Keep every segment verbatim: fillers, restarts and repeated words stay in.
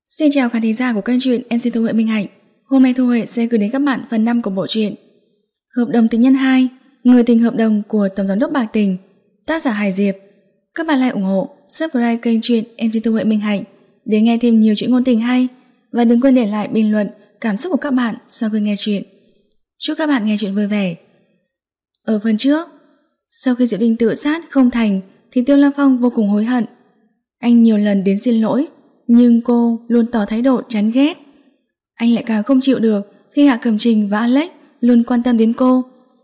Xin chào khán thính giả của kênh truyện em xê Thu Huệ Minh Hạnh. Hôm nay Thu Huệ sẽ gửi đến các bạn phần năm của bộ truyện Hợp đồng tình nhân hai, Người tình hợp đồng của Tổng giám đốc Bạc Tình, tác giả Hải Diệp. Các bạn hãy ủng hộ, subscribe kênh truyện em xê Thu Huệ Minh Hạnh để nghe thêm nhiều chuyện ngôn tình hay, và đừng quên để lại bình luận cảm xúc của các bạn sau khi nghe truyện. Chúc các bạn nghe truyện vui vẻ. Ở phần trước, sau khi Diệu Tinh tự sát không thành thì Tiêu Lăng Phong vô cùng hối hận. Anh nhiều lần đến xin lỗi, nhưng cô luôn tỏ thái độ chán ghét. Anh lại càng không chịu được khi Hạ Cẩm Trình và Alex luôn quan tâm đến cô.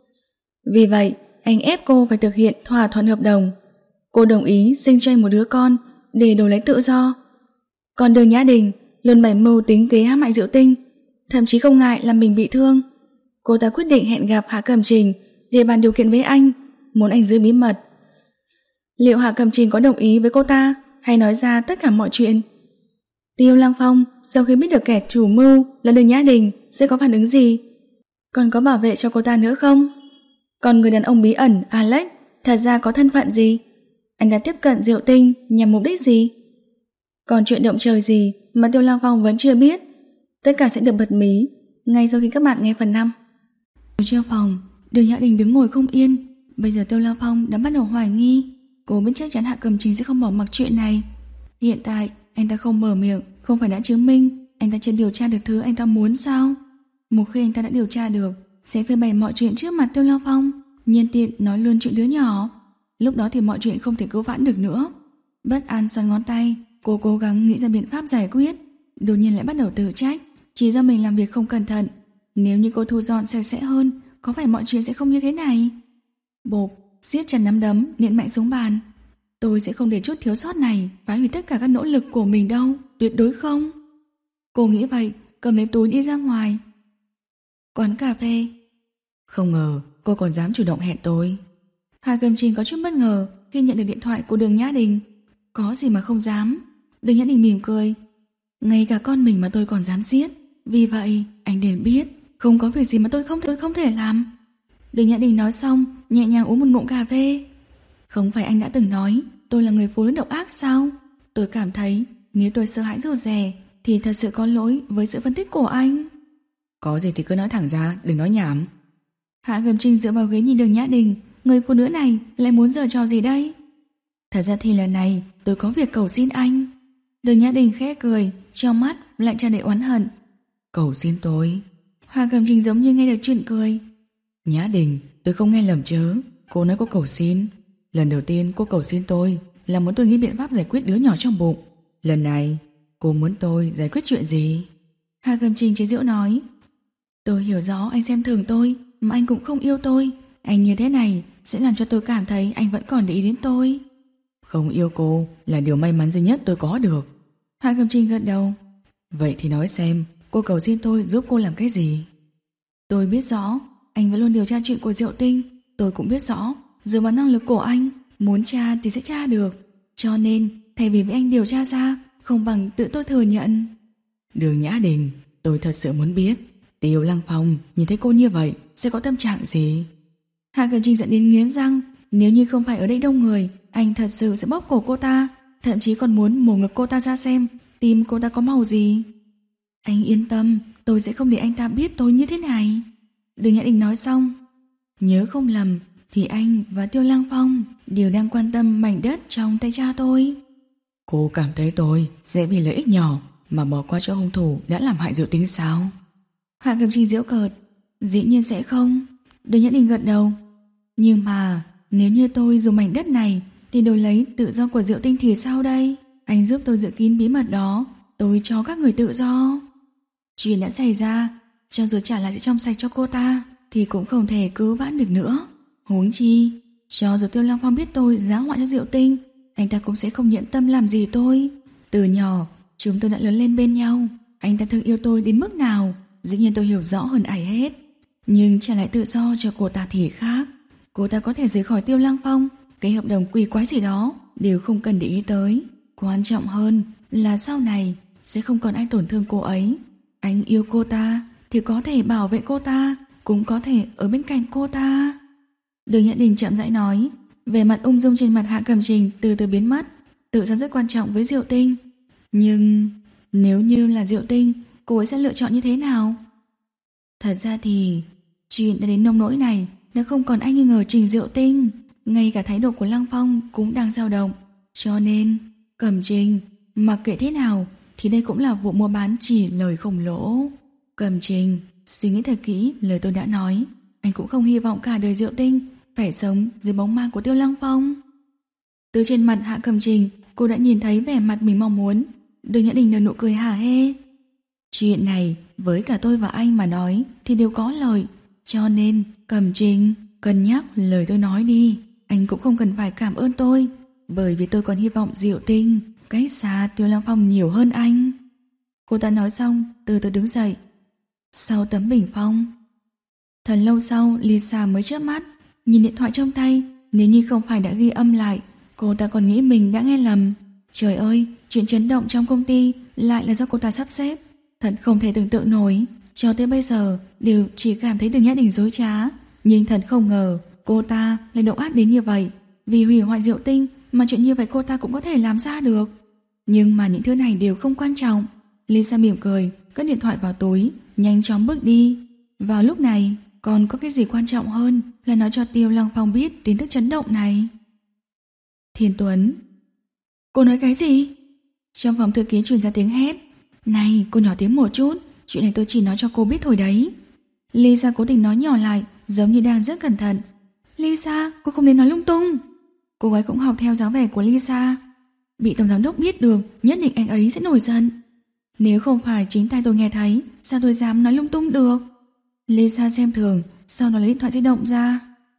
Vì vậy, anh ép cô phải thực hiện thỏa thuận hợp đồng. Cô đồng ý sinh cho anh một đứa con để đổi lấy tự do. Còn Đường Nhã Đình luôn bày mưu tính kế hãm hại Diệu Tinh, thậm chí không ngại làm mình bị thương. Cô ta quyết định hẹn gặp Hạ Cẩm Trình để bàn điều kiện với anh, muốn anh giữ bí mật. Liệu Hạ Cẩm Trình có đồng ý với cô ta hay nói ra tất cả mọi chuyện? Tiêu Lăng Phong sau khi biết được kẻ chủ mưu là Đường Nhã Đình sẽ có phản ứng gì? Còn có bảo vệ cho cô ta nữa không? Còn người đàn ông bí ẩn Alex thật ra có thân phận gì? Anh đã tiếp cận Diệu Tinh nhằm mục đích gì? Còn chuyện động trời gì mà Tiêu Lăng Phong vẫn chưa biết? Tất cả sẽ được bật mí ngay sau khi các bạn nghe phần năm. Ở trong phòng, Đường Nhã Đình đứng ngồi không yên. Bây giờ Tiêu Lăng Phong đã bắt đầu hoài nghi. Cô biết chắc chắn Hạ Cẩm Trình sẽ không bỏ mặc chuyện này. Hiện tại anh ta không mở miệng, không phải đã chứng minh anh ta chưa điều tra được thứ anh ta muốn sao? Một khi anh ta đã điều tra được, sẽ phơi bày mọi chuyện trước mặt Tiêu Lăng Phong, nhân tiện nói luôn chuyện đứa nhỏ. Lúc đó thì mọi chuyện không thể cứu vãn được nữa. Bất an xoắn ngón tay, cô cố gắng nghĩ ra biện pháp giải quyết. Đột nhiên lại bắt đầu tự trách, chỉ do mình làm việc không cẩn thận. Nếu như cô thu dọn sạch sẽ hơn, có phải mọi chuyện sẽ không như thế này? Bộp, siết chặt nắm đấm, nện mạnh xuống bàn. Tôi sẽ không để chút thiếu sót này phá hủy tất cả các nỗ lực của mình đâu, tuyệt đối không. Cô nghĩ vậy, cầm lấy túi đi ra ngoài. Quán cà phê. Không ngờ cô còn dám chủ động hẹn tôi. Hạ Cẩm Trình có chút bất ngờ khi nhận được điện thoại của Đường Nhã Đình. Có gì mà không dám? Đường Nhã Đình mỉm cười. Ngay cả con mình mà tôi còn dám giết. Vì vậy anh nên biết, không có việc gì mà tôi không tôi không thể làm. Đường Nhã Đình nói xong, nhẹ nhàng uống một ngụm cà phê. Không phải anh đã từng nói tôi là người phụ nữ độc ác sao? Tôi cảm thấy nếu tôi sợ hãi rụt rè thì thật sự có lỗi với sự phân tích của anh. Có gì thì cứ nói thẳng ra, đừng nói nhảm. Hạ Cẩm Trình dựa vào ghế nhìn Đường Nhã Đình. Người phụ nữ này lại muốn giở trò gì đây? Thật ra thì lần này tôi có việc cầu xin anh. Đường Nhã Đình khẽ cười, trong mắt lại tràn đầy oán hận. Cầu xin tôi? Hạ Cẩm Trình giống như nghe được chuyện cười. Nhã Đình, tôi không nghe lầm chớ. Cô nói cô cầu xin. Lần đầu tiên cô cầu xin tôi là muốn tôi nghĩ biện pháp giải quyết đứa nhỏ trong bụng. Lần này cô muốn tôi giải quyết chuyện gì? Hạ Cẩm Trình chế giễu nói. Tôi hiểu rõ anh xem thường tôi, mà anh cũng không yêu tôi. Anh như thế này sẽ làm cho tôi cảm thấy anh vẫn còn để ý đến tôi. Không yêu cô là điều may mắn duy nhất tôi có được. Hạ Cẩm Trình gật đầu. Vậy thì nói xem cô cầu xin tôi giúp cô làm cái gì? Tôi biết rõ anh vẫn luôn điều tra chuyện của Diệu Tinh. Tôi cũng biết rõ dựa vào năng lực của anh, muốn tra thì sẽ tra được. Cho nên thay vì với anh điều tra ra, không bằng tự tôi thừa nhận. Đường Nhã Đình, tôi thật sự muốn biết Tiêu Lăng Phong nhìn thấy cô như vậy sẽ có tâm trạng gì? Hạ Cẩm Trình giận đến nghiến răng. Nếu như không phải ở đây đông người, anh thật sự sẽ bóp cổ cô ta, thậm chí còn muốn mổ ngực cô ta ra xem tim cô ta có màu gì. Anh yên tâm, tôi sẽ không để anh ta biết tôi như thế này. Đường Nhã Đình nói xong. Nhớ không lầm thì anh và Tiêu Lăng Phong đều đang quan tâm mảnh đất trong tay cha tôi. Cô cảm thấy tôi sẽ vì lợi ích nhỏ mà bỏ qua cho hung thủ đã làm hại Diệu Tinh sao? Hạ Cẩm Trình giễu cợt. Dĩ nhiên sẽ không. Đường Nhã Đình gật đầu. Nhưng mà nếu như tôi dùng mảnh đất này thì đổi lấy tự do của Diệu Tinh thì sao đây? Anh giúp tôi giữ kín bí mật đó, tôi cho các người tự do. Chuyện đã xảy ra, cho dù trả lại sự trong sạch cho cô ta thì cũng không thể cứu vãn được nữa. Huống chi, cho dù Tiêu Lăng Phong biết tôi giá họa cho Diệu Tinh, anh ta cũng sẽ không nhận tâm làm gì tôi. Từ nhỏ chúng tôi đã lớn lên bên nhau. Anh ta thương yêu tôi đến mức nào, dĩ nhiên tôi hiểu rõ hơn ai hết. Nhưng trả lại tự do cho cô ta thì khác. Cô ta có thể rời khỏi Tiêu Lăng Phong, cái hợp đồng quỷ quái gì đó đều không cần để ý tới. Quan trọng hơn là sau này sẽ không còn ai tổn thương cô ấy. Anh yêu cô ta thì có thể bảo vệ cô ta, cũng có thể ở bên cạnh cô ta. Đường Nhã Đình chậm rãi nói. Về mặt ung dung trên mặt Hạ Cẩm Trình từ từ biến mất. Tự do rất quan trọng với Diệu Tinh. Nhưng Nếu như là Diệu Tinh, cô ấy sẽ lựa chọn như thế nào? Thật ra thì chuyện đã đến nông nỗi này, đã không còn ai nghi ngờ Trình Diệu Tinh. Ngay cả thái độ của Lăng Phong cũng đang dao động. Cho nên Cẩm Trình, mặc kệ thế nào thì đây cũng là vụ mua bán chỉ lời không lỗ. Cẩm Trình, suy nghĩ thật kỹ lời tôi đã nói. Anh cũng không hy vọng cả đời Diệu Tinh phải sống dưới bóng ma của Tiêu Lăng Phong. Từ trên mặt Hạ Cẩm Trình, cô đã nhìn thấy vẻ mặt mình mong muốn. Đường Nhã Đình nở nụ cười hả hê. Chuyện này với cả tôi và anh mà nói thì đều có lợi. Cho nên Cẩm Trình, cân nhắc lời tôi nói đi. Anh cũng không cần phải cảm ơn tôi, bởi vì tôi còn hy vọng Diệu Tinh cách xa Tiêu Lăng Phong nhiều hơn anh. Cô ta nói xong từ từ đứng dậy. Sau tấm bình phong, thật lâu sau Lisa mới chớp mắt, nhìn điện thoại trong tay. Nếu như không phải đã ghi âm lại, cô ta còn nghĩ mình đã nghe lầm. Trời ơi, chuyện chấn động trong công ty lại là do cô ta sắp xếp. Thật không thể tưởng tượng nổi. Cho tới bây giờ đều chỉ cảm thấy Đường Nhã Đình dối trá, nhưng thật không ngờ cô ta lại độc ác đến như vậy. Vì hủy hoại Diệu Tinh mà chuyện như vậy cô ta cũng có thể làm ra được. Nhưng mà những thứ này đều không quan trọng. Lisa mỉm cười, cất điện thoại vào túi, nhanh chóng bước đi. Vào lúc này còn có cái gì quan trọng hơn là nói cho Tiêu Lăng Phong biết tin tức chấn động này. Thiên Tuấn. Cô nói cái gì? Trong phòng thư ký truyền ra tiếng hét. Này, cô nhỏ tiếng một chút, chuyện này tôi chỉ nói cho cô biết thôi đấy. Lisa cố tình nói nhỏ lại, giống như đang rất cẩn thận. Lisa, cô không nên nói lung tung. Cô gái cũng học theo dáng vẻ của Lisa. Bị tổng giám đốc biết được, nhất định anh ấy sẽ nổi giận. Nếu không phải chính tay tôi nghe thấy, sao tôi dám nói lung tung được? Lisa xem thường, sau đó lấy điện thoại di động ra.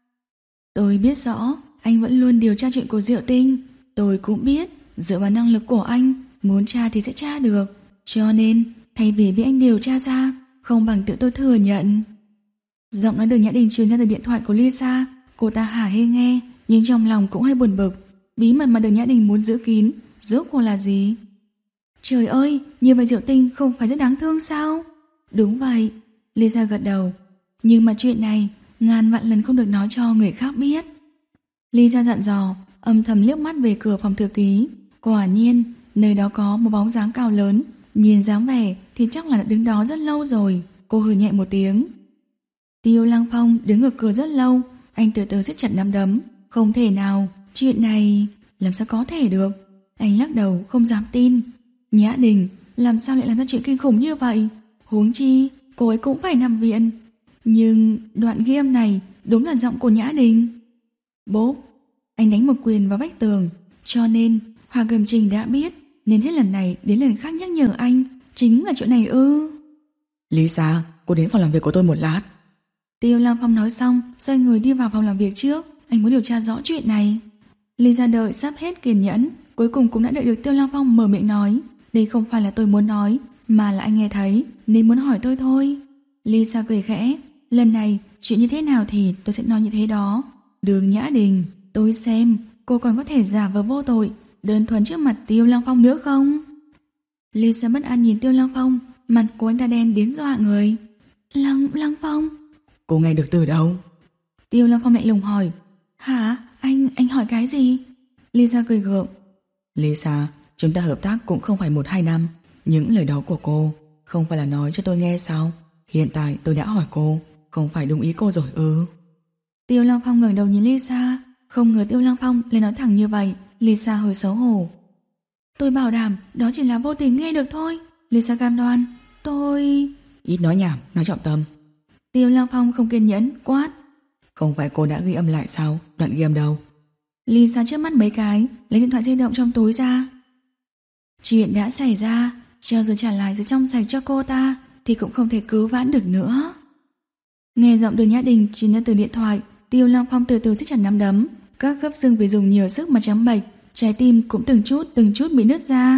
Tôi biết rõ, anh vẫn luôn điều tra chuyện của Diệu Tinh. Tôi cũng biết, dựa vào năng lực của anh, muốn tra thì sẽ tra được. Cho nên, thay vì bị anh điều tra ra, không bằng tự tôi thừa nhận. Giọng nói Đường Nhã Đình truyền ra từ điện thoại của Lisa. Cô ta hả hê nghe, nhưng trong lòng cũng hơi buồn bực. Bí mật mà Đường Nhã Đình muốn giữ kín, rốt cuộc là gì? Trời ơi, như vậy Diệu Tinh không phải rất đáng thương sao? Đúng vậy, Lisa gật đầu. Nhưng mà chuyện này ngàn vạn lần không được nói cho người khác biết. Lisa dặn dò, âm thầm liếc mắt về cửa phòng thư ký. Quả nhiên, nơi đó có một bóng dáng cao lớn. Nhìn dáng vẻ thì chắc là đã đứng đó rất lâu rồi. Cô hừ nhẹ một tiếng. Tiêu Lăng Phong đứng ở cửa rất lâu. Anh từ từ siết chặt nắm đấm. Không thể nào, chuyện này làm sao có thể được. Anh lắc đầu không dám tin. Nhã Đình làm sao lại làm ra chuyện kinh khủng như vậy? Huống chi cô ấy cũng phải nằm viện. Nhưng đoạn ghi âm này đúng là giọng của Nhã Đình. Bốp, anh đánh một quyền vào vách tường. Cho nên Hoa Cẩm Trình đã biết, nên hết lần này đến lần khác nhắc nhở anh. Chính là chuyện này ư? Lisa, cô đến phòng làm việc của tôi một lát. Tiêu Lăng Phong nói xong, xoay người đi vào phòng làm việc trước. Anh muốn điều tra rõ chuyện này. Lisa đợi sắp hết kiên nhẫn, cuối cùng cũng đã đợi được Tiêu Lăng Phong mở miệng nói. Đây không phải là tôi muốn nói, mà là anh nghe thấy nên muốn hỏi tôi thôi. Lisa cười khẽ. Lần này chuyện như thế nào thì tôi sẽ nói như thế đó. Đường Nhã Đình, tôi xem cô còn có thể giả vờ vô tội, đơn thuần trước mặt Tiêu Lăng Phong nữa không? Lisa bất an nhìn Tiêu Lăng Phong, mặt của anh ta đen đến dọa người. Lăng, Lăng Phong. Cô nghe được từ đâu? Tiêu Lăng Phong lạnh lùng hỏi. Hả? Anh, anh hỏi cái gì? Lisa cười gượng. Lisa, chúng ta hợp tác cũng không phải một hai năm. Những lời đó của cô không phải là nói cho tôi nghe sao? Hiện tại tôi đã hỏi cô, không phải đúng ý cô rồi ư? Tiêu Lăng Phong ngẩng đầu nhìn Lisa. Không ngờ Tiêu Lăng Phong lại nói thẳng như vậy. Lisa hơi xấu hổ. Tôi bảo đảm đó chỉ là vô tình nghe được thôi. Lisa cam đoan. Tôi... Ít nói nhảm, nói trọng tâm. Tiêu Lăng Phong không kiên nhẫn, quát. Không phải cô đã ghi âm lại sao? Đoạn ghi âm đâu? Lisa chớp mắt mấy cái, lấy điện thoại di động trong túi ra. Chuyện đã xảy ra, cho dù trả lại sự trong sạch cho cô ta thì cũng không thể cứu vãn được nữa. Nghe giọng Đường Nhã Đình truyền ra từ điện thoại, Tiêu Lăng Phong từ từ siết chặt nắm đấm, các khớp xương vì dùng nhiều sức mà trắng bệch, trái tim cũng từng chút từng chút bị nứt ra.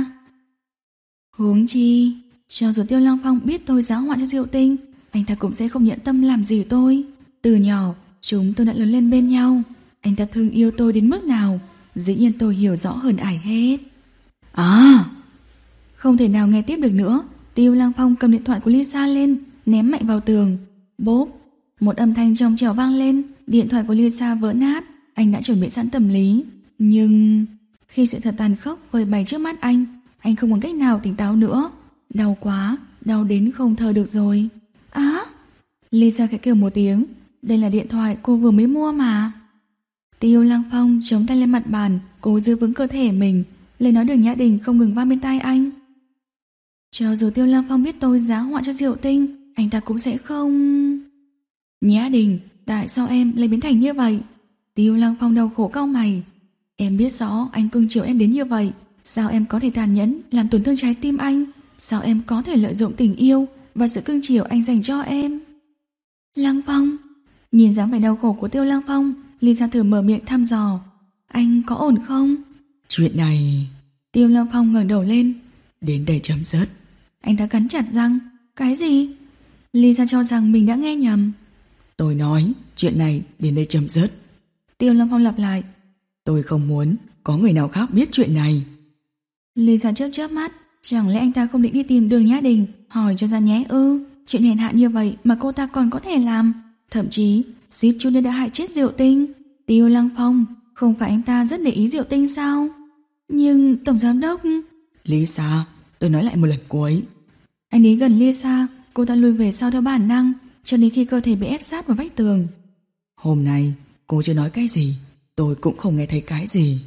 Huống chi, cho dù Tiêu Lăng Phong biết tôi giáo họa cho Diệu Tinh, anh ta cũng sẽ không nhận tâm làm gì tôi. Từ nhỏ, chúng tôi đã lớn lên bên nhau. Anh ta thương yêu tôi đến mức nào, dĩ nhiên tôi hiểu rõ hơn ai hết. À! Không thể nào nghe tiếp được nữa. Tiêu Lăng Phong cầm điện thoại của Lisa lên, ném mạnh vào tường. Bốp! Một âm thanh trong trẻo vang lên. Điện thoại của Lisa vỡ nát. Anh đã chuẩn bị sẵn tâm lý. Nhưng khi sự thật tàn khốc phơi bày trước mắt anh, anh không còn cách nào tỉnh táo nữa. Đau quá, đau đến không thở được rồi. Á! Lisa khẽ kêu một tiếng. Đây là điện thoại cô vừa mới mua mà. Tiêu Lăng Phong chống tay lên mặt bàn, cố giữ vững cơ thể mình. Lời nói Đường Nhã Đình không ngừng vang bên tai anh. Cho dù Tiêu Lăng Phong biết tôi giá họa cho Diệu Tinh, anh ta cũng sẽ không... Nhã Đình, tại sao em lại biến thành như vậy? Tiêu Lăng Phong đau khổ cau mày. Em biết rõ anh cưng chiều em đến như vậy, sao em có thể tàn nhẫn làm tổn thương trái tim anh? Sao em có thể lợi dụng tình yêu và sự cưng chiều anh dành cho em? Lăng Phong. Nhìn dáng vẻ đau khổ của Tiêu Lăng Phong, Lisa thử mở miệng thăm dò. Anh có ổn không? Chuyện này... Tiêu Lăng Phong ngẩng đầu lên. Đến đây chấm dứt. Anh ta cắn chặt răng. Cái gì? Lisa cho rằng mình đã nghe nhầm. Tôi nói chuyện này đến đây chấm dứt. Tiêu Lăng Phong lặp lại. Tôi không muốn có người nào khác biết chuyện này. Lisa chớp chớp mắt. Chẳng lẽ anh ta không định đi tìm Đường Nhã Đình hỏi cho ra nhé ư? Chuyện hèn hạ như vậy mà cô ta còn có thể làm. Thậm chí suýt chút nữa đã hại chết Diệu Tinh. Tiêu Lăng Phong, không phải anh ta rất để ý Diệu Tinh sao? Nhưng tổng giám đốc... Lisa, tôi nói lại một lần cuối. Anh đến gần Lisa, cô ta lùi về sau theo bản năng, cho đến khi cơ thể bị ép sát vào vách tường. Hôm nay cô chưa nói cái gì, tôi cũng không nghe thấy cái gì.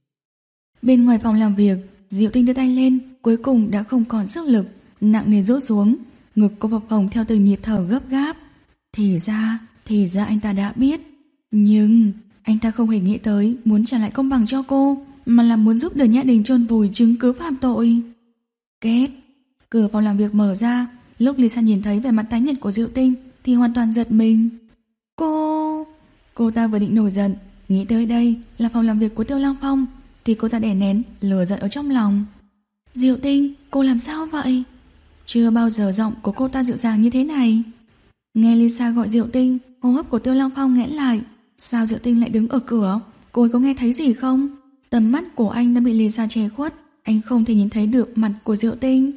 Bên ngoài phòng làm việc, Diệu Tinh đưa tay lên, cuối cùng đã không còn sức lực, nặng nề rũ xuống. Ngực cô phập phồng theo từng nhịp thở gấp gáp. Thì ra, thì ra anh ta đã biết. Nhưng anh ta không hề nghĩ tới muốn trả lại công bằng cho cô, mà là muốn giúp Đường Nhã Đình chôn vùi chứng cứ phạm tội. Két. Cửa phòng làm việc mở ra. Lúc Lisa nhìn thấy vẻ mặt tái nhợt của Diệu Tinh thì hoàn toàn giật mình. Cô... Cô ta vừa định nổi giận, nghĩ tới đây là phòng làm việc của Tiêu Lăng Phong, thì cô ta đè nén lửa giận ở trong lòng. Diệu Tinh, cô làm sao vậy? Chưa bao giờ giọng của cô ta dịu dàng như thế này. Nghe Lisa gọi Diệu Tinh, hô hấp của Tiêu Lăng Phong nghẽn lại. Sao Diệu Tinh lại đứng ở cửa? Cô ấy có nghe thấy gì không? Tầm mắt của anh đã bị Lisa che khuất, anh không thể nhìn thấy được mặt của Diệu Tinh.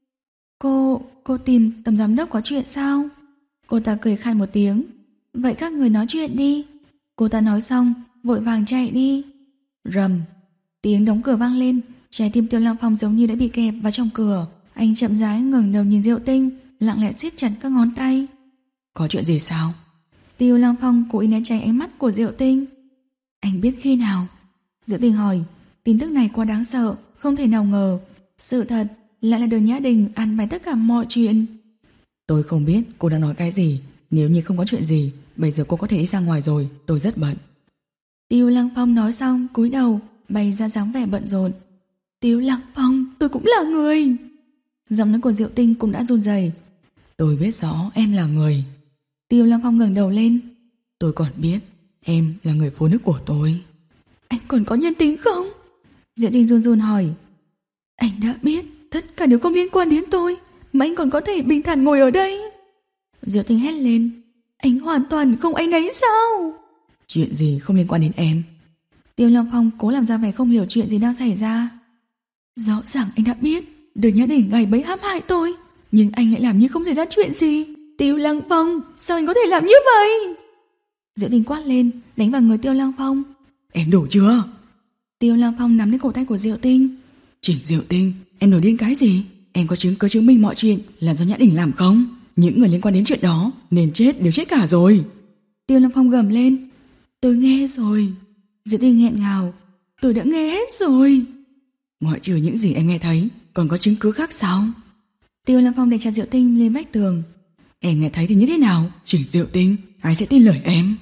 Cô, cô tìm tổng giám đốc có chuyện sao? Cô ta cười khan một tiếng. Vậy các người nói chuyện đi. Cô ta nói xong, vội vàng chạy đi. Rầm, tiếng đóng cửa vang lên. Trái tim Tiêu Lăng Phong giống như đã bị kẹp vào trong cửa. Anh chậm rãi ngẩng đầu nhìn Diệu Tinh, lặng lẽ siết chặt các ngón tay. Có chuyện gì sao? Tiêu Lăng Phong cố ý né tránh ánh mắt của Diệu Tinh. Anh biết khi nào? Diệu Tinh hỏi. Tin tức này quá đáng sợ, không thể nào ngờ. Sự thật lại là Đường Nhã Đình ăn bài tất cả mọi chuyện. Tôi không biết cô đang nói cái gì. Nếu như không có chuyện gì, bây giờ cô có thể đi ra ngoài rồi, tôi rất bận. Tiêu Lăng Phong nói xong cúi đầu, bày ra dáng vẻ bận rộn. Tiêu Lăng Phong, tôi cũng là người. Giọng nói của Diệu Tinh cũng đã run rẩy. Tôi biết rõ em là người. Tiêu Lăng Phong ngẩng đầu lên. Tôi còn biết em là người phụ nữ của tôi. Anh còn có nhân tính không? Diệu Tinh run run hỏi. Anh đã biết tất cả đều không liên quan đến tôi, mà anh còn có thể bình thản ngồi ở đây. Diệu Tinh hét lên. Anh hoàn toàn không áy náy sao? Chuyện gì không liên quan đến em? Tiêu Lăng Phong cố làm ra vẻ không hiểu chuyện gì đang xảy ra. Rõ ràng anh đã biết Đường Nhã Đình gài bẫy hãm hại tôi, nhưng anh lại làm như không xảy ra chuyện gì. Tiêu Lăng Phong, sao anh có thể làm như vậy? Diệu Tinh quát lên, đánh vào người Tiêu Lăng Phong. Em đủ chưa? Tiêu Lăng Phong nắm lấy cổ tay của Diệu Tinh. Trình Diệu Tinh, em nổi điên cái gì? Em có chứng cứ chứng minh mọi chuyện là do Nhã Đình làm không? Những người liên quan đến chuyện đó nên chết đều chết cả rồi. Tiêu Lăng Phong gầm lên. Tôi nghe rồi. Diệu Tinh nghẹn ngào. Tôi đã nghe hết rồi. Ngoại trừ những gì em nghe thấy, còn có chứng cứ khác sao? Tiêu Lăng Phong đẩy chặt Diệu Tinh lên vách tường. Em nghe thấy thì như thế nào? Trình Diệu Tinh, ai sẽ tin lời em?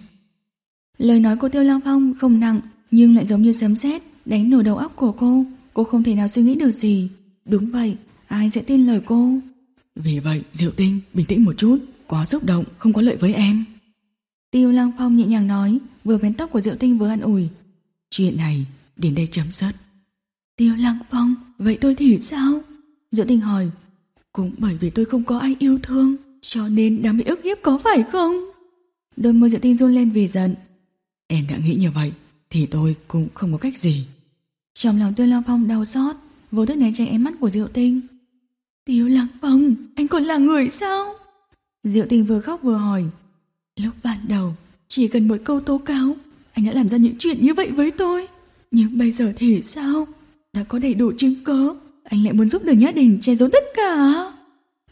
Lời nói của Tiêu Lăng Phong không nặng, nhưng lại giống như sấm sét đánh nổ đầu óc của cô. Cô không thể nào suy nghĩ được gì. Đúng vậy, ai sẽ tin lời cô? Vì vậy Diệu Tinh, bình tĩnh một chút. Quá xúc động không có lợi với em. Tiêu Lăng Phong nhẹ nhàng nói, vừa vén tóc của Diệu Tinh vừa an ủi. Chuyện này đến đây chấm dứt. Tiêu Lăng Phong, vậy tôi thì sao? Diệu Tinh hỏi. Cũng bởi vì tôi không có ai yêu thương, cho nên đã bị ức hiếp có phải không? Đôi môi Diệu Tinh run lên vì giận. Em đã nghĩ như vậy thì tôi cũng không có cách gì. Trong lòng Tiêu Lăng Phong đau xót, vô thức né tránh ánh mắt của Diệu Tinh. Tiêu Lăng Phong, anh còn là người sao? Diệu Tinh vừa khóc vừa hỏi. Lúc ban đầu, chỉ cần một câu tố cáo, anh đã làm ra những chuyện như vậy với tôi. Nhưng bây giờ thì sao? Đã có đầy đủ chứng cứ, anh lại muốn giúp Đường Nhã Đình che giấu tất cả.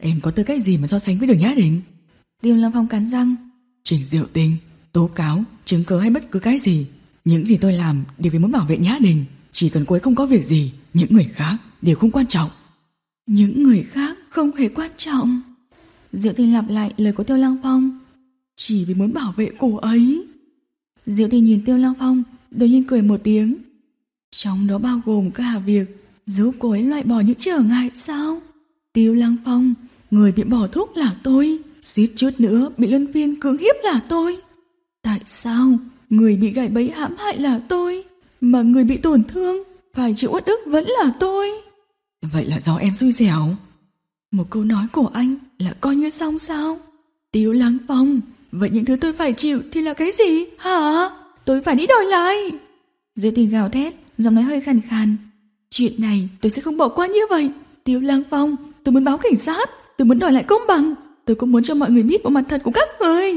Em có tư cách gì mà so sánh với Đường Nhã Đình? Tiêu Lăng Phong cắn răng. Trình Diệu Tinh, tố cáo, chứng cứ hay bất cứ cái gì, những gì tôi làm đều vì muốn bảo vệ Nhã Đình. Chỉ cần cô ấy không có việc gì, những người khác đều không quan trọng. Những người khác không hề quan trọng. Diệu Tinh lặp lại lời của Tiêu Lăng Phong. Chỉ vì muốn bảo vệ cô ấy. Diệu Tinh nhìn Tiêu Lăng Phong, đột nhiên cười một tiếng. Trong đó bao gồm cả việc giúp cô ấy loại bỏ những trở ngại sao? Tiêu Lăng Phong, người bị bỏ thuốc là tôi, suýt chút nữa bị luân phiên cưỡng hiếp là tôi. Tại sao người bị gài bẫy hãm hại là tôi, mà người bị tổn thương phải chịu uất ức vẫn là tôi? Vậy là do em xui xẻo. Một câu nói của anh là coi như xong sao? Tiêu Lăng Phong, vậy những thứ tôi phải chịu thì là cái gì hả? Tôi phải đi đòi lại. Diệu Tinh gào thét, giọng nói hơi khàn khàn. Chuyện này tôi sẽ không bỏ qua như vậy. Tiêu Lăng Phong, tôi muốn báo cảnh sát, tôi muốn đòi lại công bằng, tôi cũng muốn cho mọi người biết bộ mặt thật của các người.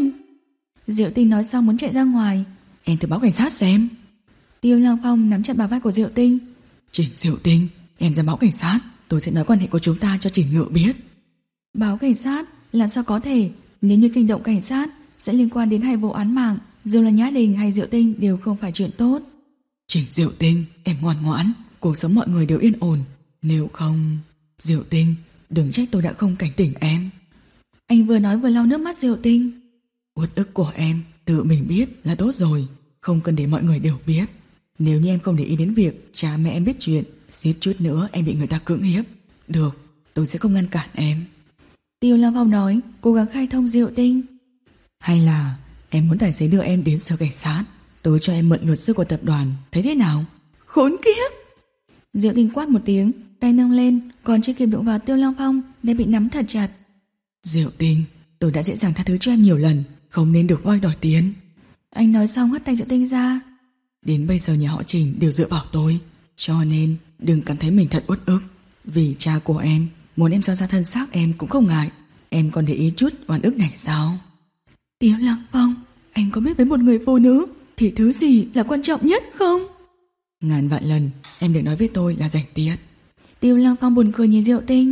Diệu Tinh nói xong muốn chạy ra ngoài. Em thử báo cảnh sát xem. Tiêu Lăng Phong nắm chặt bả vai của Diệu Tinh. Trình Diệu Tinh, em ra báo cảnh sát, tôi sẽ nói quan hệ của chúng ta cho Trình Ngự biết. Báo cảnh sát? Làm sao có thể? Nếu như kinh động cảnh sát sẽ liên quan đến hai vụ án mạng, dù là Nhã Đình hay Diệu Tinh đều không phải chuyện tốt. Trình Diệu Tinh, em ngoan ngoãn, cuộc sống mọi người đều yên ổn. Nếu không... Diệu Tinh, đừng trách tôi đã không cảnh tỉnh em. Anh vừa nói vừa lau nước mắt Diệu Tinh. Uất ức của em tự mình biết là tốt rồi, không cần để mọi người đều biết. Nếu như em không để ý đến việc cha mẹ em biết chuyện, suýt chút nữa em bị người ta cưỡng hiếp. Được, tôi sẽ không ngăn cản em. Tiêu Lăng Phong nói, cố gắng khai thông Diệu Tinh. Hay là em muốn tài xế đưa em đến sở cảnh sát, tôi cho em mượn luật sư của tập đoàn, thấy thế nào? Khốn kiếp! Diệu Tinh quát một tiếng, tay nâng lên, còn chưa kịp đụng vào Tiêu Lăng Phong đã bị nắm thật chặt. Diệu Tinh, tôi đã dễ dàng tha thứ cho em nhiều lần, không nên được voi đòi tiền. Anh nói xong hất tay Diệu Tinh ra. Đến bây giờ nhà họ Trình đều dựa vào tôi, cho nên đừng cảm thấy mình thật uất ức. Vì cha của em muốn em giao ra thân xác em cũng không ngại. Em còn để ý chút oan ức này sao? Tiêu Lăng Phong, anh có biết với một người phụ nữ thì thứ gì là quan trọng nhất không? Ngàn vạn lần em đừng nói với tôi là rảnh tiết. Tiêu Lăng Phong buồn cười nhìn Diệu Tinh.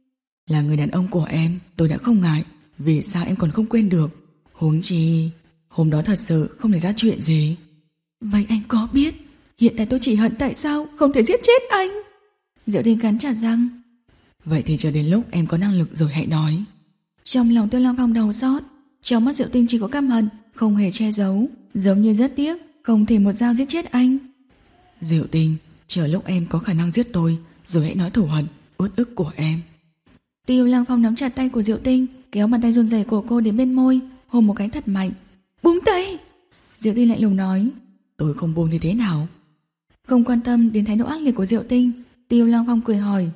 Là người đàn ông của em tôi đã không ngại, vì sao em còn không quên được? Huống chi hôm đó thật sự không thể ra chuyện gì. Vậy anh có biết hiện tại tôi chỉ hận tại sao không thể giết chết anh? Diệu Tinh cắn chặt răng. Vậy thì chờ đến lúc em có năng lực rồi hãy nói. Trong lòng Tiêu Lăng Phong đau xót, trong mắt Diệu Tinh chỉ có căm hận, không hề che giấu, giống như rất tiếc không thể một dao giết chết anh. Diệu Tinh, chờ lúc em có khả năng giết tôi rồi hãy nói thù hận, uất ức của em. Tiêu Lăng Phong nắm chặt tay của Diệu Tinh, kéo bàn tay run rẩy của cô đến bên môi, hôn một cái thật mạnh. Buông tay! Diệu Tinh lạnh lùng nói. Tôi không buông thì thế nào? Không quan tâm đến thái độ ác liệt của Diệu Tinh, Tiêu Lăng Phong cười hỏi.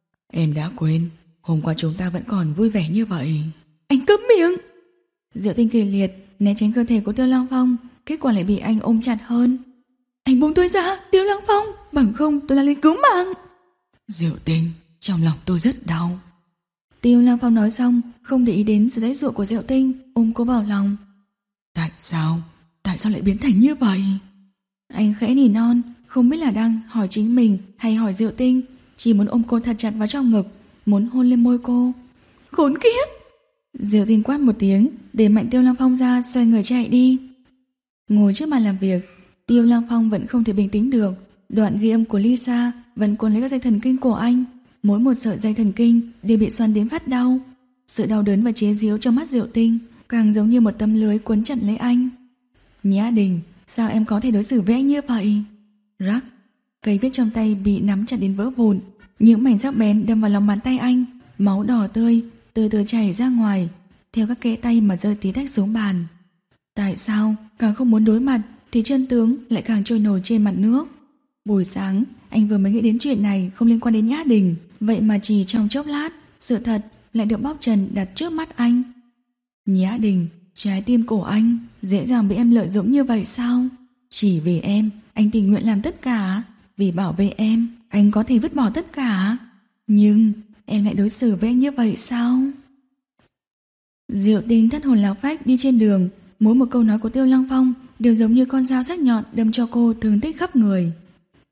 Em đã quên, hôm qua chúng ta vẫn còn vui vẻ như vậy. Anh cấm miệng! Diệu Tinh kỳ liệt, né tránh cơ thể của Tiêu Lăng Phong, kết quả lại bị anh ôm chặt hơn. Anh buông tôi ra, Tiêu Lăng Phong, bằng không tôi là lính cứu mạng. Diệu Tinh, trong lòng tôi rất đau. Tiêu Lăng Phong nói xong, không để ý đến sự giãy giụa của Diệu Tinh, ôm cô vào lòng. Tại sao? Tại sao lại biến thành như vậy? Anh khẽ nỉ non, không biết là đang hỏi chính mình hay hỏi Diệu Tinh, chỉ muốn ôm cô thật chặt vào trong ngực, muốn hôn lên môi cô. Khốn kiếp! Diệu Tinh quát một tiếng, để mạnh Tiêu Lăng Phong ra, xoay người chạy đi. Ngồi trước bàn làm việc, Tiêu Lăng Phong vẫn không thể bình tĩnh được. Đoạn ghi âm của Lisa vẫn cuốn lấy các dây thần kinh của anh, mỗi một sợi dây thần kinh đều bị xoắn đến phát đau. Sự đau đớn và chế giễu trong mắt Diệu Tinh càng giống như một tấm lưới cuốn chặt lấy anh. Nhã Đình, sao em có thể đối xử với anh như vậy? Rắc, cây viết trong tay bị nắm chặt đến vỡ vụn, những mảnh sắc bén đâm vào lòng bàn tay anh, máu đỏ tươi từ từ chảy ra ngoài, theo các kẽ tay mà rơi tí tách xuống bàn. Tại sao càng không muốn đối mặt thì chân tướng lại càng trôi nổi trên mặt nước? Buổi sáng anh vừa mới nghĩ đến chuyện này không liên quan đến Nhã Đình, vậy mà chỉ trong chốc lát sự thật lại được bóc trần đặt trước mắt anh. Nhã Đình, trái tim của anh dễ dàng bị em lợi dụng như vậy sao? Chỉ vì em, anh tình nguyện làm tất cả. Vì bảo vệ em, anh có thể vứt bỏ tất cả. Nhưng em lại đối xử với anh như vậy sao? Diệu Tinh thất hồn lạc phách đi trên đường, mỗi một câu nói của Tiêu Lăng Phong đều giống như con dao sắc nhọn đâm cho cô thương tích khắp người.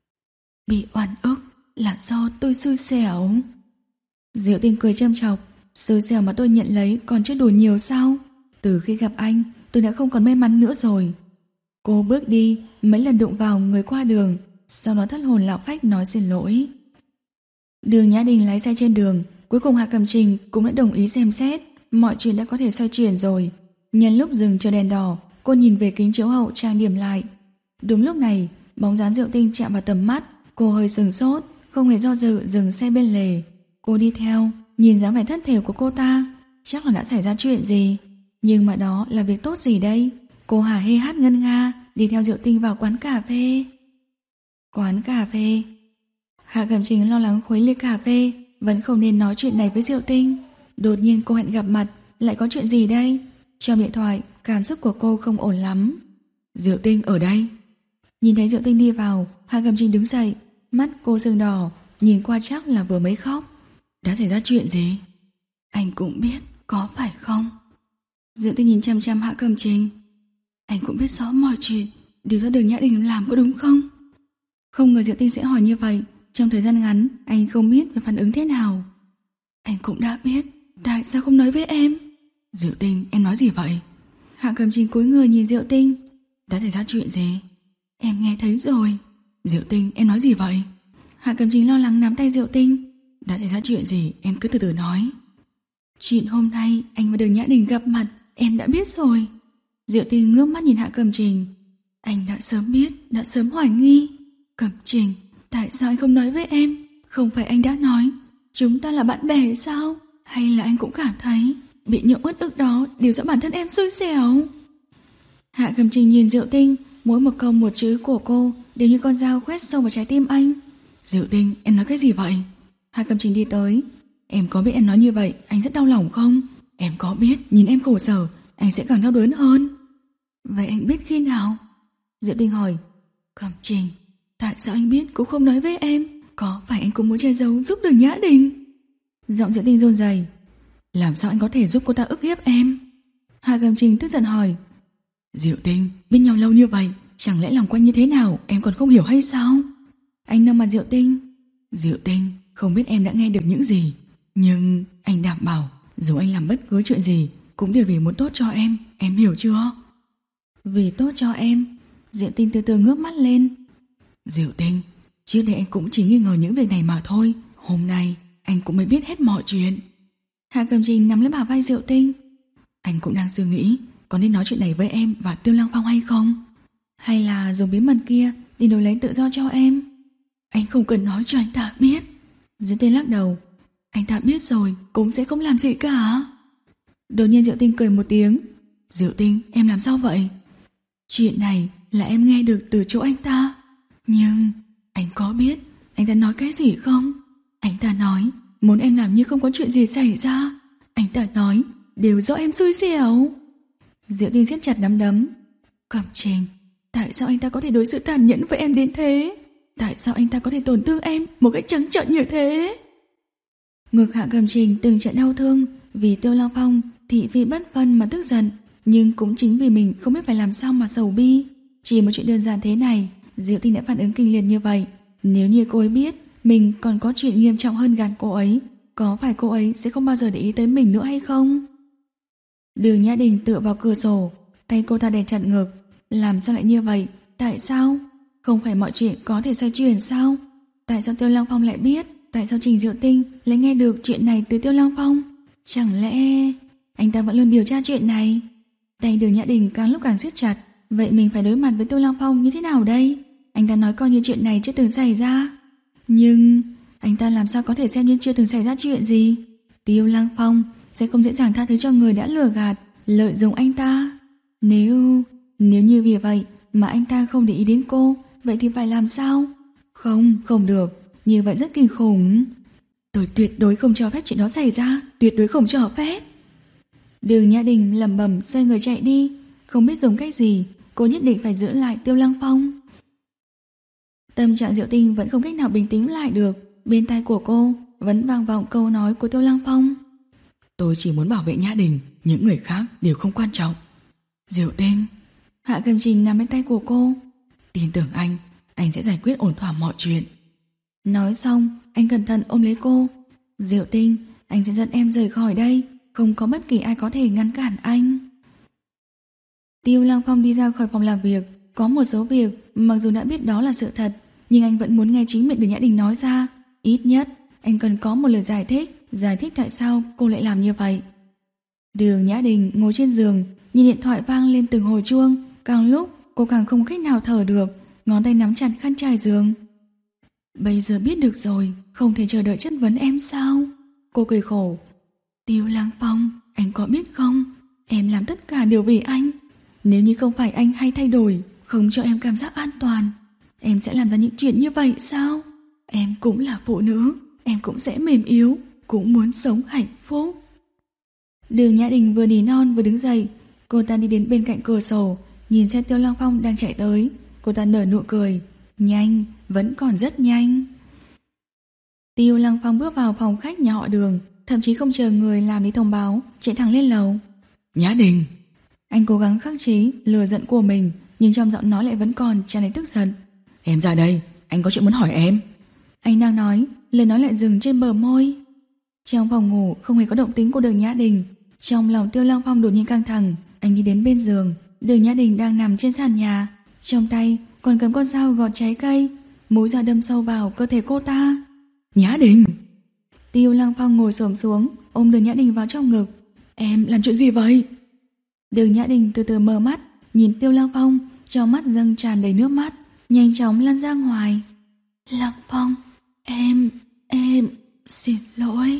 Bị oan ức là do tôi xui xẻo. Diệu Tinh cười châm chọc, Xui xẻo mà tôi nhận lấy còn chưa đủ nhiều sao? Từ khi gặp anh, tôi đã không còn may mắn nữa rồi. Cô bước đi, mấy lần đụng vào người qua đường, sau đó thất hồn lạc phách nói xin lỗi. Đường Nhã Đình lái xe trên đường, cuối cùng Hạ Cẩm Trình cũng đã đồng ý xem xét, mọi chuyện đã có thể xoay chuyển rồi. Nhân lúc dừng chờ đèn đỏ, cô nhìn về kính chiếu hậu trang điểm lại. Đúng lúc này, bóng dáng Diệu Tinh chạm vào tầm mắt, cô hơi sừng sốt, không hề do dự dừng xe bên lề. Cô đi theo, nhìn dáng vẻ thất thểu của cô ta, chắc là đã xảy ra chuyện gì. Nhưng mà đó là việc tốt gì đây? Cô hả hê hát ngân nga, đi theo Diệu Tinh vào quán cà phê. Quán cà phê. Hạ Cẩm Trình lo lắng khuấy ly cà phê, vẫn không nên nói chuyện này với Diệu Tinh. Đột nhiên cô hẹn gặp mặt, lại có chuyện gì đây? Trong điện thoại, cảm xúc của cô không ổn lắm. Diệu Tinh ở đây. Nhìn thấy Diệu Tinh đi vào, Hạ Cẩm Trình đứng dậy, mắt cô sưng đỏ, nhìn qua chắc là vừa mới khóc. Đã xảy ra chuyện gì? Anh cũng biết, có phải không? Diệu Tinh nhìn chăm chăm Hạ Cẩm Trình. Anh cũng biết rõ mọi chuyện, điều do Đường Nhã Đình làm có đúng không? Không ngờ Diệu Tinh sẽ hỏi như vậy. Trong thời gian ngắn, anh không biết phải phản ứng thế nào. Anh cũng đã biết, tại sao không nói với em? Diệu Tinh, em nói gì vậy? Hạ Cẩm Trình cúi người nhìn Diệu Tinh. Đã xảy ra chuyện gì? Em nghe thấy rồi. Diệu Tinh, em nói gì vậy? Hạ Cẩm Trình lo lắng nắm tay Diệu Tinh. Đã xảy ra chuyện gì, em cứ từ từ nói. Chuyện hôm nay anh và Đường Nhã Đình gặp mặt, em đã biết rồi. Diệu Tinh ngước mắt nhìn Hạ Cẩm Trình. Anh đã sớm biết, đã sớm hoài nghi. Cẩm Trình, tại sao anh không nói với em? Không phải anh đã nói chúng ta là bạn bè sao? Hay là anh cũng cảm thấy bị những uất ức đó đều do bản thân em xui xẻo? Hạ Cẩm Trình nhìn Diệu Tinh, mỗi một câu một chữ của cô đều như con dao khoét sâu vào trái tim anh. Diệu Tinh, em nói cái gì vậy? Hạ Cẩm Trình đi tới. Em có biết em nói như vậy anh rất đau lòng không? Em có biết nhìn em khổ sở anh sẽ càng đau đớn hơn. Vậy anh biết khi nào? Diệu Tinh hỏi. Cẩm Trình, tại sao anh biết cũng không nói với em? Có phải anh cũng muốn che giấu giúp Đường Nhã Đình? Giọng Diệu Tinh run rẩy. Làm sao anh có thể giúp cô ta ức hiếp em? Hạ Cẩm Trình tức giận hỏi. Diệu Tinh, bên nhau lâu như vậy, chẳng lẽ lòng quanh như thế nào em còn không hiểu hay sao? Anh nâng mặt Diệu Tinh. Diệu Tinh, không biết em đã nghe được những gì, nhưng anh đảm bảo dù anh làm bất cứ chuyện gì cũng đều vì muốn tốt cho em, em hiểu chưa? Vì tốt cho em. Diệu Tinh từ từ ngước mắt lên. Diệu Tinh, trước đây anh cũng chỉ nghi ngờ những việc này mà thôi, hôm nay anh cũng mới biết hết mọi chuyện. Hạ Cẩm Trình nắm lấy bả vai Diệu Tinh. Anh cũng đang suy nghĩ có nên nói chuyện này với em và Tiêu Lăng Phong hay không? Hay là dùng bí mật kia để đổi lấy tự do cho em? Anh không cần nói cho anh ta biết. Diệu Tinh lắc đầu. Anh ta biết rồi cũng sẽ không làm gì cả. Đột nhiên Diệu Tinh cười một tiếng. Diệu Tinh, em làm sao vậy? Chuyện này là em nghe được từ chỗ anh ta. Nhưng anh có biết anh ta nói cái gì không? Anh ta nói muốn em làm như không có chuyện gì xảy ra. Anh ta nói đều do em xui xẻo. Diệu Tinh siết chặt nắm đấm. Cẩm Trình, tại sao anh ta có thể đối xử tàn nhẫn với em đến thế? Tại sao anh ta có thể tổn thương em một cách trắng trợn như thế? Ngực Hạ Cẩm Trình từng trận đau thương vì Tiêu Lăng Phong thị phi bất phân mà tức giận, nhưng cũng chính vì mình không biết phải làm sao mà sầu bi. Chỉ một chuyện đơn giản thế này, Diệu Tinh đã phản ứng kinh liệt như vậy. Nếu như cô ấy biết mình còn có chuyện nghiêm trọng hơn gạt cô ấy, có phải cô ấy sẽ không bao giờ để ý tới mình nữa hay không? Đường Nhã Đình tựa vào cửa sổ, tay cô ta đè chặt ngực. Làm sao lại như vậy? Tại sao? Không phải mọi chuyện có thể xoay chuyển sao? Tại sao Tiêu Lăng Phong lại biết? Tại sao Trình Diệu Tinh lại nghe được chuyện này từ Tiêu Lăng Phong? Chẳng lẽ anh ta vẫn luôn điều tra chuyện này? Tay Đường Nhã Đình càng lúc càng siết chặt. Vậy mình phải đối mặt với Tiêu Lăng Phong như thế nào đây? Anh ta nói coi như chuyện này chưa từng xảy ra. Nhưng anh ta làm sao có thể xem như chưa từng xảy ra chuyện gì? Tiêu Lăng Phong sẽ không dễ dàng tha thứ cho người đã lừa gạt, lợi dụng anh ta. Nếu... nếu như vì vậy mà anh ta không để ý đến cô, vậy thì phải làm sao? Không, không được. Như vậy rất kinh khủng. Tôi tuyệt đối không cho phép chuyện đó xảy ra. Tuyệt đối không cho phép. Đường Nhã Đình lẩm bẩm xoay người chạy đi. Không biết dùng cách gì, cô nhất định phải giữ lại Tiêu Lăng Phong. Tâm trạng Diệu Tinh vẫn không cách nào bình tĩnh lại được. Bên tai của cô vẫn vang vọng câu nói của Tiêu Lăng Phong. Tôi chỉ muốn bảo vệ Nhã Đình, những người khác đều không quan trọng. Diệu Tinh. Hạ Cẩm Trình nắm lấy tay của cô. Tin tưởng anh, anh sẽ giải quyết ổn thỏa mọi chuyện. Nói xong, anh cẩn thận ôm lấy cô. Diệu Tinh, Anh sẽ dẫn em rời khỏi đây, không có bất kỳ ai có thể ngăn cản anh. Tiêu Lăng Phong đi ra khỏi phòng làm việc. Có một số việc mặc dù đã biết đó là sự thật, nhưng anh vẫn muốn nghe chính miệng Đường Nhã Đình nói ra. Ít nhất anh cần có một lời giải thích, giải thích tại sao cô lại làm như vậy. Đường Nhã Đình ngồi trên giường, nhìn điện thoại vang lên từng hồi chuông. Càng lúc cô càng không cách nào thở được, ngón tay nắm chặt khăn trải giường. Bây giờ biết được rồi, không thể chờ đợi chất vấn em sao? Cô cười khổ. Tiêu Lăng Phong, anh có biết không, em làm tất cả đều vì anh. Nếu như không phải anh hay thay đổi, không cho em cảm giác an toàn, em sẽ làm ra những chuyện như vậy sao? Em cũng là phụ nữ, em cũng sẽ mềm yếu, cũng muốn sống hạnh phúc. Đường Nhã Đình vừa nỉ non vừa đứng dậy. Cô ta đi đến bên cạnh cửa sổ, nhìn xe Tiêu Lăng Phong đang chạy tới. Cô ta nở nụ cười. Nhanh, vẫn còn rất nhanh. Tiêu Lăng Phong bước vào phòng khách nhà họ Đường, thậm chí không chờ người làm đi thông báo, chạy thẳng lên lầu. Nhã Đình. Anh cố gắng khắc chế lừa giận của mình, nhưng trong giọng nói lại vẫn còn tràn đầy tức giận. Em ra đây, anh có chuyện muốn hỏi em. Anh đang nói, lời nói lại dừng trên bờ môi. Trong phòng ngủ không hề có động tĩnh của Đường Nhã Đình. Trong lòng Tiêu Lăng Phong đột nhiên căng thẳng. Anh đi đến bên giường. Đường Nhã Đình đang nằm trên sàn nhà, trong tay còn cầm con dao gọt trái cây, mũi dao đâm sâu vào cơ thể cô ta. Nhã Đình. Tiêu Lăng Phong ngồi xổm xuống, ôm Đường Nhã Đình vào trong ngực. Em làm chuyện gì vậy? Đường Nhã Đình từ từ mở mắt, nhìn Tiêu Lăng Phong, trong mắt dâng tràn đầy nước mắt, nhanh chóng lăn ra ngoài. Lăng Phong, em, em, xin lỗi.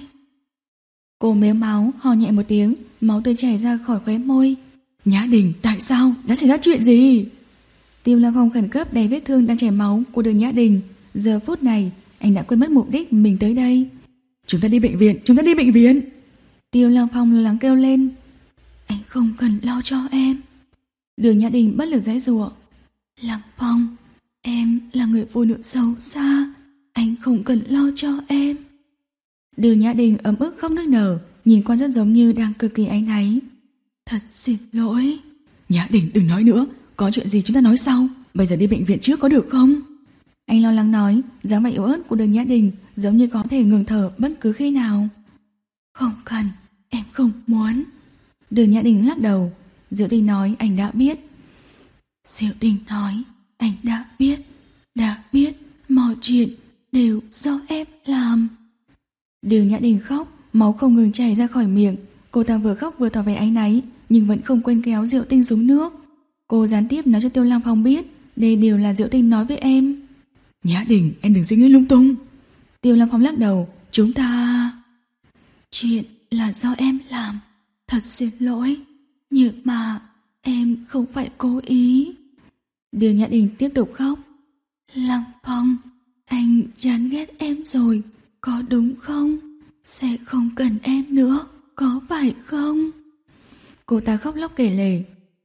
Cô mếu máu, ho nhẹ một tiếng, máu tươi chảy ra khỏi khóe môi. Nhã Đình, tại sao? Đã xảy ra chuyện gì? Tiêu Lăng Phong khẩn cấp đè vết thương đang chảy máu của Đường Nhã Đình. Giờ phút này, anh đã quên mất mục đích mình tới đây. Chúng ta đi bệnh viện, chúng ta đi bệnh viện. Tiêu Lăng Phong lo lắng kêu lên. Anh không cần lo cho em. Đường Nhã Đình bất lực giãy giụa. Lăng Phong, em là người phụ nữ xấu xa, anh không cần lo cho em. Đường Nhã Đình ấm ức khóc nức nở, nhìn qua rất giống như đang cực kỳ áy náy. Thật xin lỗi. Nhã Đình đừng nói nữa, có chuyện gì chúng ta nói sau, bây giờ đi bệnh viện trước có được không? Anh lo lắng nói, dáng vẻ yếu ớt của Đường Nhã Đình giống như có thể ngừng thở bất cứ khi nào. Không cần, em không muốn. Đường Nhã Đình lắc đầu. Diệu Tinh nói anh đã biết. Diệu Tinh nói anh đã biết, đã biết mọi chuyện đều do em làm. Đường Nhã Đình khóc, máu không ngừng chảy ra khỏi miệng. Cô ta vừa khóc vừa tỏ vẻ áy náy, nhưng vẫn không quên kéo Diệu Tinh xuống nước. Cô gián tiếp nói cho Tiêu Lăng Phong biết đây đều là Diệu Tinh nói với em. Nhã Đình, em đừng suy nghĩ lung tung. Tiêu Lăng Phong lắc đầu. Chúng ta... Chuyện là do em làm, thật xin lỗi, nhưng mà em không phải cố ý. Đường Nhã Đình tiếp tục khóc. Lăng Phong, anh chán ghét em rồi, có đúng không? Sẽ không cần em nữa, có phải không? Cô ta khóc lóc kể lể.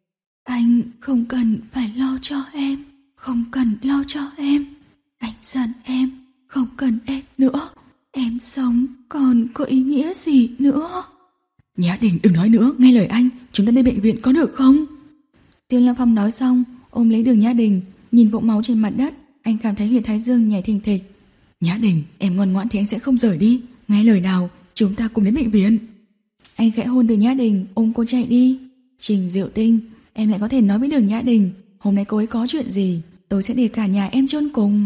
Anh không cần phải lo cho em, không cần lo cho em. Anh giận em, không cần em nữa. Em sống còn có ý nghĩa gì nữa? Nhã Đình đừng nói nữa, nghe lời anh, chúng ta đi bệnh viện có được không? Tiêu Lăng Phong nói xong, ôm lấy Đường Nhã Đình, nhìn vũng máu trên mặt đất, anh cảm thấy huyệt thái dương nhảy thình thịch. Nhã Đình, em ngoan ngoãn thì anh sẽ không rời đi, nghe lời nào, chúng ta cùng đến bệnh viện. Anh khẽ hôn Đường Nhã Đình, ôm cô chạy đi. Trình Diệu Tinh, em lại có thể nói với Đường Nhã Đình, hôm nay cô ấy có chuyện gì, tôi sẽ để cả nhà em chôn cùng.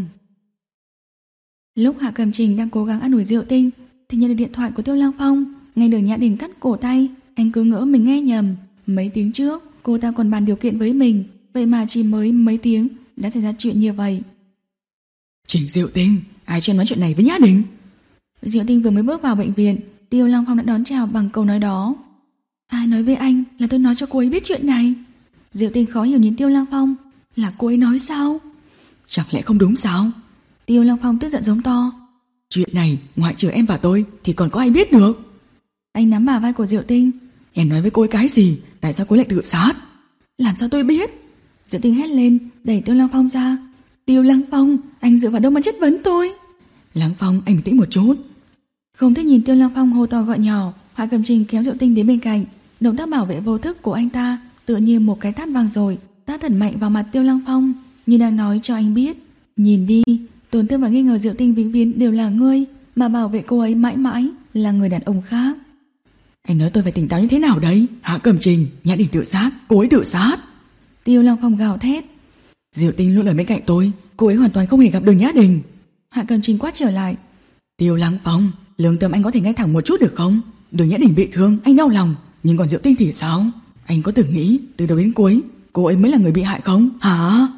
Lúc Hạ Cẩm Trình đang cố gắng an ủi Diệu Tinh thì nhận được điện thoại của Tiêu Lăng Phong. Nghe Đường Nhã Đình cắt cổ tay, anh cứ ngỡ mình nghe nhầm. Mấy tiếng trước cô ta còn bàn điều kiện với mình, vậy mà chỉ mới mấy tiếng đã xảy ra chuyện như vậy. Trình Diệu Tinh, ai cho em nói chuyện này với Nhã Đình? Diệu Tinh vừa mới bước vào bệnh viện, Tiêu Lăng Phong đã đón chào bằng câu nói đó. Ai nói với anh là tôi nói cho cô ấy biết chuyện này? Diệu Tinh khó hiểu nhìn Tiêu Lăng Phong. Là cô ấy nói sao? Chẳng lẽ không đúng sao? Tiêu Lăng Phong tức giận giống to. Chuyện này ngoại trừ em và tôi thì còn có ai biết được? Anh nắm bả vai của Diệu Tinh. Em nói với cô ấy cái gì? Tại sao cô ấy lại tự sát? Làm sao tôi biết? Diệu Tinh hét lên, đẩy Tiêu Lăng Phong ra. Tiêu Lăng Phong, anh dựa vào đâu mà chất vấn tôi? Lăng Phong, anh bình tĩnh một chút. Không thích nhìn Tiêu Lăng Phong hô to gọi nhỏ, Hạ Cẩm Trình kéo Diệu Tinh đến bên cạnh. Động tác bảo vệ vô thức của anh ta tựa như một cái tát vàng rồi, tát thật mạnh vào mặt Tiêu Lăng Phong, như đang nói cho anh biết, nhìn đi, tổn thương và nghi ngờ Diệu Tinh vĩnh viễn đều là ngươi, mà bảo vệ cô ấy mãi mãi là người đàn ông khác. Anh nói tôi phải tỉnh táo như thế nào đấy? Hạ Cẩm Trình, Nhã Đình tự sát, cô ấy tự sát. Tiêu Lăng Phong gào thét. Diệu Tinh luôn ở bên cạnh tôi, cô ấy hoàn toàn không hề gặp Đường Nhã Đình. Hạ Cẩm Trình quát trở lại. Tiêu Lăng Phong, lương tâm anh có thể ngay thẳng một chút được không? Đường Nhã Đình bị thương, anh đau lòng, nhưng còn Diệu Tinh thì sao? Anh có từng nghĩ từ đầu đến cuối cô ấy mới là người bị hại không? Hả?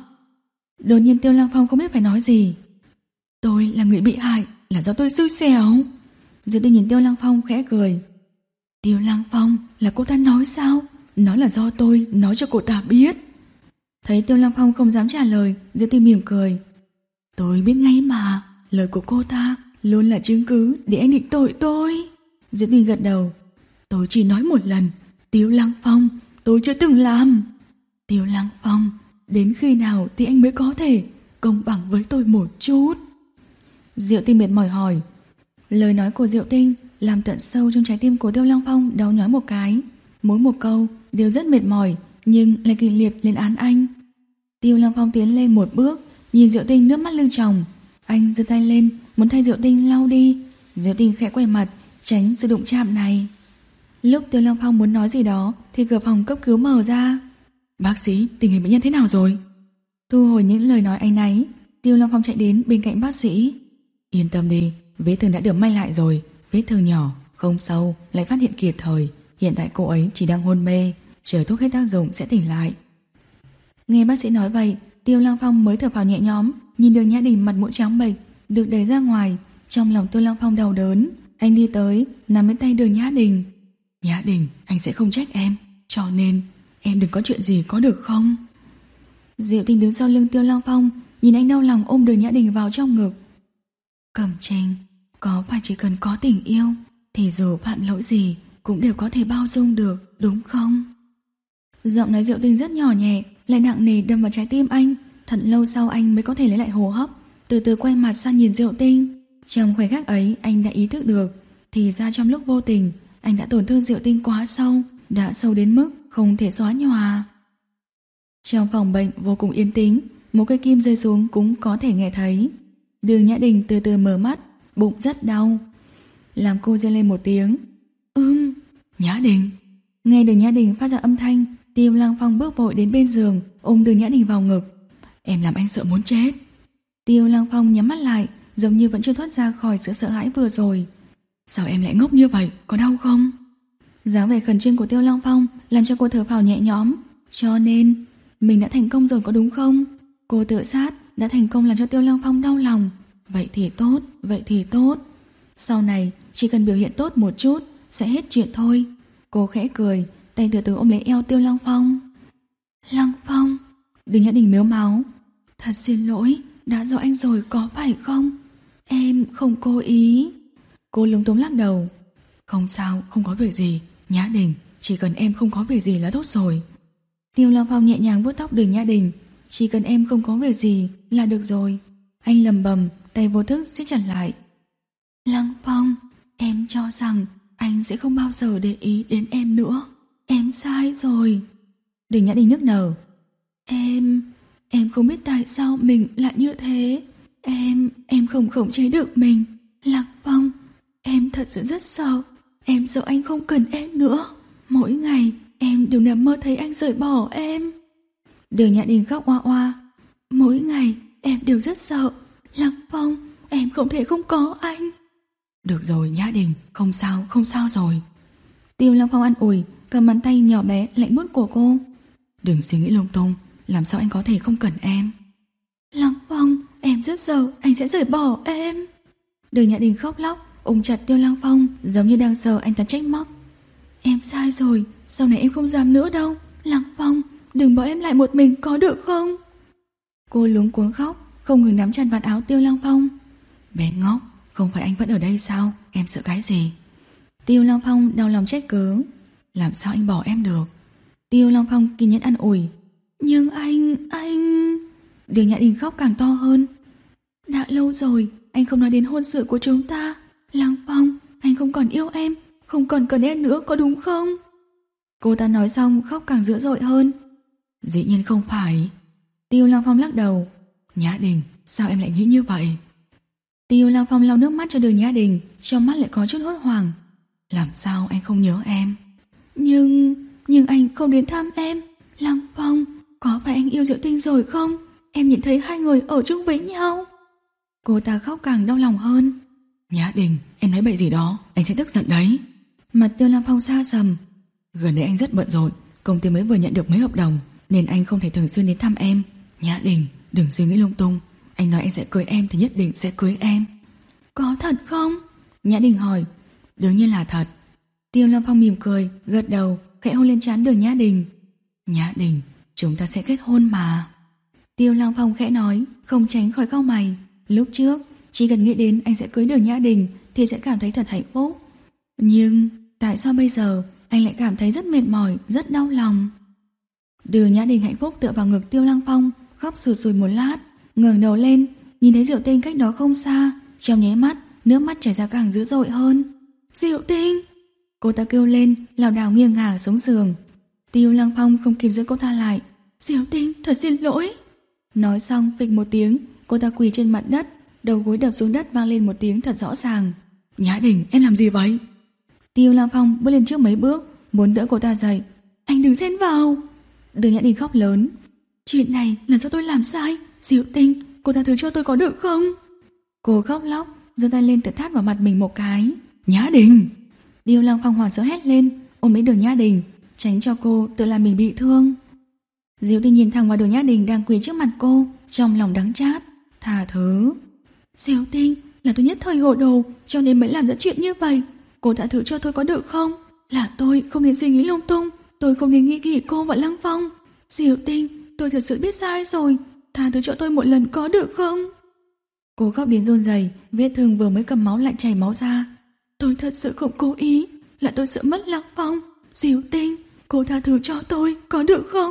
Đột nhiên Tiêu Lăng Phong không biết phải nói gì. Tôi là người bị hại, là do tôi xui xẻo. Diệu Tinh nhìn Tiêu Lăng Phong khẽ cười. Tiêu Lăng Phong, là cô ta nói sao? Nói là do tôi nói cho cô ta biết. Thấy Tiêu Lăng Phong không dám trả lời, Diệu Tinh mỉm cười. Tôi biết ngay mà, lời của cô ta luôn là chứng cứ để anh định tội tôi. Diệu Tinh gật đầu. Tôi chỉ nói một lần, Tiêu Lăng Phong, tôi chưa từng làm. Tiêu Lăng Phong, đến khi nào thì anh mới có thể công bằng với tôi một chút? Diệu Tinh mệt mỏi hỏi. Lời nói của Diệu Tinh làm tận sâu trong trái tim của Tiêu Lăng Phong đau nhói một cái. Mỗi một câu đều rất mệt mỏi, nhưng lại kịch liệt lên án anh. Tiêu Lăng Phong tiến lên một bước, nhìn Diệu Tinh nước mắt lưng tròng. Anh giơ tay lên muốn thay Diệu Tinh lau đi. Diệu Tinh khẽ quay mặt tránh sự đụng chạm này. Lúc Tiêu Lăng Phong muốn nói gì đó thì cửa phòng cấp cứu mở ra. Bác sĩ, tình hình bệnh nhân thế nào rồi? Thu hồi những lời nói áy náy, Tiêu Lăng Phong chạy đến bên cạnh bác sĩ. Yên tâm đi, vết thương đã được may lại rồi. Vết thương nhỏ, không sâu, lại phát hiện kịp thời. Hiện tại cô ấy chỉ đang hôn mê, chờ thuốc hết tác dụng sẽ tỉnh lại. Nghe bác sĩ nói vậy, Tiêu Lăng Phong mới thở phào nhẹ nhõm. Nhìn Đường Nhã Đình mặt mũi trắng bệch được đẩy ra ngoài, trong lòng Tiêu Lăng Phong đau đớn. Anh đi tới nắm lấy tay Đường Nhã Đình. Nhã Đình, anh sẽ không trách em, cho nên em đừng có chuyện gì có được không? Diệu Tinh đứng sau lưng Tiêu Lăng Phong, nhìn anh đau lòng ôm Đường Nhã Đình vào trong ngực. Cẩm Trình, có phải chỉ cần có tình yêu thì dù phạm lỗi gì cũng đều có thể bao dung được, đúng không? Giọng nói Diệu Tinh rất nhỏ nhẹ, lại nặng nề đâm vào trái tim anh. Thật lâu sau anh mới có thể lấy lại hô hấp, từ từ quay mặt sang nhìn Diệu Tinh. Trong khoảnh khắc ấy anh đã ý thức được, thì ra trong lúc vô tình anh đã tổn thương Diệu Tinh quá sâu, đã sâu đến mức không thể xóa nhòa. Trong phòng bệnh vô cùng yên tĩnh, một cây kim rơi xuống cũng có thể nghe thấy. Đường Nhã Đình từ từ mở mắt, bụng rất đau. Làm cô rên lên một tiếng. Ưm, Nhã Đình. Nghe Đường Nhã Đình phát ra âm thanh, Tiêu Lăng Phong bước vội đến bên giường, ôm Đường Nhã Đình vào ngực. Em làm anh sợ muốn chết. Tiêu Lăng Phong nhắm mắt lại, giống như vẫn chưa thoát ra khỏi sự sợ hãi vừa rồi. Sao em lại ngốc như vậy, có đau không? Dáng vẻ khẩn trương của Tiêu Lăng Phong làm cho cô thở phào nhẹ nhõm. Cho nên mình đã thành công rồi có đúng không? Cô tự sát đã thành công làm cho Tiêu Lăng Phong đau lòng. Vậy thì tốt, vậy thì tốt. Sau này chỉ cần biểu hiện tốt một chút sẽ hết chuyện thôi. Cô khẽ cười, tay từ từ ôm lấy eo Tiêu Lăng Phong. Lăng Phong. Đường Nhã Đình mếu máu. Thật xin lỗi, đã dọa anh rồi có phải không? Em không cố ý. Cô lúng túng lắc đầu. Không sao, không có việc gì. Nhã Đình, chỉ cần em không có việc gì là tốt rồi. Tiêu Lăng Phong nhẹ nhàng vuốt tóc Đường Nhã Đình. Chỉ cần em không có việc gì là được rồi. Anh lầm bầm, tay vô thức siết chặt lại. Lăng Phong, em cho rằng anh sẽ không bao giờ để ý đến em nữa. Em sai rồi. Đường Nhã Đình nức nở. Em, em không biết tại sao mình lại như thế. Em, em không khống chế được mình. Lăng Phong, em thật sự rất sợ. Em sợ anh không cần em nữa. Mỗi ngày em đều nằm mơ thấy anh rời bỏ em. Đường Nhã Đình khóc oa oa. Mỗi ngày em đều rất sợ. Lăng Phong, em không thể không có anh. Được rồi Nhã Đình, không sao, không sao rồi. Tiêu Lăng Phong an ủi, cầm bàn tay nhỏ bé lạnh buốt của cô. Đừng suy nghĩ lung tung, làm sao anh có thể không cần em. Lăng Phong, em rất sợ anh sẽ rời bỏ em. Đường Nhã Đình khóc lóc, ôm chặt Tiêu Lăng Phong, giống như đang sợ anh ta trách móc. Em sai rồi, sau này em không dám nữa đâu. Lăng Phong, đừng bỏ em lại một mình có được không? Cô luống cuống khóc, không ngừng nắm chặt vạt áo Tiêu Lăng Phong. Bé ngốc, không phải anh vẫn ở đây sao? Em sợ cái gì? Tiêu Lăng Phong đau lòng trách cứ. Làm sao anh bỏ em được? Tiêu Lăng Phong kiên nhẫn an ủi. Nhưng anh, anh... Đường Nhã Đình khóc càng to hơn. Đã lâu rồi, anh không nói đến hôn sự của chúng ta. Lăng Phong, anh không còn yêu em, không còn cần em nữa có đúng không? Cô ta nói xong khóc càng dữ dội hơn. Dĩ nhiên không phải. Tiêu Lăng Phong lắc đầu. Nhã Đình, sao em lại nghĩ như vậy? Tiêu Lăng Phong lau nước mắt cho Đường Nhã Đình, trong mắt lại có chút hốt hoảng. Làm sao anh không nhớ em? Nhưng... nhưng anh không đến thăm em. Lăng Phong, có phải anh yêu Diệu Tinh rồi không? Em nhìn thấy hai người ở chung với nhau. Cô ta khóc càng đau lòng hơn. Nhã Đình, em nói bậy gì đó, anh sẽ tức giận đấy. Mặt Tiêu Lăng Phong xa sầm. Gần đây anh rất bận rộn, công ty mới vừa nhận được mấy hợp đồng, nên anh không thể thường xuyên đến thăm em. Nhã Đình, đừng suy nghĩ lung tung. Anh nói anh sẽ cưới em thì nhất định sẽ cưới em. Có thật không? Nhã Đình hỏi. Đương nhiên là thật. Tiêu Lăng Phong mỉm cười, gật đầu, khẽ hôn lên trán Đường Nhã Đình. Nhã Đình, chúng ta sẽ kết hôn mà. Tiêu Lăng Phong khẽ nói, không tránh khỏi cau mày. Lúc trước, chỉ cần nghĩ đến anh sẽ cưới Đường Nhã Đình thì sẽ cảm thấy thật hạnh phúc. Nhưng tại sao bây giờ anh lại cảm thấy rất mệt mỏi, rất đau lòng? Đường Nhã Đình hạnh phúc tựa vào ngực Tiêu Lăng Phong, khóc sụt sùi một lát, ngẩng đầu lên, nhìn thấy Diệu Tinh cách đó không xa, trong nháy mắt, nước mắt chảy ra càng dữ dội hơn. Diệu Tinh! Cô ta kêu lên, lảo đảo nghiêng ngả xuống giường. Tiêu Lăng Phong không kịp giữ cô ta lại. Diệu Tinh, thật xin lỗi. Nói xong, phịch một tiếng, cô ta quỳ trên mặt đất, đầu gối đập xuống đất vang lên một tiếng thật rõ ràng. Nhã Đình, em làm gì vậy? Tiêu Lăng Phong bước lên trước mấy bước, muốn đỡ cô ta dậy. Anh đừng xen vào. Đường Nhã Đình khóc lớn. Chuyện này là do tôi làm sai. Diệu Tinh, cô ta thứ cho tôi có được không? Cô khóc lóc, giơ tay lên tự thát vào mặt mình một cái. Nhã Đình! Tiêu Lăng Phong hoảng sợ hét lên, ôm lấy Đường Nhã Đình, tránh cho cô tự làm mình bị thương. Diệu Tinh nhìn thẳng vào Đường Nhã Đình đang quỳ trước mặt cô, trong lòng đắng chát. Tha thứ. Diệu Tinh, là tôi nhất thời hồ đồ cho nên mới làm ra chuyện như vậy. Cô tha thứ cho tôi có được không? Là tôi không nên suy nghĩ lung tung, tôi không nên nghĩ kỹ cô và Lăng Phong. Diệu Tinh, tôi thật sự biết sai rồi, tha thứ cho tôi một lần có được không? Cô khóc đến run rẩy, vết thương vừa mới cầm máu lại chảy máu ra. Tôi thật sự không cố ý, là tôi sợ mất Lăng Phong. Diệu Tinh, cô tha thứ cho tôi có được không?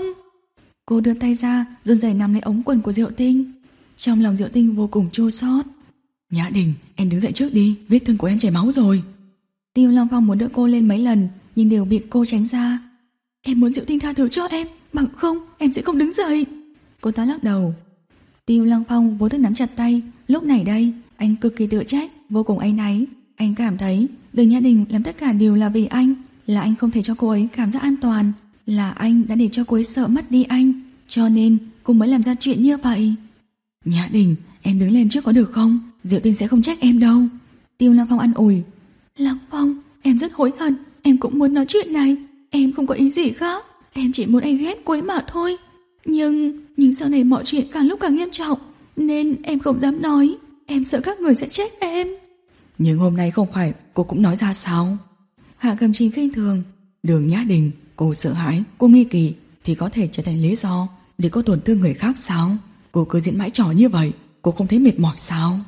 Cô đưa tay ra, run rẩy nắm lấy ống quần của Diệu Tinh. Trong lòng Diệu Tinh vô cùng chua xót. Nhã Đình, em đứng dậy trước đi, vết thương của em chảy máu rồi. Tiêu Lăng Phong muốn đỡ cô lên mấy lần, nhưng đều bị cô tránh ra. Em muốn Diệu Tinh tha thứ cho em, bằng không em sẽ không đứng dậy. Cô ta lắc đầu. Tiêu Lăng Phong vô thức nắm chặt tay. Lúc này đây, anh cực kỳ tự trách, vô cùng áy náy. Anh cảm thấy Đường Nhã Đình làm tất cả đều là vì anh, là anh không thể cho cô ấy cảm giác an toàn, là anh đã để cho cô ấy sợ mất đi anh, cho nên cô mới làm ra chuyện như vậy. Nhã Đình, em đứng lên trước có được không? Diệu Tinh sẽ không trách em đâu. Tiêu Lăng Phong an ủi. Lăng Phong, em rất hối hận, em cũng muốn nói chuyện này. Em không có ý gì khác, em chỉ muốn anh ghét cô ấy mà thôi. Nhưng, nhưng sau này mọi chuyện càng lúc càng nghiêm trọng, nên em không dám nói. Em sợ các người sẽ trách em. Nhưng hôm nay không phải cô cũng nói ra sao? Hạ Cầm Trinh khinh thường. Đường Nhã Đình, cô sợ hãi, cô nghi kỳ thì có thể trở thành lý do để cô tổn thương người khác sao? Cô cứ diễn mãi trò như vậy, cô không thấy mệt mỏi sao?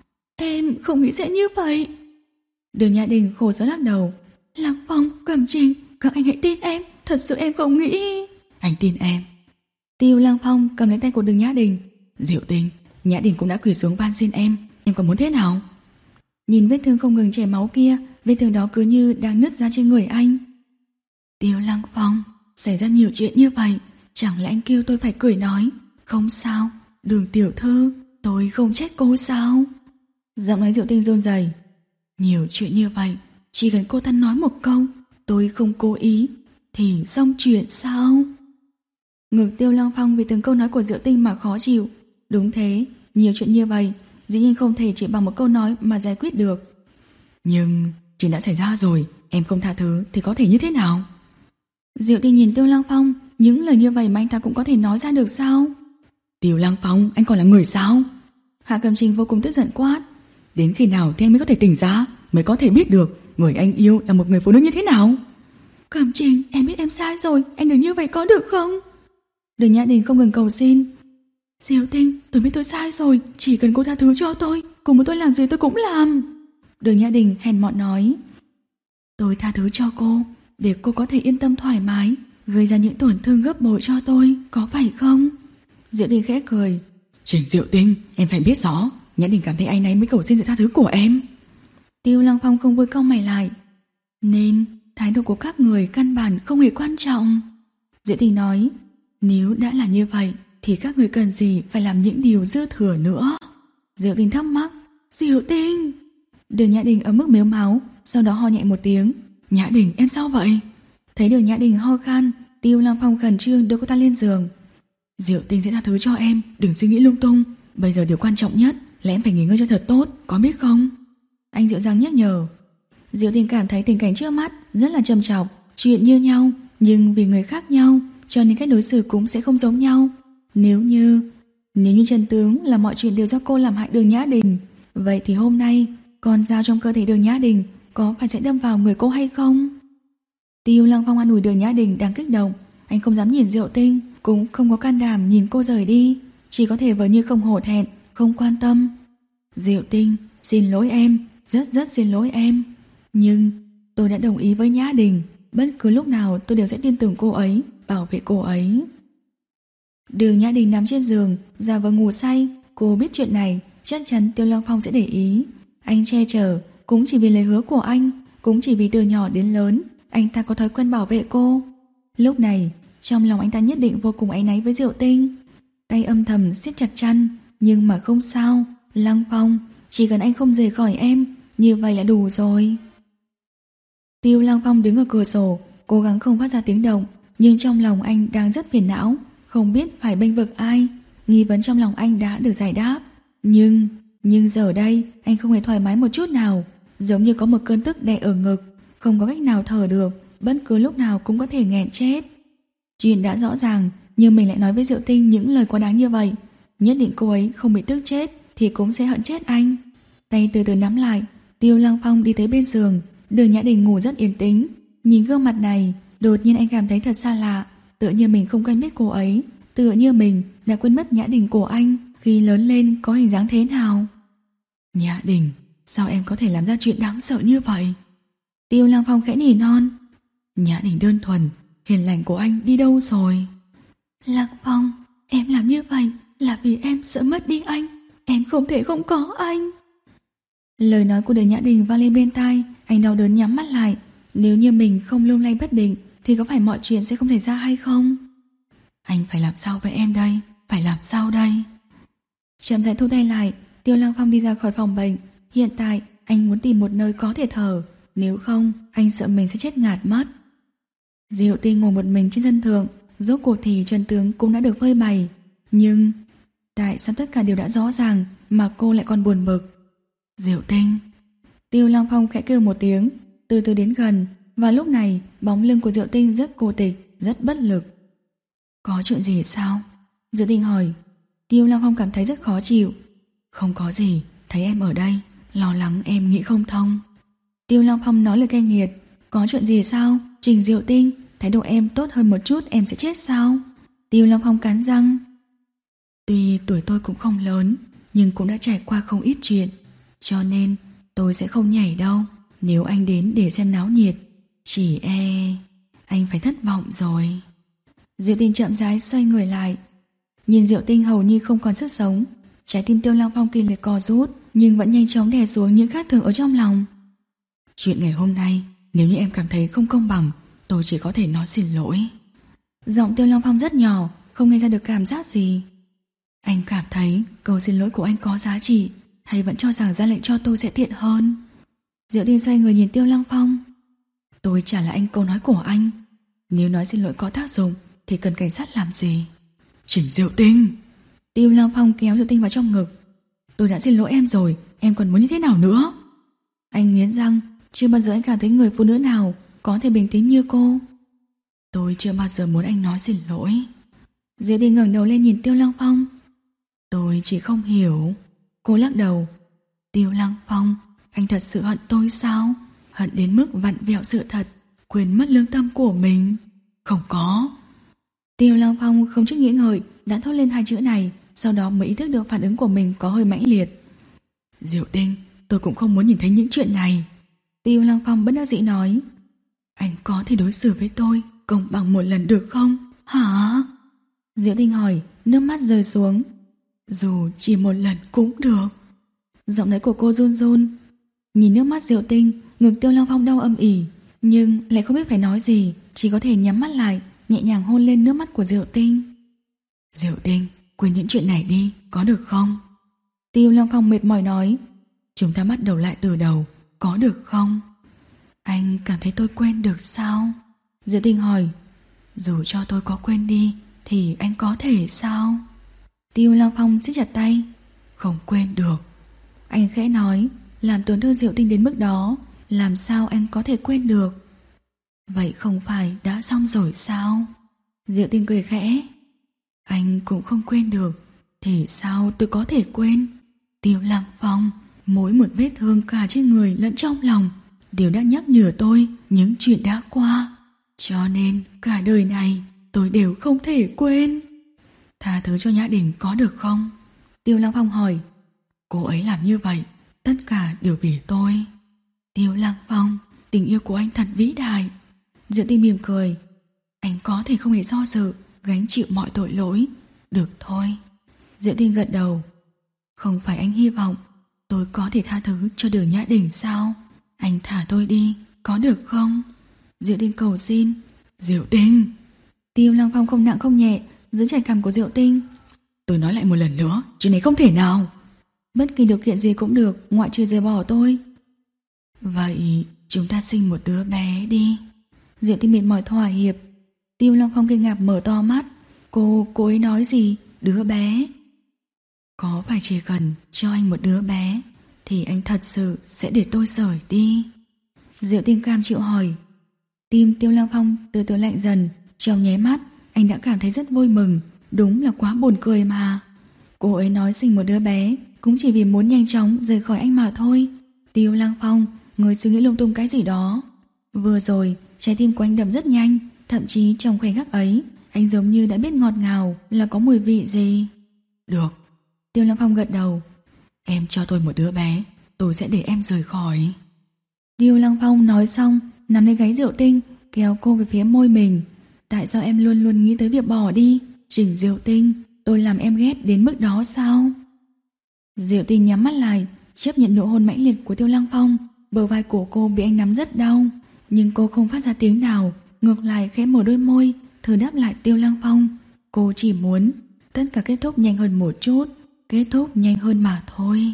Em không nghĩ sẽ như vậy. Đường Nhã Đình khổ sở lắc đầu. Lăng Phong, Cầm Trinh, các anh hãy tin em, thật sự em không nghĩ. Anh tin em. Tiêu Lăng Phong cầm lấy tay của Đường Nhã Đình. Diệu Tinh, Nhã Đình cũng đã quỳ xuống van xin em, em còn muốn thế nào? Nhìn vết thương không ngừng chảy máu kia, vết thương đó cứ như đang nứt ra trên người anh. Tiêu Lăng Phong, xảy ra nhiều chuyện như vậy, chẳng lẽ anh kêu tôi phải cười nói? Không sao, Đường tiểu thư, tôi không trách cô sao? Giọng nói Diệu Tinh run rẩy. Nhiều chuyện như vậy, chỉ cần cô ta nói một câu tôi không cố ý thì xong chuyện sao? Ngực Tiêu Lăng Phong vì từng câu nói của Diệu Tinh mà khó chịu. Đúng thế, nhiều chuyện như vậy dĩ nhiên không thể chỉ bằng một câu nói mà giải quyết được. Nhưng chuyện đã xảy ra rồi, em không tha thứ thì có thể như thế nào? Diệu Tinh nhìn Tiêu Lăng Phong, những lời như vậy mà anh ta cũng có thể nói ra được sao? Tiêu Lăng Phong, anh còn là người sao? Hạ Cầm Trình vô cùng tức giận quát. Đến khi nào thì anh mới có thể tỉnh ra, mới có thể biết được người anh yêu là một người phụ nữ như thế nào? Cầm Trình, em biết em sai rồi, anh đừng như vậy có được không? Đường Nhã Đình không ngừng cầu xin. Diệu Tinh, tôi biết tôi sai rồi, chỉ cần cô tha thứ cho tôi, cùng với tôi làm gì tôi cũng làm. Đường Nhã Đình hèn mọn nói. Tôi tha thứ cho cô, để cô có thể yên tâm thoải mái, gây ra những tổn thương gấp bội cho tôi, có phải không? Diệu Tinh khẽ cười. Trình Diệu Tinh, em phải biết rõ, Nhã Đình cảm thấy anh ấy mới cầu xin sự tha thứ của em. Tiêu Lăng Phong không vui cau mày lại. Nên thái độ của các người căn bản không hề quan trọng. Diệu Tinh nói. Nếu đã là như vậy thì các người cần gì phải làm những điều dư thừa nữa? Diệu Tinh thắc mắc. Diệu Tinh. Đường Nhã Đình ở mức mếu máu, sau đó ho nhẹ một tiếng. Nhã Đình, em sao vậy? Thấy Đường Nhã Đình ho khan, Tiêu Lăng Phong khẩn trương đưa cô ta lên giường. Diệu Tinh sẽ tha thứ cho em, đừng suy nghĩ lung tung. Bây giờ điều quan trọng nhất là em phải nghỉ ngơi cho thật tốt, có biết không? Anh dịu dàng nhắc nhở. Diệu Tinh cảm thấy tình cảnh trước mắt rất là trầm trọng, chuyện như nhau, nhưng vì người khác nhau, cho nên cách đối xử cũng sẽ không giống nhau. Nếu như, nếu như chân tướng là mọi chuyện đều do cô làm hại Đường Nhã Đình, vậy thì hôm nay con dao trong cơ thể Đường Nhã Đình có phải sẽ đâm vào người cô hay không? Tiêu Lăng Phong an ủi Đường Nhã Đình đang kích động, anh không dám nhìn Diệu Tinh, cũng không có can đảm nhìn cô rời đi, chỉ có thể vờ như không hổ thẹn, không quan tâm. Diệu Tinh, xin lỗi em, rất rất xin lỗi em. Nhưng tôi đã đồng ý với Nhã Đình, bất cứ lúc nào tôi đều sẽ tin tưởng cô ấy, bảo vệ cô ấy. Đường Nhã Đình nằm trên giường, giả vờ ngủ say. Cô biết chuyện này chắc chắn Tiêu Lăng Phong sẽ để ý. Anh che chở cũng chỉ vì lời hứa của anh, cũng chỉ vì từ nhỏ đến lớn anh ta có thói quen bảo vệ cô. Lúc này trong lòng anh ta nhất định vô cùng áy náy với Diệu Tinh. Tay âm thầm siết chặt chăn. Nhưng mà không sao, Lăng Phong, chỉ cần anh không rời khỏi em, như vậy là đủ rồi. Tiêu Lăng Phong đứng ở cửa sổ, cố gắng không phát ra tiếng động, nhưng trong lòng anh đang rất phiền não, không biết phải bênh vực ai. Nghi vấn trong lòng anh đã được giải đáp. Nhưng, nhưng giờ đây anh không hề thoải mái một chút nào, giống như có một cơn tức đè ở ngực, không có cách nào thở được, bất cứ lúc nào cũng có thể nghẹn chết. Chuyện đã rõ ràng, nhưng mình lại nói với Diệu Tinh những lời quá đáng như vậy. Nhất định cô ấy không bị tức chết thì cũng sẽ hận chết anh. Tay từ từ nắm lại, Tiêu Lăng Phong đi tới bên giường. Đường Nhã Đình ngủ rất yên tĩnh. Nhìn gương mặt này, đột nhiên anh cảm thấy thật xa lạ, tựa như mình không quen biết cô ấy, tựa như mình đã quên mất Nhã Đình của anh khi lớn lên có hình dáng thế nào. Nhã Đình, sao em có thể làm ra chuyện đáng sợ như vậy? Tiêu Lăng Phong khẽ nỉ non. Nhã Đình đơn thuần, hiền lành của anh đi đâu rồi? Lăng Phong, em làm như vậy là vì em sợ mất đi anh. Em không thể không có anh. Lời nói của Đường Nhã Đình vang lên bên tai. Anh đau đớn nhắm mắt lại. Nếu như mình không lung lay bất định thì có phải mọi chuyện sẽ không xảy ra hay không? Anh phải làm sao với em đây? Phải làm sao đây? Chậm rãi thu tay lại, Tiêu Lăng Phong đi ra khỏi phòng bệnh. Hiện tại anh muốn tìm một nơi có thể thở, nếu không anh sợ mình sẽ chết ngạt mất. Diệu Tinh ngồi một mình trên sân thượng. Rốt cuộc thì chân tướng cũng đã được phơi bày. Nhưng tại sao tất cả đều đã rõ ràng mà cô lại còn buồn bực? Diệu Tinh. Tiêu Lăng Phong khẽ kêu một tiếng, từ từ đến gần. Và lúc này bóng lưng của Diệu Tinh rất cô tịch, rất bất lực. Có chuyện gì sao? Diệu Tinh hỏi. Tiêu Lăng Phong cảm thấy rất khó chịu. Không có gì, thấy em ở đây, lo lắng em nghĩ không thông. Tiêu Lăng Phong nói lời cay nghiệt. Có chuyện gì sao? Trình Diệu Tinh, thái độ em tốt hơn một chút em sẽ chết sao? Tiêu Lăng Phong cắn răng. Tuy tuổi tôi cũng không lớn, nhưng cũng đã trải qua không ít chuyện, cho nên tôi sẽ không nhảy đâu. Nếu anh đến để xem náo nhiệt, chỉ e anh phải thất vọng rồi. Diệu Tinh chậm rãi xoay người lại. Nhìn Diệu Tinh hầu như không còn sức sống. Trái tim Tiêu Lăng Phong kỳ liệt co rút, nhưng vẫn nhanh chóng đè xuống những khác thường ở trong lòng. Chuyện ngày hôm nay, nếu như em cảm thấy không công bằng, tôi chỉ có thể nói xin lỗi. Giọng Tiêu Lăng Phong rất nhỏ, không nghe ra được cảm giác gì. Anh cảm thấy câu xin lỗi của anh có giá trị, hay vẫn cho rằng ra lệnh cho tôi sẽ tiện hơn? Diệu Tinh xoay người nhìn Tiêu Lăng Phong. Tôi trả lại anh câu nói của anh. Nếu nói xin lỗi có tác dụng thì cần cảnh sát làm gì? Trình Diệu Tinh. Tiêu Lăng Phong kéo Diệu Tinh vào trong ngực. Tôi đã xin lỗi em rồi, em còn muốn như thế nào nữa? Anh nghiến răng. Chưa bao giờ anh cảm thấy người phụ nữ nào có thể bình tĩnh như cô. Tôi chưa bao giờ muốn anh nói xin lỗi. Diệu Tinh ngẩng đầu lên nhìn Tiêu Lăng Phong. Tôi chỉ không hiểu. Cô lắc đầu. Tiêu Lăng Phong, anh thật sự hận tôi sao? Hận đến mức vặn vẹo sự thật, quên mất lương tâm của mình? Không có. Tiêu Lăng Phong không chút nghĩ ngợi đã thốt lên hai chữ này, sau đó mới ý thức được phản ứng của mình có hơi mãnh liệt. Diệu Tinh, tôi cũng không muốn nhìn thấy những chuyện này. Tiêu Lăng Phong bất đắc dĩ nói. Anh có thể đối xử với tôi công bằng một lần được không? Hả? Diệu Tinh hỏi, nước mắt rơi xuống. Dù chỉ một lần cũng được. Giọng nói của cô run run. Nhìn nước mắt Diệu Tinh, ngực Tiêu Lăng Phong đau âm ỉ, nhưng lại không biết phải nói gì, chỉ có thể nhắm mắt lại, nhẹ nhàng hôn lên nước mắt của Diệu Tinh. Diệu Tinh, quên những chuyện này đi, có được không? Tiêu Lăng Phong mệt mỏi nói. Chúng ta bắt đầu lại từ đầu, có được không? Anh cảm thấy tôi quên được sao? Diệu Tinh hỏi. Dù cho tôi có quên đi thì anh có thể sao? Tiêu Lăng Phong siết chặt tay. Không quên được. Anh khẽ nói, làm tổn thương Diệu Tinh đến mức đó, làm sao anh có thể quên được? Vậy không phải đã xong rồi sao? Diệu Tinh cười khẽ. Anh cũng không quên được thì sao tôi có thể quên? Tiêu Lăng Phong, mỗi một vết thương cả trên người lẫn trong lòng đều đã nhắc nhở tôi những chuyện đã qua, cho nên cả đời này tôi đều không thể quên. Tha thứ cho Nhã Đình có được không? Tiêu Lăng Phong hỏi. Cô ấy làm như vậy tất cả đều vì tôi. Tiêu Lăng Phong, tình yêu của anh thật vĩ đại. Diệu Tinh mỉm cười. Anh có thể không hề do dự gánh chịu mọi tội lỗi. Được thôi. Diệu Tinh gật đầu. Không phải anh hy vọng tôi có thể tha thứ cho Đường Nhã Đình sao? Anh thả tôi đi, có được không? Diệu Tinh cầu xin. Diệu Tinh. Tiêu Lăng Phong không nặng không nhẹ giữ chặt cằm của Diệu Tinh. Tôi nói lại một lần nữa, chuyện này không thể nào. Bất kỳ điều kiện gì cũng được, ngoại trừ rời bỏ tôi. Vậy chúng ta sinh một đứa bé đi. Diệu Tinh mệt mỏi thỏa hiệp. Tiêu Lăng Phong kinh ngạc mở to mắt. Cô, cô ấy nói gì? Đứa bé? Có phải chỉ cần cho anh một đứa bé thì anh thật sự sẽ để tôi rời đi? Diệu Tinh cam chịu hỏi. Tim Tiêu Lăng Phong từ từ lạnh dần. Trong nháy mắt anh đã cảm thấy rất vui mừng. Đúng là quá buồn cười mà. Cô ấy nói sinh một đứa bé cũng chỉ vì muốn nhanh chóng rời khỏi anh mà thôi. Tiêu Lăng Phong, người suy nghĩ lung tung cái gì đó. Vừa rồi trái tim của anh đập rất nhanh. Thậm chí trong khoảnh khắc ấy anh giống như đã biết ngọt ngào là có mùi vị gì. Được. Tiêu Lăng Phong gật đầu. Em cho tôi một đứa bé, tôi sẽ để em rời khỏi. Tiêu Lăng Phong nói xong nắm lấy gáy Diệu Tinh, kéo cô về phía môi mình. Tại sao em luôn luôn nghĩ tới việc bỏ đi? Trình Diệu Tinh, tôi làm em ghét đến mức đó sao? Diệu Tinh nhắm mắt lại, chấp nhận nụ hôn mãnh liệt của Tiêu Lăng Phong. Bờ vai của cô bị anh nắm rất đau, nhưng cô không phát ra tiếng nào, ngược lại khẽ mở đôi môi, thử đáp lại Tiêu Lăng Phong. Cô chỉ muốn tất cả kết thúc nhanh hơn một chút, kết thúc nhanh hơn mà thôi.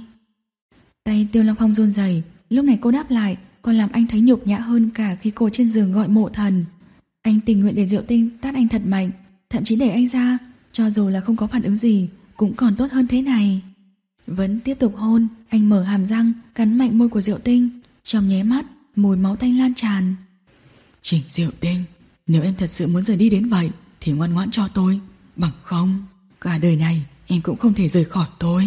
Tay Tiêu Lăng Phong run rẩy, lúc này cô đáp lại, còn làm anh thấy nhục nhã hơn cả khi cô trên giường gọi mộ thần. Anh tình nguyện để Diệu Tinh tát anh thật mạnh, thậm chí để anh ra, cho dù là không có phản ứng gì, cũng còn tốt hơn thế này. Vẫn tiếp tục hôn, anh mở hàm răng, cắn mạnh môi của Diệu Tinh. Trong nháy mắt, mùi máu tanh lan tràn. Trình Diệu Tinh, nếu em thật sự muốn rời đi đến vậy thì ngoan ngoãn cho tôi, bằng không cả đời này em cũng không thể rời khỏi tôi.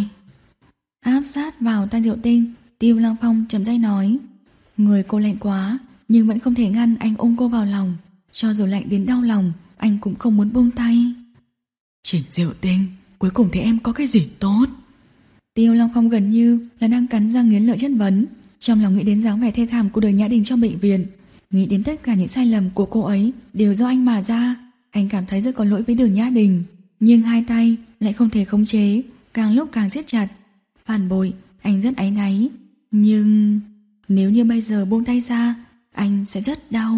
Áp sát vào tay Diệu Tinh, Tiêu Lăng Phong trầm dai nói. Người cô lạnh quá, nhưng vẫn không thể ngăn anh ôm cô vào lòng. Cho dù lạnh đến đau lòng, anh cũng không muốn buông tay. Trình Diệu Tinh, cuối cùng thì em có cái gì tốt? Tiêu Lăng Phong gần như là đang cắn răng nghiến lợi chất vấn. Trong lòng nghĩ đến dáng vẻ thê thảm của Đường Nhã Đình trong bệnh viện, nghĩ đến tất cả những sai lầm của cô ấy đều do anh mà ra. Anh cảm thấy rất có lỗi với Đường Nhã Đình, nhưng hai tay lại không thể khống chế, càng lúc càng siết chặt. Phản bội, anh rất áy náy, nhưng nếu như bây giờ buông tay ra, anh sẽ rất đau.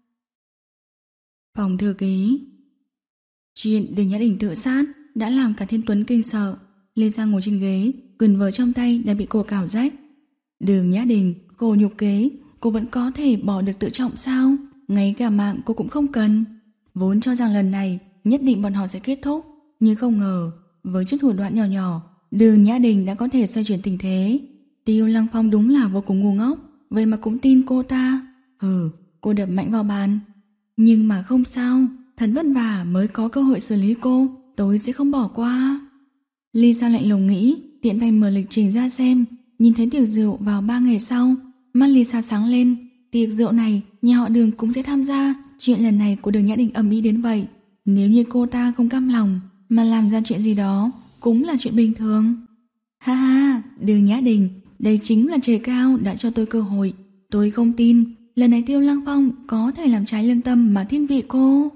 Phòng thư ký. Chuyện Đường Nhã Đình tự sát đã làm cả Thiên Tuấn kinh sợ. Lê Giang ngồi trên ghế, quyền vở trong tay đã bị cô cào rách. Đường Nhã Đình, cô nhục kế, cô vẫn có thể bỏ được tự trọng sao? Ngay cả mạng cô cũng không cần. Vốn cho rằng lần này nhất định bọn họ sẽ kết thúc, nhưng không ngờ với chút thủ đoạn nhỏ nhỏ, Đường Nhã Đình đã có thể xoay chuyển tình thế. Tiêu Lăng Phong đúng là vô cùng ngu ngốc, vậy mà cũng tin cô ta. Hừ, cô đập mạnh vào bàn. Nhưng mà không sao, thật vất vả mới có cơ hội xử lý cô, tôi sẽ không bỏ qua. Lisa lạnh lùng nghĩ, tiện tay mở lịch trình ra xem, nhìn thấy tiệc rượu vào ba ngày sau, mắt Lisa sáng lên. Tiệc rượu này nhà họ Đường cũng sẽ tham gia. Chuyện lần này của Đường Nhã Đình ầm ĩ đến vậy, nếu như cô ta không cam lòng mà làm ra chuyện gì đó cũng là chuyện bình thường. Ha ha, Đường Nhã Đình, đây chính là trời cao đã cho tôi cơ hội. Tôi không tin lần này Tiêu Lăng Phong có thể làm trái lương tâm mà thiên vị cô.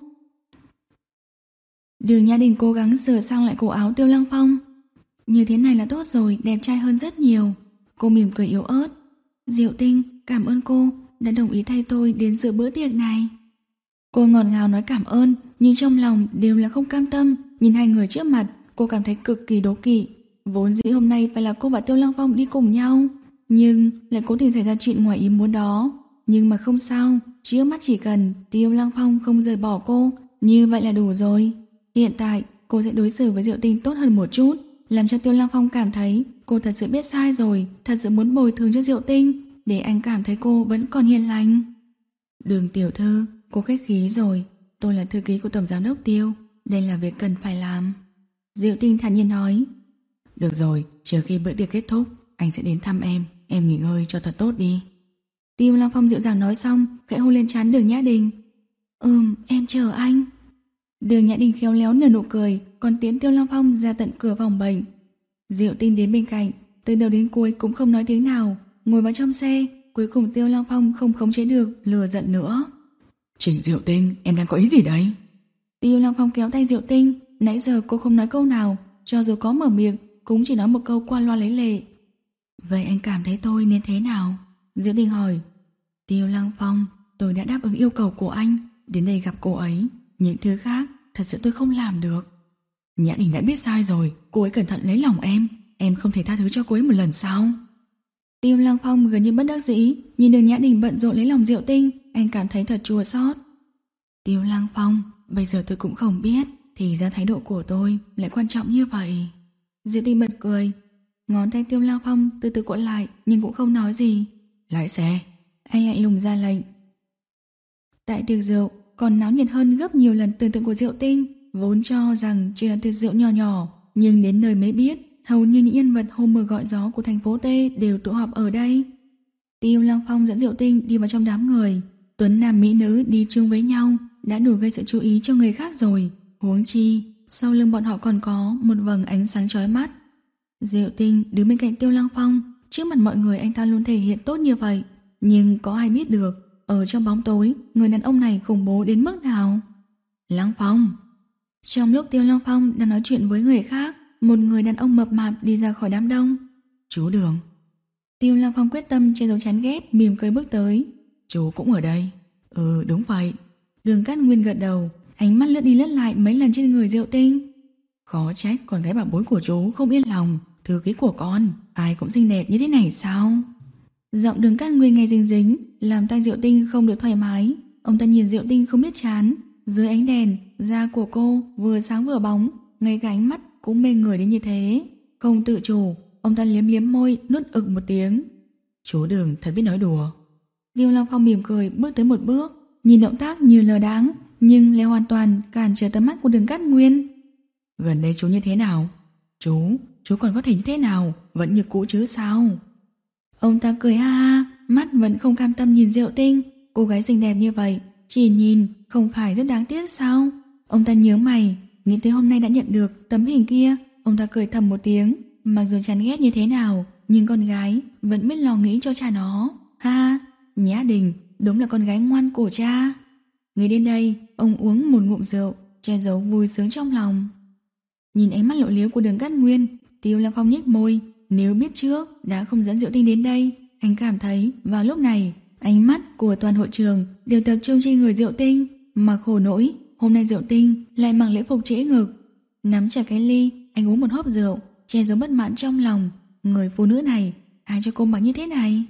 Đường Nhã Đình cố gắng sửa sang lại cổ áo Tiêu Lăng Phong. Như thế này là tốt rồi, đẹp trai hơn rất nhiều. Cô mỉm cười yếu ớt. Diệu Tinh, cảm ơn cô đã đồng ý thay tôi đến dự bữa tiệc này. Cô ngọt ngào nói cảm ơn, nhưng trong lòng đều là không cam tâm. Nhìn hai người trước mặt, cô cảm thấy cực kỳ đố kỵ. Vốn dĩ hôm nay phải là cô và Tiêu Lăng Phong đi cùng nhau, nhưng lại cố tình xảy ra chuyện ngoài ý muốn đó. Nhưng mà không sao, trước mắt chỉ cần Tiêu Lăng Phong không rời bỏ cô, như vậy là đủ rồi. Hiện tại cô sẽ đối xử với Diệu Tinh tốt hơn một chút, làm cho Tiêu Lăng Phong cảm thấy cô thật sự biết sai rồi, thật sự muốn bồi thường cho Diệu Tinh, để anh cảm thấy cô vẫn còn hiền lành. Đường tiểu thư, cô khách khí rồi, tôi là thư ký của tổng giám đốc Tiêu, đây là việc cần phải làm. Diệu Tinh thản nhiên nói. Được rồi, chờ khi bữa tiệc kết thúc, anh sẽ đến thăm em, em nghỉ ngơi cho thật tốt đi. Tiêu Lăng Phong dịu dàng nói xong, khẽ hôn lên trán Đường Nhã Đình. Ừm, em chờ anh. Đường Nhã Đình khéo léo nở nụ cười, còn tiến Tiêu Lăng Phong ra tận cửa phòng bệnh. Diệu Tinh đến bên cạnh, từ đầu đến cuối cũng không nói tiếng nào, ngồi vào trong xe. Cuối cùng Tiêu Lăng Phong không khống chế được, lừa giận nữa. Trình Diệu Tinh, em đang có ý gì đấy? Tiêu Lăng Phong kéo tay Diệu Tinh, nãy giờ cô không nói câu nào, cho dù có mở miệng cũng chỉ nói một câu qua loa lấy lệ. Vậy anh cảm thấy tôi nên thế nào? Diệu Tinh hỏi. Tiêu Lăng Phong, tôi đã đáp ứng yêu cầu của anh, đến đây gặp cô ấy. Những thứ khác, thật sự tôi không làm được. Nhã Đình đã biết sai rồi, cô ấy cẩn thận lấy lòng em, em không thể tha thứ cho cô ấy một lần sao? Tiêu Lăng Phong gần như bất đắc dĩ, nhìn Đường Nhã Đình bận rộn lấy lòng Diệu Tinh, anh cảm thấy thật chua xót. Tiêu Lăng Phong, bây giờ tôi cũng không biết, thì ra thái độ của tôi lại quan trọng như vậy. Diệu Tinh bật cười, ngón tay Tiêu Lăng Phong từ từ cuộn lại, nhưng cũng không nói gì. Lái xe. Anh lạnh lùng ra lệnh. Tại tiệc rượu còn náo nhiệt hơn gấp nhiều lần tưởng tượng của Diệu Tinh, vốn cho rằng chỉ là tiệc rượu nhỏ nhỏ, nhưng đến nơi mới biết hầu như những nhân vật hôm mưa gọi gió của thành phố T đều tụ họp ở đây. Tiêu Lăng Phong dẫn Diệu Tinh đi vào trong đám người. Tuấn nam mỹ nữ đi chung với nhau đã đủ gây sự chú ý cho người khác rồi, huống chi sau lưng bọn họ còn có một vầng ánh sáng chói mắt. Diệu Tinh đứng bên cạnh Tiêu Lăng Phong, trước mặt mọi người anh ta luôn thể hiện tốt như vậy, nhưng có ai biết được ở trong bóng tối người đàn ông này khủng bố đến mức nào. Lăng Phong. Trong lúc Tiêu Lăng Phong đang nói chuyện với người khác, một người đàn ông mập mạp đi ra khỏi đám đông. Chú Đường. Tiêu Lăng Phong quyết tâm che giấu chán ghét, mỉm cười bước tới. Chú cũng ở đây. Ừ, đúng vậy. Đường Cát Nguyên gật đầu, ánh mắt lướt đi lướt lại mấy lần trên người Diệu Tinh. Khó trách con gái bảo bối của chú không yên lòng, thư ký của con ai cũng xinh đẹp như thế này sao? Giọng Đường Cát Nguyên nghe dính dính, làm tay Diệu Tinh không được thoải mái. Ông ta nhìn Diệu Tinh không biết chán, dưới ánh đèn, da của cô vừa sáng vừa bóng, ngay cả ánh mắt cũng mê người đến như thế. Không tự chủ, ông ta liếm liếm môi, nuốt ực một tiếng. Chú Đường thật biết nói đùa. Tiêu Lăng Phong mỉm cười bước tới một bước, nhìn động tác như lờ đáng, nhưng lại hoàn toàn cản trở tầm mắt của Đường Cát Nguyên. Gần đây chú như thế nào? Chú, chú còn có thể như thế nào? Vẫn như cũ chứ sao? Ông ta cười ha ha, mắt vẫn không cam tâm nhìn Diệu Tinh. Cô gái xinh đẹp như vậy, chỉ nhìn không phải rất đáng tiếc sao? Ông ta nhớ mày, nghĩ tới hôm nay đã nhận được tấm hình kia. Ông ta cười thầm một tiếng, mặc dù chán ghét như thế nào, nhưng con gái vẫn biết lo nghĩ cho cha nó. Ha ha, Nhã Đình đúng là con gái ngoan của cha. Người đến đây, ông uống một ngụm rượu, che giấu vui sướng trong lòng. Nhìn ánh mắt lộ liếu của Đường Cát Nguyên, Tiêu Lăng Phong nhếch môi. Nếu biết trước đã không dẫn Diệu Tinh đến đây, anh cảm thấy vào lúc này ánh mắt của toàn hội trường đều tập trung trên người Diệu Tinh. Mà khổ nỗi hôm nay Diệu Tinh lại mặc lễ phục trễ ngực. Nắm chặt cái ly, anh uống một hớp rượu, che giấu bất mãn trong lòng. Người phụ nữ này, ai cho cô mặc như thế này?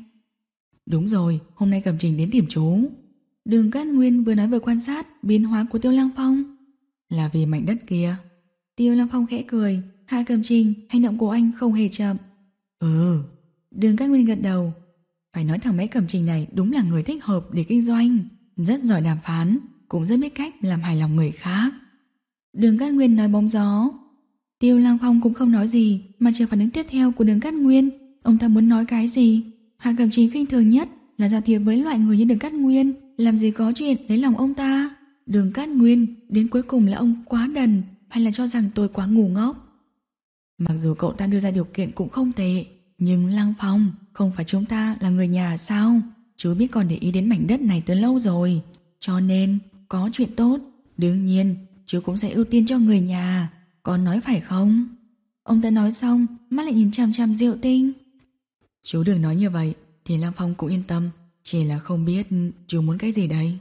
Đúng rồi, hôm nay Cẩm Trình đến tìm chú. Đường Cát Nguyên vừa nói vừa quan sát biến hóa của Tiêu Lăng Phong. Là vì mảnh đất kia. Tiêu Lăng Phong khẽ cười. Hạ Cẩm Trình, hành động của anh không hề chậm. Ừ. Đường Cát Nguyên gật đầu. Phải nói thằng bé Cẩm Trình này đúng là người thích hợp để kinh doanh, rất giỏi đàm phán, cũng rất biết cách làm hài lòng người khác. Đường Cát Nguyên nói bóng gió. Tiêu Lăng Phong cũng không nói gì, mà chờ phản ứng tiếp theo của Đường Cát Nguyên. Ông ta muốn nói cái gì? Hạ Cẩm Trình khinh thường nhất là giao thiệp với loại người như Đường Cát Nguyên, làm gì có chuyện lấy lòng ông ta. Đường Cát Nguyên đến cuối cùng là ông quá đần, hay là cho rằng tôi quá ngu ngốc? Mặc dù cậu ta đưa ra điều kiện cũng không tệ, nhưng Lăng Phong, không phải chúng ta là người nhà sao? Chú biết còn để ý đến mảnh đất này từ lâu rồi, cho nên có chuyện tốt, đương nhiên chú cũng sẽ ưu tiên cho người nhà, con nói phải không? Ông ta nói xong, mắt lại nhìn chằm chằm Diệu Tinh. Chú đừng nói như vậy, thì Lăng Phong cũng yên tâm, chỉ là không biết chú muốn cái gì đây.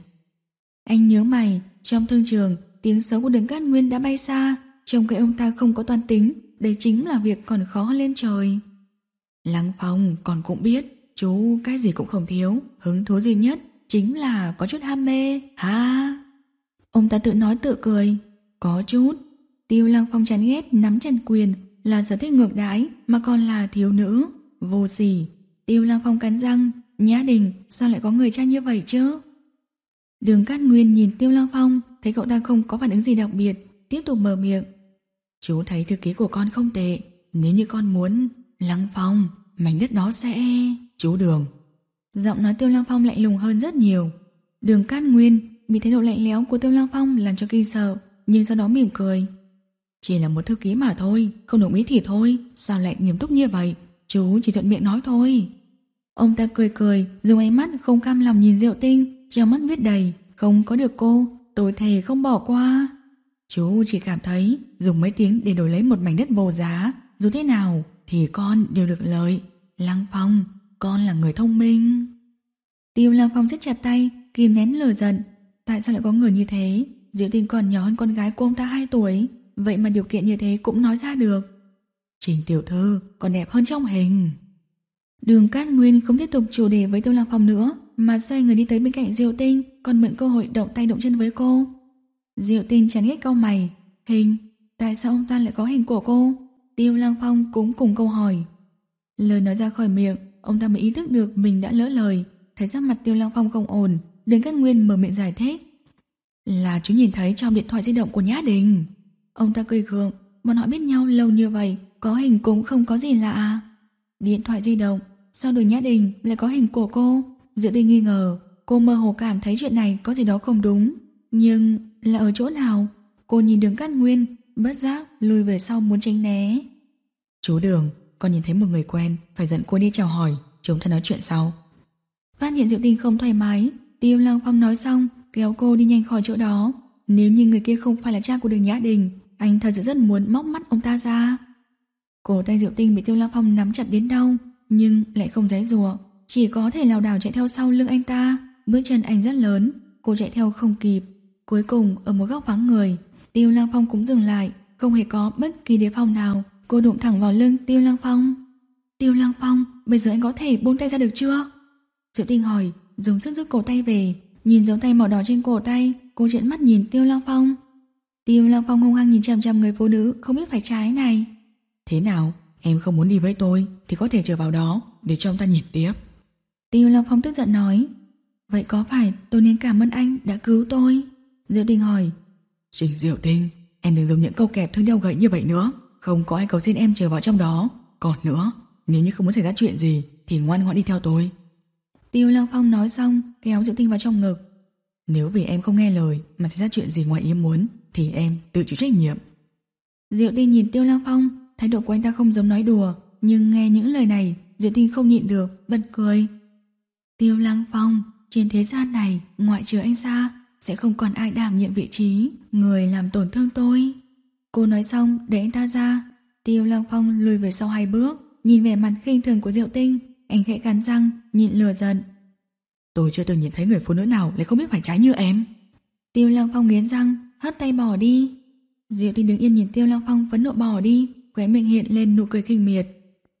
Anh nhớ mày, trong thương trường, tiếng xấu của Đường Cát Nguyên đã bay xa, trông cái ông ta không có toan tính, đây chính là việc còn khó hơn lên trời. Lăng Phong con cũng biết, chú cái gì cũng không thiếu, hứng thú duy nhất chính là có chút ham mê, ha. Ông ta tự nói tự cười. Có chút. Tiêu Lăng Phong chán ghét nắm chặt quyền là sở thích ngược đãi mà còn là thiếu nữ, vô sỉ. Tiêu Lăng Phong cắn răng, Nhã Đình sao lại có người cha như vậy chứ? Đường Cát Nguyên nhìn Tiêu Lăng Phong, thấy cậu ta không có phản ứng gì đặc biệt, tiếp tục mở miệng. Chú thấy thư ký của con không tệ, nếu như con muốn, Lăng Phong, mảnh đất đó sẽ... Chú Đường. Giọng nói Tiêu Lăng Phong lạnh lùng hơn rất nhiều. Đường Cát Nguyên bị thái độ lạnh lẽo của Tiêu Lăng Phong làm cho kinh sợ, nhưng sau đó mỉm cười. Chỉ là một thư ký mà thôi, không đồng ý thì thôi, sao lại nghiêm túc như vậy? Chú chỉ thuận miệng nói thôi. Ông ta cười cười, dùng ánh mắt không cam lòng nhìn Diệu Tinh, trong mắt viết đầy, không có được cô, tôi thề không bỏ qua. Chú chỉ cảm thấy dùng mấy tiếng để đổi lấy một mảnh đất vô giá, dù thế nào thì con đều được lợi. Lăng Phong, con là người thông minh. Tiêu Lăng Phong siết chặt tay, kìm nén lửa giận. Tại sao lại có người như thế? Diệu Tinh còn nhỏ hơn con gái của ông ta hai tuổi, vậy mà điều kiện như thế cũng nói ra được. Trình tiểu thư còn đẹp hơn trong hình. Đường Cát Nguyên không tiếp tục chủ đề với Tiêu Lăng Phong nữa, mà xoay người đi tới bên cạnh Diệu Tinh, còn mượn cơ hội động tay động chân với cô. Diệu Tinh chán ghét cau mày. Hình? Tại sao ông ta lại có hình của cô? Tiêu Lăng Phong cũng cùng câu hỏi. Lời nói ra khỏi miệng, ông ta mới ý thức được mình đã lỡ lời. Thấy sắc mặt Tiêu Lăng Phong không ổn, Đường Cát Nguyên mở miệng giải thích. Là chú nhìn thấy trong điện thoại di động của Nhã Đình. Ông ta cười gượng, bọn họ biết nhau lâu như vậy, có hình cũng không có gì lạ. Điện thoại di động, sao Đường Nhã Đình lại có hình của cô? Diệu Tinh nghi ngờ, cô mơ hồ cảm thấy chuyện này có gì đó không đúng. Nhưng là ở chỗ nào? Cô nhìn Đường Cát Nguyên, bất giác lùi về sau muốn tránh né. Chú Đường, con nhìn thấy một người quen, phải dẫn cô đi chào hỏi, chúng ta nói chuyện sau. Phát hiện Diệu Tinh không thoải mái, Tiêu Lăng Phong nói xong, kéo cô đi nhanh khỏi chỗ đó. Nếu như người kia không phải là cha của Đường Nhã Đình, anh thật sự rất muốn móc mắt ông ta ra. Cổ tay Diệu Tinh bị Tiêu Lăng Phong nắm chặt đến đau, nhưng lại không giãy giụa, chỉ có thể lảo đảo chạy theo sau lưng anh ta. Bước chân anh rất lớn, cô chạy theo không kịp. Cuối cùng ở một góc vắng người, Tiêu Lăng Phong cũng dừng lại, không hề có bất kỳ đề phòng nào. Cô đụng thẳng vào lưng Tiêu Lăng Phong. Tiêu Lăng Phong, bây giờ anh có thể buông tay ra được chưa? Diệu Tinh hỏi, dùng sức rút cổ tay về. Nhìn dấu tay màu đỏ trên cổ tay, cô trợn mắt nhìn Tiêu Lăng Phong. Tiêu Lăng Phong hung hăng nhìn chằm chằm người phụ nữ không biết phải trái này. Thế nào, em không muốn đi với tôi thì có thể chờ vào đó để cho ông ta nhìn tiếp. Tiêu Lăng Phong tức giận nói. Vậy có phải tôi nên cảm ơn anh đã cứu tôi? Diệu Tinh hỏi. Trình Diệu Tinh, em đừng dùng những câu kẹp thương đeo gậy như vậy nữa. Không có ai cầu xin em chờ vào trong đó. Còn nữa, nếu như không muốn xảy ra chuyện gì thì ngoan ngoãn đi theo tôi. Tiêu Lăng Phong nói xong kéo Diệu Tinh vào trong ngực. Nếu vì em không nghe lời mà xảy ra chuyện gì ngoài ý muốn thì em tự chịu trách nhiệm. Diệu Tinh nhìn Tiêu Lăng Phong, thái độ của anh ta không giống nói đùa, nhưng nghe những lời này Diệu Tinh không nhịn được bật cười. Tiêu Lăng Phong, trên thế gian này ngoại trừ anh ra sẽ không còn ai đảm nhiệm vị trí người làm tổn thương tôi. Cô nói xong để anh ta ra. Tiêu Lăng Phong lùi về sau hai bước, nhìn vẻ mặt khinh thường của Diệu Tinh, anh khẽ cắn răng nhịn lửa giận. Tôi chưa từng nhìn thấy người phụ nữ nào lại không biết phải trái như em. Tiêu Lăng Phong nghiến răng, hất tay bỏ đi. Diệu Tinh đứng yên nhìn Tiêu Lăng Phong phẫn nộ bỏ đi, khóe miệng hiện lên nụ cười khinh miệt.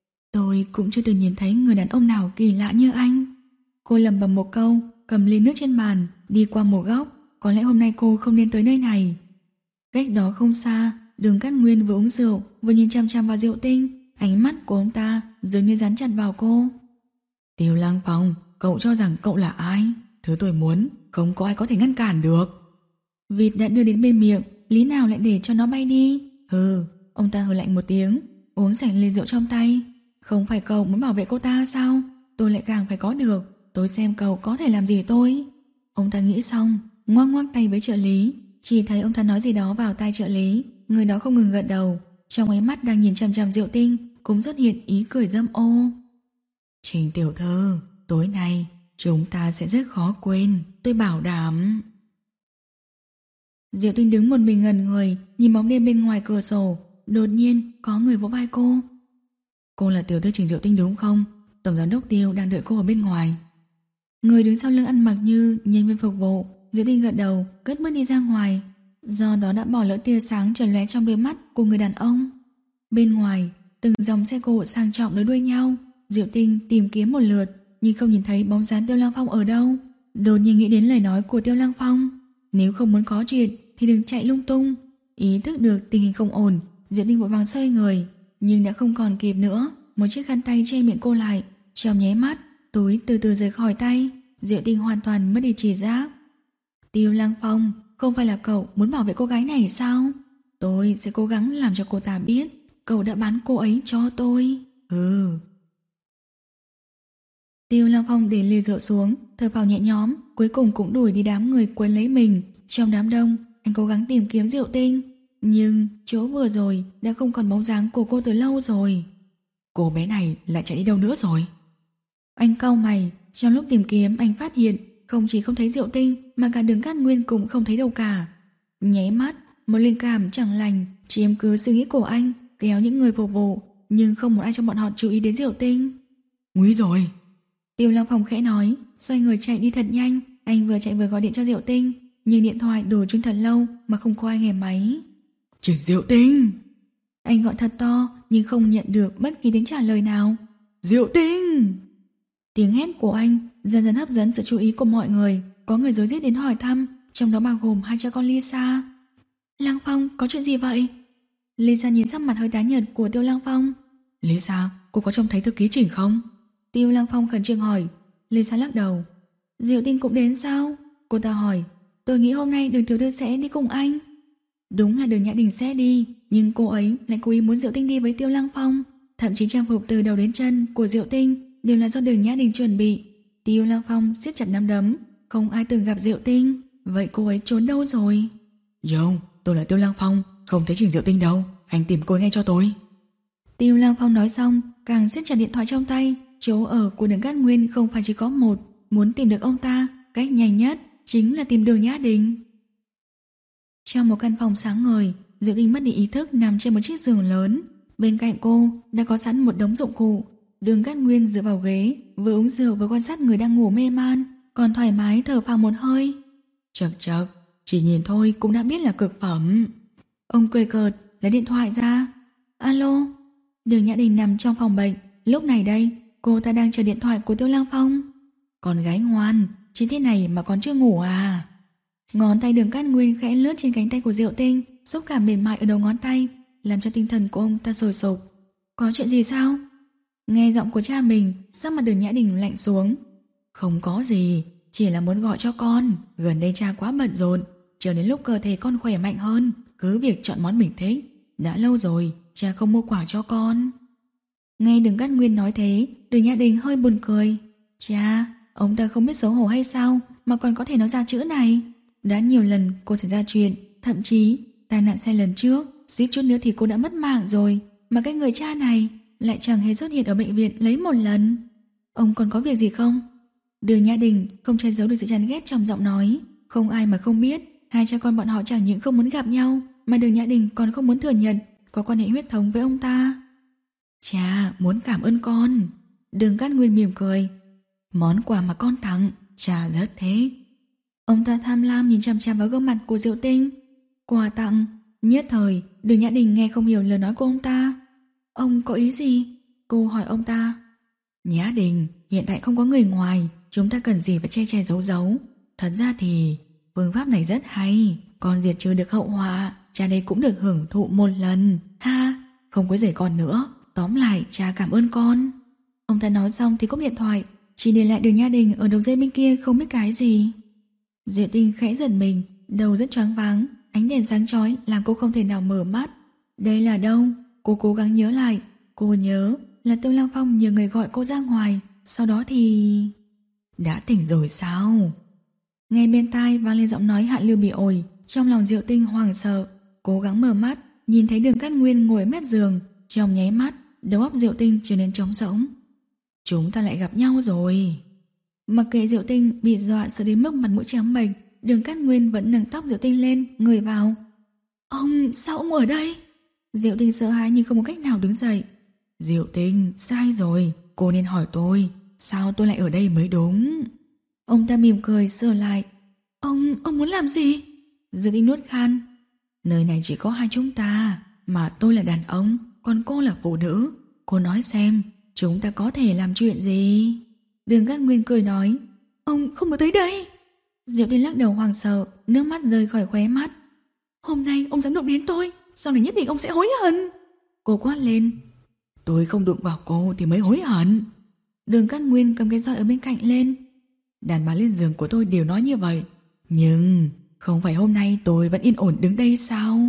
Tôi cũng chưa từng nhìn thấy người đàn ông nào kỳ lạ như anh. Cô lẩm bẩm một câu, cầm ly nước trên bàn, đi qua một góc. Có lẽ hôm nay cô không nên tới nơi này. Cách đó không xa, Đường Cát Nguyên vừa uống rượu, vừa nhìn chăm chăm vào Diệu Tinh. Ánh mắt của ông ta dường như dán chặt vào cô. Tiêu Lăng Phong, cậu cho rằng cậu là ai? Thứ tôi muốn, không có ai có thể ngăn cản được. Vịt đã đưa đến bên miệng, lý nào lại để cho nó bay đi? Hừ, ông ta hừ lạnh một tiếng, uống sạch ly rượu trong tay. Không phải cậu muốn bảo vệ cô ta sao? Tôi lại càng phải có được. Tôi xem cậu có thể làm gì tôi. Ông ta nghĩ xong, ngoắc ngoắc tay với trợ lý. Chỉ thấy ông ta nói gì đó vào tai trợ lý. Người đó không ngừng gật đầu. Trong ánh mắt đang nhìn chằm chằm Diệu Tinh cũng xuất hiện ý cười dâm ô. Trình tiểu thư, tối nay chúng ta sẽ rất khó quên, tôi bảo đảm. Diệu Tinh đứng một mình ngẩn người, nhìn bóng đêm bên ngoài cửa sổ. Đột nhiên có người vỗ vai cô. Cô là tiểu thư Trình Diệu Tinh đúng không? Tổng giám đốc Tiêu đang đợi cô ở bên ngoài. Người đứng sau lưng ăn mặc như nhân viên phục vụ. Diệu Tinh gật đầu, cất bước đi ra ngoài. Do đó đã bỏ lỡ tia sáng chợt lóe trong đôi mắt của người đàn ông. Bên ngoài, từng dòng xe cộ sang trọng nối đuôi nhau. Diệu Tinh tìm kiếm một lượt nhưng không nhìn thấy bóng dáng Tiêu Lăng Phong ở đâu. Đột nhiên nghĩ đến lời nói của Tiêu Lăng Phong, nếu không muốn có chuyện thì đừng chạy lung tung. Ý thức được tình hình không ổn, Diệu Tinh vội vàng xoay người, nhưng đã không còn kịp nữa. Một chiếc khăn tay che miệng cô lại, trong nháy mắt túi từ từ rời khỏi tay. Diệu Tinh hoàn toàn mất đi trí giác. Tiêu Lăng Phong, không phải là cậu muốn bảo vệ cô gái này sao? Tôi sẽ cố gắng làm cho cô ta biết cậu đã bán cô ấy cho tôi. Ừ. Tiêu Lăng Phong để ly rượu xuống, thở phào nhẹ nhõm, cuối cùng cũng đuổi đi đám người quấn lấy mình. Trong đám đông, anh cố gắng tìm kiếm Diệu Tinh, nhưng chỗ vừa rồi đã không còn bóng dáng của cô từ lâu rồi. Cô bé này lại chạy đi đâu nữa rồi? Anh cau mày, trong lúc tìm kiếm anh phát hiện không chỉ không thấy Diệu Tinh mà cả Đường Cát Nguyên cũng không thấy đâu cả. Nháy mắt, một linh cảm chẳng lành chiếm cứ suy nghĩ của anh, kéo những người phục vụ, nhưng không một ai trong bọn họ chú ý đến Diệu Tinh. Nguy rồi! Tiêu Lăng Phong khẽ nói, xoay người chạy đi thật nhanh. Anh vừa chạy vừa gọi điện cho Diệu Tinh, nhưng điện thoại đổ chuông thật lâu mà không có ai nghe máy. Trình Diệu Tinh! Anh gọi thật to nhưng không nhận được bất kỳ tiếng trả lời nào. Diệu Tinh! Tiếng hét của anh dần dần hấp dẫn sự chú ý của mọi người. Có người rối rít đến hỏi thăm, trong đó bao gồm hai cha con Lisa. Lăng Phong, có chuyện gì vậy? Lisa nhìn sắc mặt hơi tái nhợt của Tiêu Lăng Phong. Lisa, cô có trông thấy thư ký Trình không? Tiêu Lăng Phong khẩn trương hỏi. Lisa lắc đầu. Diệu Tinh cũng đến sao? Cô ta hỏi. Tôi nghĩ hôm nay Đường tiểu thư sẽ đi cùng anh. Đúng là Đường Nhã Đình sẽ đi, nhưng cô ấy lại cố ý muốn Diệu Tinh đi với Tiêu Lăng Phong. Thậm chí trang phục từ đầu đến chân của Diệu Tinh đều là do Đường Nhã Đình chuẩn bị. Tiêu Lăng Phong siết chặt nắm đấm. Không ai từng gặp Diệu Tinh, vậy cô ấy trốn đâu rồi? Dông, tôi là Tiêu Lăng Phong, không thấy Trình Diệu Tinh đâu, anh tìm cô ấy ngay cho tôi. Tiêu Lăng Phong nói xong, càng siết chặt điện thoại trong tay. Chỗ ở của Đường Cát Nguyên không phải chỉ có một, muốn tìm được ông ta, cách nhanh nhất chính là tìm Đường Nhã Đình. Trong một căn phòng sáng ngời, Diệu Tinh mất đi ý thức nằm trên một chiếc giường lớn. Bên cạnh cô đã có sẵn một đống dụng cụ. Đường Cát Nguyên dựa vào ghế, vừa uống rượu vừa quan sát người đang ngủ mê man, còn thoải mái thở phào một hơi. Chật chật, chỉ nhìn thôi cũng đã biết là cực phẩm. Ông cười cợt, lấy điện thoại ra. Alo. Đường Nhã Đình nằm trong phòng bệnh. Lúc này đây, cô ta đang chờ điện thoại của Tiêu Lăng Phong. Con gái ngoan, chỉ thế này mà còn chưa ngủ à? Ngón tay Đường Cát Nguyên khẽ lướt trên cánh tay của Diệu Tinh, xúc cảm mềm mại ở đầu ngón tay, làm cho tinh thần của ông ta sôi sục. Có chuyện gì sao? Nghe giọng của cha mình, sắc mặt Đường Nhã Đình lạnh xuống. Không có gì, chỉ là muốn gọi cho con. Gần đây cha quá bận rộn, chờ đến lúc cơ thể con khỏe mạnh hơn, cứ việc chọn món mình thích. Đã lâu rồi, cha không mua quà cho con. Nghe Đường Cát Nguyên nói thế, Đường Nhã Đình hơi buồn cười. Cha, ông ta không biết xấu hổ hay sao mà còn có thể nói ra chữ này. Đã nhiều lần cô xảy ra chuyện, thậm chí tai nạn xe lần trước, suýt chút nữa thì cô đã mất mạng rồi, mà cái người cha này lại chẳng hề xuất hiện ở bệnh viện lấy một lần. Ông còn có việc gì không? Đường Nhã Đình không che giấu được sự chán ghét trong giọng nói. Không ai mà không biết, hai cha con bọn họ chẳng những không muốn gặp nhau, mà Đường Nhã Đình còn không muốn thừa nhận có quan hệ huyết thống với ông ta. Cha muốn cảm ơn con. Đường Cát Nguyên mỉm cười. Món quà mà con tặng, cha rất thích. Ông ta tham lam nhìn chằm chằm vào gương mặt của Diệu Tinh. Quà tặng? Nhất thời, Đường Nhã Đình nghe không hiểu lời nói của ông ta. Ông có ý gì? Cô hỏi ông ta. Nhã Đình, hiện tại không có người ngoài, chúng ta cần gì phải che che giấu giấu. Thật ra thì phương pháp này rất hay, con diệt trừ được hậu họa, cha đây cũng được hưởng thụ một lần. Ha, không quấy rầy con nữa. Tóm lại, cha cảm ơn con. Ông ta nói xong thì cúp điện thoại, chỉ để lại Đường Nhã Đình ở đầu dây bên kia không biết cái gì. Diệu Tinh khẽ giật mình, đầu rất choáng váng, ánh đèn sáng chói làm cô không thể nào mở mắt. Đây là đâu? Cô cố gắng nhớ lại. Cô nhớ là Tiêu Lăng Phong nhờ người gọi cô ra ngoài, sau đó thì... Đã tỉnh rồi sao? Nghe bên tai vang lên giọng nói Hạ Lưu bị ổi, trong lòng Diệu Tinh hoảng sợ, cố gắng mở mắt, nhìn thấy Đường Cát Nguyên ngồi mép giường, trong nháy mắt, đầu óc Diệu Tinh trở nên trống rỗng. Chúng ta lại gặp nhau rồi. Mặc kệ Diệu Tinh bị dọa sợ đến mức mặt mũi trắng bệch, Đường Cát Nguyên vẫn nâng tóc Diệu Tinh lên, người vào. Ông, sao ông ở đây? Diệu Tinh sợ hãi nhưng không có cách nào đứng dậy. Diệu Tinh, sai rồi, cô nên hỏi tôi, sao tôi lại ở đây mới đúng. Ông ta mỉm cười sửa lại. Ông, ông muốn làm gì? Diệu Tinh nuốt khan. Nơi này chỉ có hai chúng ta, mà tôi là đàn ông, còn cô là phụ nữ. Cô nói xem, Chúng ta có thể làm chuyện gì? Đường Cát Nguyên cười nói. Ông không được tới đây. Diệu Tinh lắc đầu hoảng sợ, nước mắt rơi khỏi khóe mắt. Hôm nay ông dám đụng đến tôi, sau này nhất định ông sẽ hối hận. Cô quát lên. Tôi không đụng vào cô thì mới hối hận. Đường Cát Nguyên cầm cái roi ở bên cạnh lên. Đàn bà lên giường của tôi đều nói như vậy, nhưng không phải hôm nay tôi vẫn yên ổn đứng đây sao?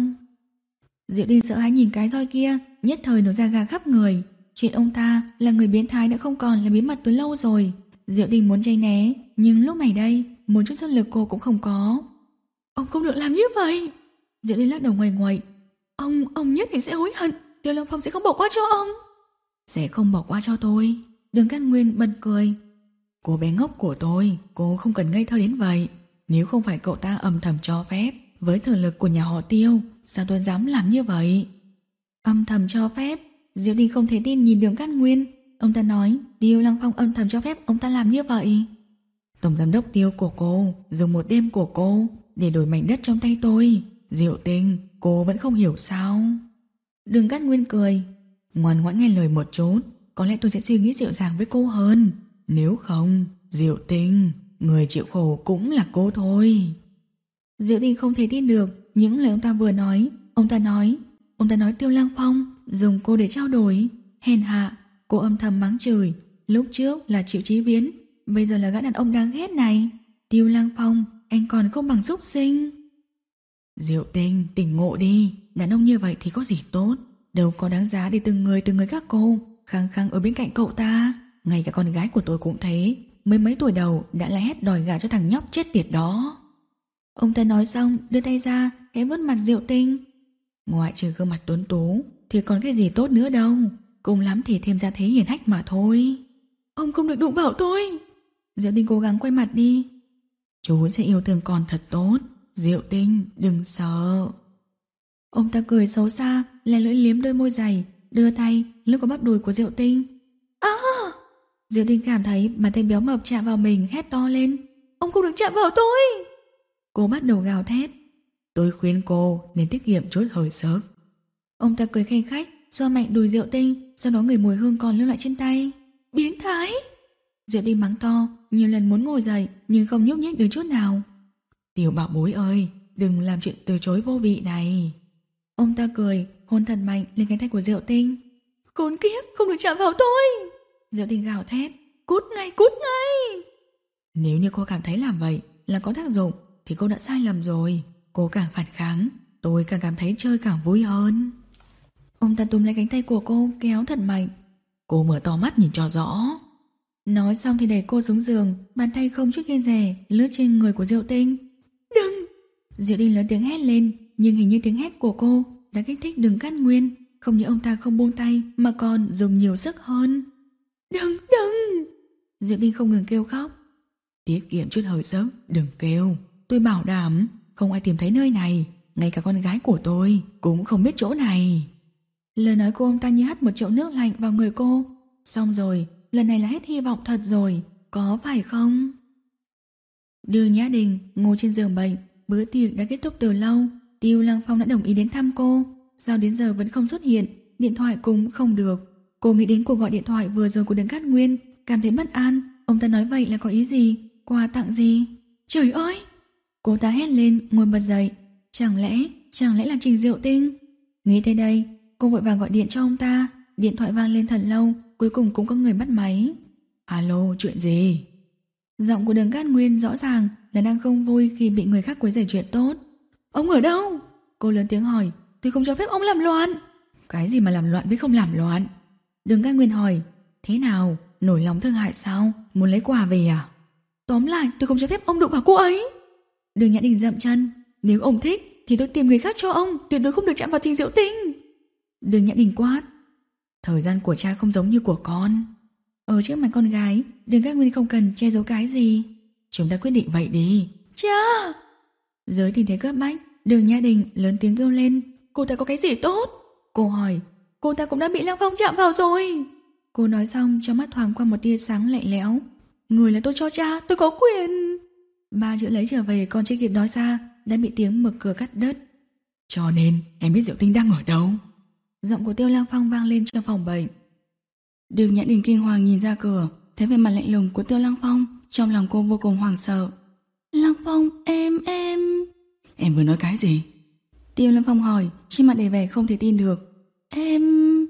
Diệu Tinh sợ hãi nhìn cái roi kia, nhất thời nổi da gà khắp người. Chuyện ông ta là người biến thái đã không còn là bí mật từ lâu rồi. Diệu Tinh muốn tránh né, nhưng lúc này đây một chút sức lực cô cũng không có. Ông không được làm như vậy. Diệu Tinh lắc đầu nguầy nguậy. Ông, ông nhất định sẽ hối hận. Tiêu Long Phong sẽ không bỏ qua cho ông. Sẽ không bỏ qua cho tôi. Đường Cát Nguyên bật cười. Cô bé ngốc của tôi, cô không cần ngây thơ đến vậy. Nếu không phải cậu ta âm thầm cho phép, với thực lực của nhà họ Tiêu, sao tôi dám làm như vậy? Âm thầm cho phép? Diệu Tinh không thể tin nhìn Đường Cát Nguyên. Ông ta nói Tiêu Lăng Phong âm thầm cho phép ông ta làm như vậy. Tổng giám đốc Tiêu của cô dùng một đêm của cô để đổi mảnh đất trong tay tôi. Diệu Tinh, cô vẫn không hiểu sao? Đường Cát Nguyên cười. Ngoan ngoãn nghe lời một chút, có lẽ tôi sẽ suy nghĩ dịu dàng với cô hơn. Nếu không, Diệu Tinh, người chịu khổ cũng là cô thôi. Diệu Tinh không thể tin được những lời ông ta vừa nói. Ông ta nói Ông ta nói Tiêu Lăng Phong dùng cô để trao đổi. Hèn hạ. Cô âm thầm mắng chửi. Lúc trước là Triệu Chí Viễn, bây giờ là gã đàn ông đáng ghét này. Tiêu Lăng Phong, anh còn không bằng súc sinh. Diệu Tinh, tỉnh ngộ đi. Đàn ông như vậy thì có gì tốt, đâu có đáng giá để từng người từng người các cô khăng khăng ở bên cạnh cậu ta. Ngay cả con gái của tôi cũng thế, mới mấy tuổi đầu đã la hét đòi gả cho thằng nhóc chết tiệt đó. Ông ta nói xong đưa tay ra khẽ vuốt mặt Diệu Tinh. Ngoại trừ gương mặt tuấn tú thì còn cái gì tốt nữa đâu, cùng lắm thì thêm ra thế hiền hách mà thôi. Ông không được đụng vào tôi. Diệu Tinh cố gắng quay mặt đi. Chú sẽ yêu thương con thật tốt. Diệu Tinh, đừng sợ. Ông ta cười xấu xa, lè lưỡi liếm đôi môi dày, đưa tay lướt qua bắp đùi của Diệu Tinh. À! Diệu Tinh cảm thấy bàn tay béo mập chạm vào mình, hét to lên. Ông không được chạm vào tôi. Cô bắt đầu gào thét. Tôi khuyên cô nên tiết kiệm chút hơi sức. Ông ta cười khanh khách, xoa mạnh đùi Diệu Tinh, sau đó người mùi hương còn lưu lại trên tay. Biến thái! Diệu Tinh mắng to, nhiều lần muốn ngồi dậy nhưng không nhúc nhích được chút nào. Tiểu bảo bối ơi, đừng làm chuyện từ chối vô vị này. Ông ta cười, hôn thật mạnh lên cánh tay của Diệu Tinh. Khốn kiếp, không được chạm vào tôi. Diệu Tinh gào thét. Cút ngay, cút ngay. Nếu như cô cảm thấy làm vậy là có tác dụng thì cô đã sai lầm rồi. Cô càng phản kháng, tôi càng cảm thấy chơi càng vui hơn. Ông ta túm lấy cánh tay của cô, kéo thật mạnh. Cô mở to mắt nhìn cho rõ. Nói xong thì đẩy cô xuống giường, bàn tay không chút kiêng dè lướt trên người của Diệu Tinh. Đừng! Diệu Tinh lớn tiếng hét lên, nhưng hình như tiếng hét của cô đã kích thích Đường Cát Nguyên. Không những ông ta không buông tay mà còn dùng nhiều sức hơn. Đừng, đừng! Diệu Tinh không ngừng kêu khóc. Tiết kiệm chút hơi sức, đừng kêu. Tôi bảo đảm không ai tìm thấy nơi này, ngay cả con gái của tôi cũng không biết chỗ này. Lời nói của ông ta như hắt một chậu nước lạnh vào người cô. Xong rồi, lần này là hết hy vọng thật rồi, có phải không? Đường Nhã Đình ngồi trên giường bệnh, bữa tiệc đã kết thúc từ lâu. Tiêu Lăng Phong đã đồng ý đến thăm cô, sao đến giờ vẫn không xuất hiện, điện thoại cũng không được. Cô nghĩ đến cuộc gọi điện thoại vừa rồi của Đường Cát Nguyên, cảm thấy bất an. Ông ta nói vậy là có ý gì? Quà tặng gì? Trời ơi! Cô ta hét lên, ngồi bật dậy. Chẳng lẽ, chẳng lẽ là Trình Diệu Tinh? Nghĩ tới đây, cô vội vàng gọi điện cho ông ta. Điện thoại vang lên thật lâu, cuối cùng cũng có người bắt máy. Alo, chuyện gì? Giọng của Đường Cát Nguyên rõ ràng là đang không vui khi bị người khác quấy rầy chuyện tốt. Ông ở đâu? Cô lớn tiếng hỏi. Tôi không cho phép ông làm loạn. Cái gì mà làm loạn với không làm loạn? Đường Cát Nguyên hỏi. Thế nào, nổi lòng thương hại sao? Muốn lấy quà về à? Tóm lại, tôi không cho phép ông đụng vào cô ấy. Đường Nhã Đình dậm chân. Nếu ông thích thì tôi tìm người khác cho ông, tuyệt đối không được chạm vào Trình Diệu Tinh. Đường Nhã Đình quát. Thời gian của cha không giống như của con. Ở trước mặt con gái, Đường Cát Nguyên không cần che giấu cái gì. Chúng ta quyết định vậy đi. Cha! Dưới tình thế cấp bách, Đường Nhã Đình lớn tiếng kêu lên. Cô ta có cái gì tốt? Cô hỏi. Cô ta cũng đã bị Lăng Phong chạm vào rồi. Cô nói xong trong mắt thoáng qua một tia sáng lạnh lẽo. Người là tôi cho cha, tôi có quyền. Ba chữ lấy trở về còn chưa kịp nói ra đã bị tiếng mở cửa cắt đứt. Cho nên em biết Diệu Tinh đang ở đâu? Giọng của Tiêu Lăng Phong vang lên trong phòng bệnh. Đường Nhã Đình kinh hoàng nhìn ra cửa, thấy vẻ mặt lạnh lùng của Tiêu Lăng Phong, trong lòng cô vô cùng hoảng sợ. Lăng Phong, em, em... Em vừa nói cái gì? Tiêu Lăng Phong hỏi, trên mặt đầy vẻ không thể tin được. Em...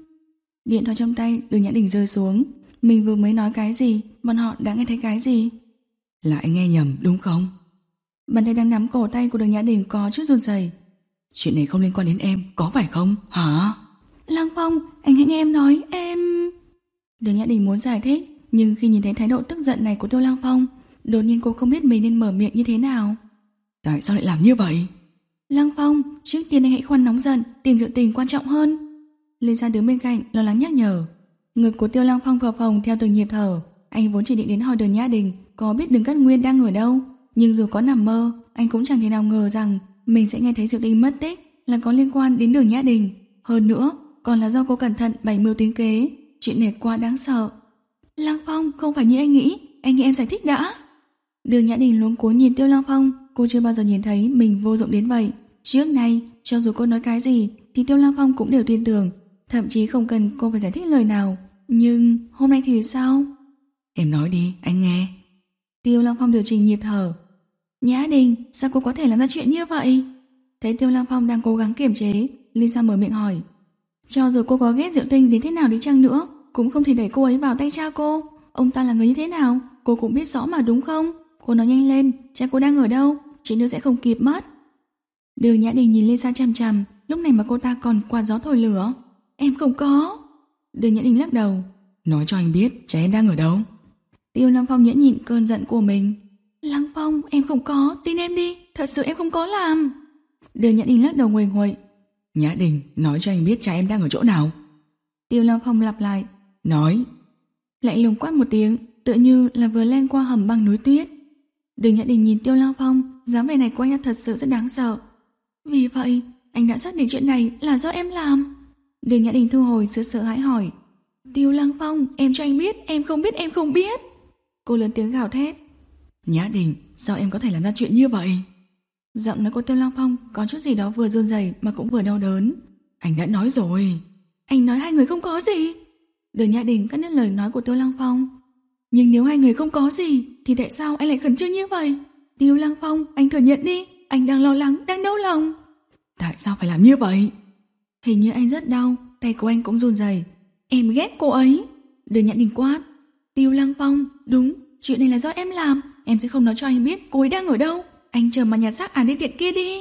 Điện thoại trong tay Đường Nhã Đình rơi xuống. Mình vừa mới nói cái gì, bọn họ đã nghe thấy cái gì? Là anh nghe nhầm đúng không? Bàn tay đang nắm cổ tay của Đường Nhã Đình có chút run rẩy. Chuyện này không liên quan đến em, có phải không? Hả? Lăng Phong, anh hãy nghe em nói, em... Đường Nhã Đình muốn giải thích, nhưng khi nhìn thấy thái độ tức giận này của Tiêu Lăng Phong, đột nhiên cô không biết mình nên mở miệng như thế nào. Tại sao lại làm như vậy? Lăng Phong, trước tiên anh hãy khoan nóng giận, tìm sự tình quan trọng hơn. Lê Gia đứng bên cạnh lo lắng nhắc nhở. Ngực của Tiêu Lăng Phong phập phồng theo từng nhịp thở. Anh vốn chỉ định đến hỏi Đường Nhã Đình có biết Đường Cát Nguyên đang ở đâu, nhưng dù có nằm mơ, anh cũng chẳng thể nào ngờ rằng mình sẽ nghe thấy sự tình mất tích là có liên quan đến Đường Nhã Đình. Hơn nữa, còn là do cô cẩn thận bày mưu tính kế. Chuyện này quá đáng sợ. Lăng Phong, không phải như anh nghĩ, anh nghe em giải thích đã. Đường Nhã Đình luống cuống nhìn Tiêu Lăng Phong, cô chưa bao giờ nhìn thấy mình vô dụng đến vậy. Trước nay, cho dù cô nói cái gì thì Tiêu Lăng Phong cũng đều tin tưởng, thậm chí không cần cô phải giải thích lời nào. Nhưng hôm nay thì sao? Em nói đi, anh nghe. Tiêu Lăng Phong điều chỉnh nhịp thở. Nhã Đình, sao cô có thể làm ra chuyện như vậy? Thấy Tiêu Lăng Phong đang cố gắng kiềm chế, Lisa mở miệng hỏi. Cho dù cô có ghét Diệu Tinh đến thế nào đi chăng nữa, cũng không thể đẩy cô ấy vào tay cha cô. Ông ta là người như thế nào, cô cũng biết rõ mà đúng không? Cô nói nhanh lên, cha cô đang ở đâu? Chị nữa sẽ không kịp mất. Đường Nhã Đình nhìn Lisa chằm chằm, lúc này mà cô ta còn quạt gió thổi lửa. Em không có. Đường Nhã Đình lắc đầu. Nói cho anh biết cha em đang ở đâu. Tiêu Lăng Phong nhẫn nhịn cơn giận của mình. Lăng Phong, em không có, tin em đi, thật sự em không có làm. Đường Nhã Đình lắc đầu nguềnh nguậy. Nhã Đình, nói cho anh biết cha em đang ở chỗ nào. Tiêu Lăng Phong lặp lại. Nói. Lạnh lùng quát một tiếng, tựa như là vừa len qua hầm băng núi tuyết. Đường Nhã Đình nhìn Tiêu Lăng Phong, dáng vẻ này của anh thật sự rất đáng sợ. Vì vậy, anh đã xác định chuyện này là do em làm. Đường Nhã Đình thu hồi sự sợ hãi hỏi. Tiêu Lăng Phong, em cho anh biết, em không biết, em không biết. Cô lớn tiếng gào thét. Nhã Đình, sao em có thể làm ra chuyện như vậy? Giọng nói của Tiêu Lăng Phong có chút gì đó vừa run rẩy mà cũng vừa đau đớn. Anh đã nói rồi. Anh nói hai người không có gì. Đường Nhã Đình cắt đứt lời nói của Tiêu Lăng Phong. Nhưng nếu hai người không có gì thì tại sao anh lại khẩn trương như vậy? Tiêu Lăng Phong, anh thừa nhận đi, anh đang lo lắng, đang đau lòng. Tại sao phải làm như vậy? Hình như anh rất đau, tay của anh cũng run rẩy. Em ghét cô ấy. Đường Nhã Đình quát. Tiêu Lăng Phong, đúng, chuyện này là do em làm. Em sẽ không nói cho anh biết cô ấy đang ở đâu. Anh chờ mà nhặt xác án đi tiện kia đi.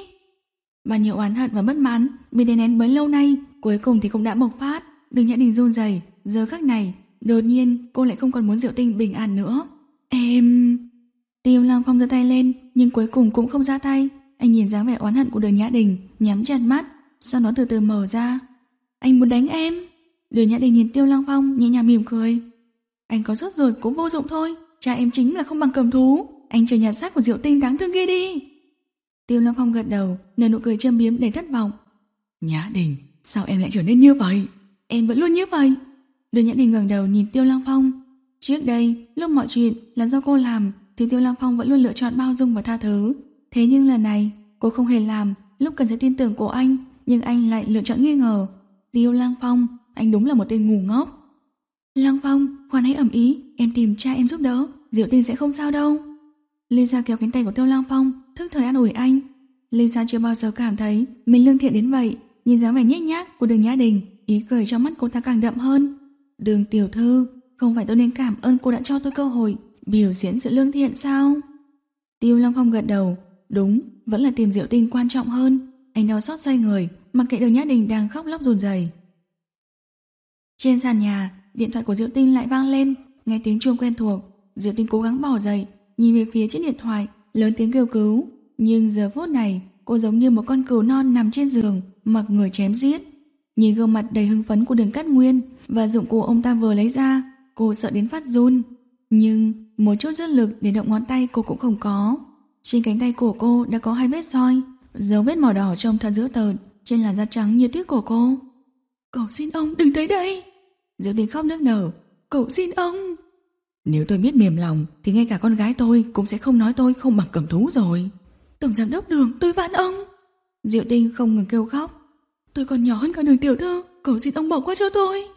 Bao nhiêu oán hận và bất mãn bị đè nén bấy lâu nay, cuối cùng thì cũng đã bộc phát. Đường Nhã Đình run rẩy. Giờ khắc này, đột nhiên cô lại không còn muốn Diệu Tinh bình an nữa. Em... Tiêu Lăng Phong giơ tay lên, nhưng cuối cùng cũng không ra tay. Anh nhìn dáng vẻ oán hận của Đường Nhã Đình, nhắm chặt mắt, sau đó từ từ mở ra. Anh muốn đánh em. Đường Nhã Đình nhìn Tiêu Lăng Phong nhẹ nhàng mỉm cười. Anh có sốt ruột cũng vô dụng thôi, cha em chính là không bằng cầm thú. Anh chờ nhặt xác của Diệu Tinh đáng thương kia đi. Tiêu Lăng Phong gật đầu, nở nụ cười châm biếm đầy thất vọng. Nhã Đình, sao em lại trở nên như vậy? Em vẫn luôn như vậy. Đường Nhã Đình ngẩng đầu nhìn Tiêu Lăng Phong. Trước đây, lúc mọi chuyện là do cô làm thì Tiêu Lăng Phong vẫn luôn lựa chọn bao dung và tha thứ. Thế nhưng lần này, cô không hề làm lúc cần sự tin tưởng của anh, nhưng anh lại lựa chọn nghi ngờ. Tiêu Lăng Phong, anh đúng là một tên ngu ngốc. Lăng Phong, khoan hãy ầm ý, em tìm cha em giúp đỡ, Diệu Tinh sẽ không sao đâu. Lisa kéo cánh tay của Tiêu Lăng Phong, thức thời an ủi anh. Lisa chưa bao giờ cảm thấy mình lương thiện đến vậy. Nhìn dáng vẻ nhếch nhác của Đường Nhã Đình, ý cười trong mắt cô ta càng đậm hơn. Đường tiểu thư, không phải tôi nên cảm ơn cô đã cho tôi cơ hội biểu diễn sự lương thiện sao? Tiêu Lăng Phong gật đầu. Đúng, vẫn là tìm Diệu Tinh quan trọng hơn. Anh đau xót xoay người, mặc kệ Đường Nhã Đình đang khóc lóc run rẩy. Trên sàn nhà, điện thoại của Diệu Tinh lại vang lên. Nghe tiếng chuông quen thuộc, Diệu Tinh cố gắng bỏ dậy, nhìn về phía chiếc điện thoại, lớn tiếng kêu cứu. Nhưng giờ phút này, cô giống như một con cừu non nằm trên giường, mặc người chém giết. Nhìn gương mặt đầy hưng phấn của Đường Cát Nguyên và dụng cụ ông ta vừa lấy ra, cô sợ đến phát run. Nhưng một chút sức lực để động ngón tay cô cũng không có. Trên cánh tay của cô đã có hai vết roi, dấu vết màu đỏ trông thật dữ tợn trên làn da trắng như tuyết của cô. Cầu xin ông đừng tới đây. Diệu Tinh khóc nức nở. Cầu xin ông. Nếu tôi biết mềm lòng thì ngay cả con gái tôi cũng sẽ không nói tôi không bằng cầm thú rồi. Tổng giám đốc Đường, tôi van ông. Diệu Tinh không ngừng kêu khóc. Tôi còn nhỏ hơn cả Đường tiểu thư, cầu xin ông bỏ qua cho tôi.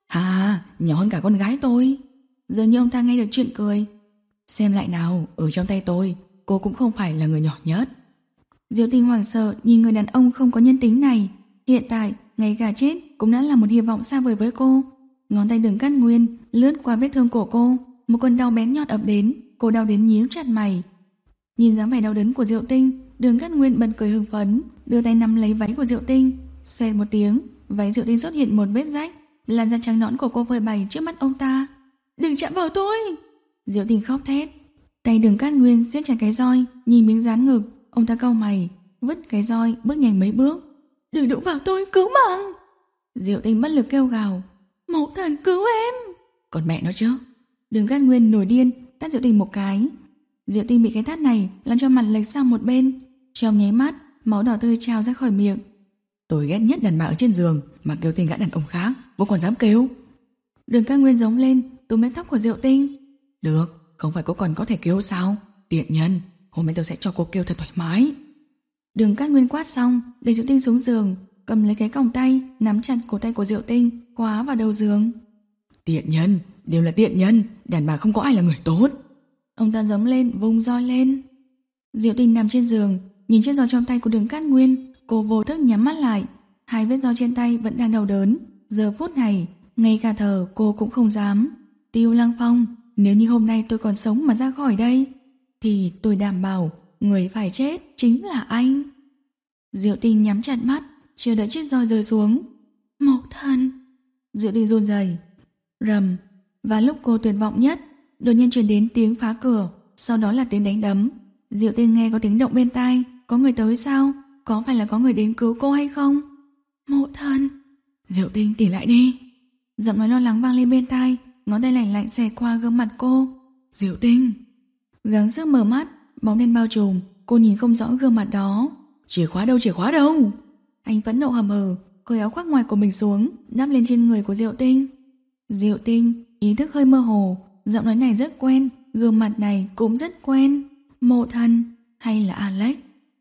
Ha, nhỏ hơn cả con gái tôi. Dường như ông ta nghe được chuyện cười. Xem lại nào, ở trong tay tôi, cô cũng không phải là người nhỏ nhất. Diệu Tinh hoảng sợ nhìn người đàn ông không có nhân tính này. Hiện tại, ngay cả chết cũng đã là một hy vọng xa vời với cô. Ngón tay Đường Cát Nguyên lướt qua vết thương của cô, một cơn đau bén nhọn ập đến, cô đau đến nhíu chặt mày. Nhìn dáng vẻ đau đớn của Diệu Tinh, Đường Cát Nguyên bật cười hưng phấn, đưa tay nắm lấy váy của Diệu Tinh. Xoẹt một tiếng, váy Diệu Tinh xuất hiện một vết rách, làn da trắng nõn của cô phơi bày trước mắt ông ta. "Đừng chạm vào tôi!" Diệu Tinh khóc thét. Tay Đường Cát Nguyên siết chặt cái roi, nhìn miếng dán ngực, ông ta cau mày, vứt cái roi bước nhanh mấy bước. "Đừng đụng vào tôi, cứu mạng!" Diệu Tinh bất lực kêu gào. "Mẫu thần cứu em!" Còn mẹ nó chứ. Đường Cát Nguyên nổi điên tát Diệu Tinh một cái. Diệu Tinh bị cái tát này làm cho mặt lệch sang một bên, trong nháy mắt máu đỏ tươi trào ra khỏi miệng. Tôi ghét nhất đàn bà ở trên giường mà kêu tên gã đàn ông khác, vô còn dám kêu. Đường Cát Nguyên giống lên, túm lấy tóc của Diệu Tinh. Được, không phải cô còn có thể kêu sao? Tiện nhân, hôm nay tôi sẽ cho cô kêu thật thoải mái. Đường Cát Nguyên quát xong, đẩy Diệu Tinh xuống giường, cầm lấy cái còng tay, nắm chặt cổ tay của Diệu Tinh, khóa vào đầu giường. Tiện nhân, đều là tiện nhân, đàn bà không có ai là người tốt. Ông ta giống lên, vung roi lên. Diệu Tinh nằm trên giường, nhìn chiếc roi trong tay của Đường Cát Nguyên, cô vô thức nhắm mắt lại. Hai vết roi trên tay vẫn đang đau đớn. Giờ phút này, ngay cả thở cô cũng không dám. Tiêu Lăng Phong, nếu như hôm nay tôi còn sống mà ra khỏi đây, thì tôi đảm bảo người phải chết chính là anh. Diệu Tinh nhắm chặt mắt, chờ đợi chiếc roi rơi xuống. Mẫu thân. Diệu Tinh run rẩy. Rầm. Và lúc cô tuyệt vọng nhất, đột nhiên truyền đến tiếng phá cửa, sau đó là tiếng đánh đấm. Diệu Tinh nghe có tiếng động bên tai. Có người tới sao? Có phải là có người đến cứu cô hay không? Mẫu thân. Diệu Tinh tỉnh lại đi. Giọng nói lo lắng vang lên bên tai, ngón tay lạnh lạnh xẹt qua gương mặt cô. Diệu Tinh. Gắng sức mở mắt, bóng đen bao trùm, cô nhìn không rõ gương mặt đó. Chìa khóa đâu, chìa khóa đâu? Anh phẫn nộ hầm hừ, cởi áo khoác ngoài của mình xuống, đắp lên trên người của Diệu Tinh. Diệu Tinh, ý thức hơi mơ hồ, giọng nói này rất quen, gương mặt này cũng rất quen. Mộ thần, hay là Alex?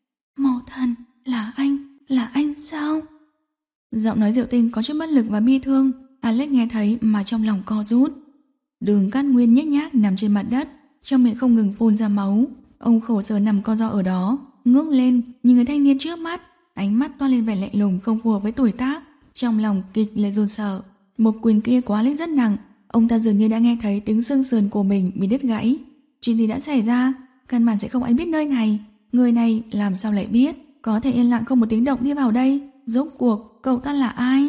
Mộ thần, là anh, là anh sao? Giọng nói Diệu Tinh có chút bất lực và bi thương. Alex nghe thấy mà trong lòng co rút. Đường Cát Nguyên nhếch nhác nằm trên mặt đất, trong miệng không ngừng phun ra máu. Ông khổ sở nằm co ro ở đó, ngước lên nhìn người thanh niên trước mắt, ánh mắt toát lên vẻ lạnh lùng không phù hợp với tuổi tác, trong lòng kịch liệt run sợ. Một quyền kia của Alex rất nặng, ông ta dường như đã nghe thấy tiếng xương sườn của mình bị đứt gãy. Chuyện gì đã xảy ra? Căn bản sẽ không ai biết nơi này. Người này làm sao lại biết? Có thể yên lặng không một tiếng động đi vào đây. Rốt cuộc cậu ta là ai?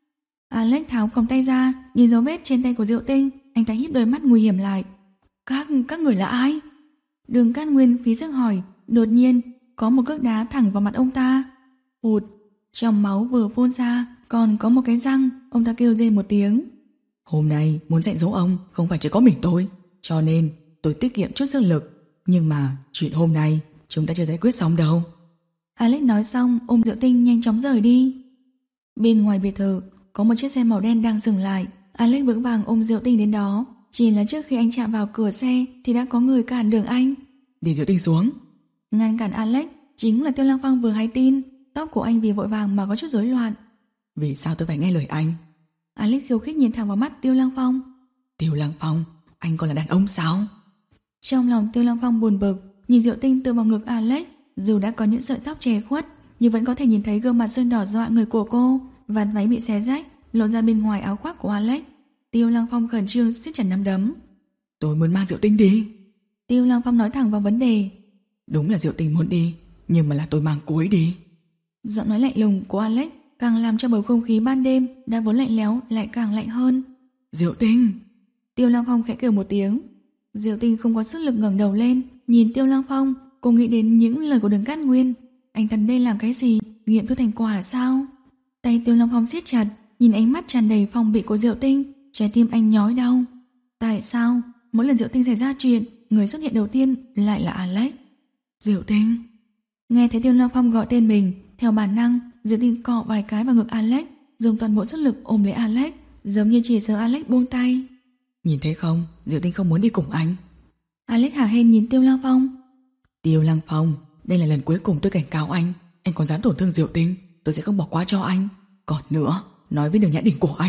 Alex tháo còng tay ra, nhìn dấu vết trên tay của Diệu Tinh, anh ta híp đôi mắt nguy hiểm lại. Các các người là ai? Đường Cát Nguyên phí sức hỏi. Đột nhiên có một cước đá thẳng vào mặt ông ta. Hụt, trong máu vừa phun ra còn có một cái răng. Ông ta kêu rên một tiếng. Hôm nay muốn dạy dỗ ông không phải chỉ có mình tôi, cho nên tôi tiết kiệm chút sức lực. Nhưng mà chuyện hôm nay chúng ta chưa giải quyết xong đâu. Alex nói xong ôm Diệu Tinh nhanh chóng rời đi. Bên ngoài biệt thự có một chiếc xe màu đen đang dừng lại. Alex vững vàng ôm Diệu Tinh đến đó. Chỉ là trước khi anh chạm vào cửa xe thì đã có người cản đường anh. Để Diệu Tinh xuống. Ngăn cản Alex chính là Tiêu Lăng Phong vừa hay tin. Tóc của anh vì vội vàng mà có chút rối loạn. Vì sao tôi phải nghe lời anh? Alex khiêu khích nhìn thẳng vào mắt Tiêu Lăng Phong. Tiêu Lăng Phong, anh còn là đàn ông sao? Trong lòng Tiêu Lăng Phong buồn bực, nhìn Diệu Tinh tựa vào ngực Alex. Dù đã có những sợi tóc che khuất, nhưng vẫn có thể nhìn thấy gương mặt sơn đỏ dọa người của cô. Vạt váy bị xé rách lộ ra bên ngoài áo khoác của Alex. Tiêu Lăng Phong khẩn trương siết chặt nắm đấm. Tôi muốn mang Diệu Tinh đi. Tiêu Lăng Phong nói thẳng vào vấn đề. Đúng là Diệu Tinh muốn đi, nhưng mà là tôi mang cô ấy đi. Giọng nói lạnh lùng của Alex càng làm cho bầu không khí ban đêm đã vốn lạnh lẽo lại càng lạnh hơn. Diệu Tinh. Tiêu Lăng Phong khẽ kêu một tiếng. Diệu Tinh không có sức lực ngẩng đầu lên, nhìn Tiêu Lăng Phong. Cô nghĩ đến những lời của Đường Cát Nguyên. Anh thần đây làm cái gì? Nghiệm thu thành quả sao? Tay Tiêu Lăng Phong siết chặt, nhìn ánh mắt tràn đầy phòng bị của Diệu Tinh, trái tim anh nhói đau. Tại sao mỗi lần Diệu Tinh xảy ra chuyện, người xuất hiện đầu tiên lại là Alex? Diệu Tinh. Nghe thấy Tiêu Lăng Phong gọi tên mình, theo bản năng Diệu Tinh cọ vài cái vào ngực Alex, dùng toàn bộ sức lực ôm lấy Alex, giống như chỉ sợ Alex buông tay. Nhìn thấy không, Diệu Tinh không muốn đi cùng anh. Alex hả hên nhìn Tiêu Lăng Phong. Tiêu Lăng Phong, đây là lần cuối cùng tôi cảnh cáo anh. Anh còn dám tổn thương Diệu Tinh, tôi sẽ không bỏ qua cho anh. Còn nữa, nói với Đường Nhã Đình của anh.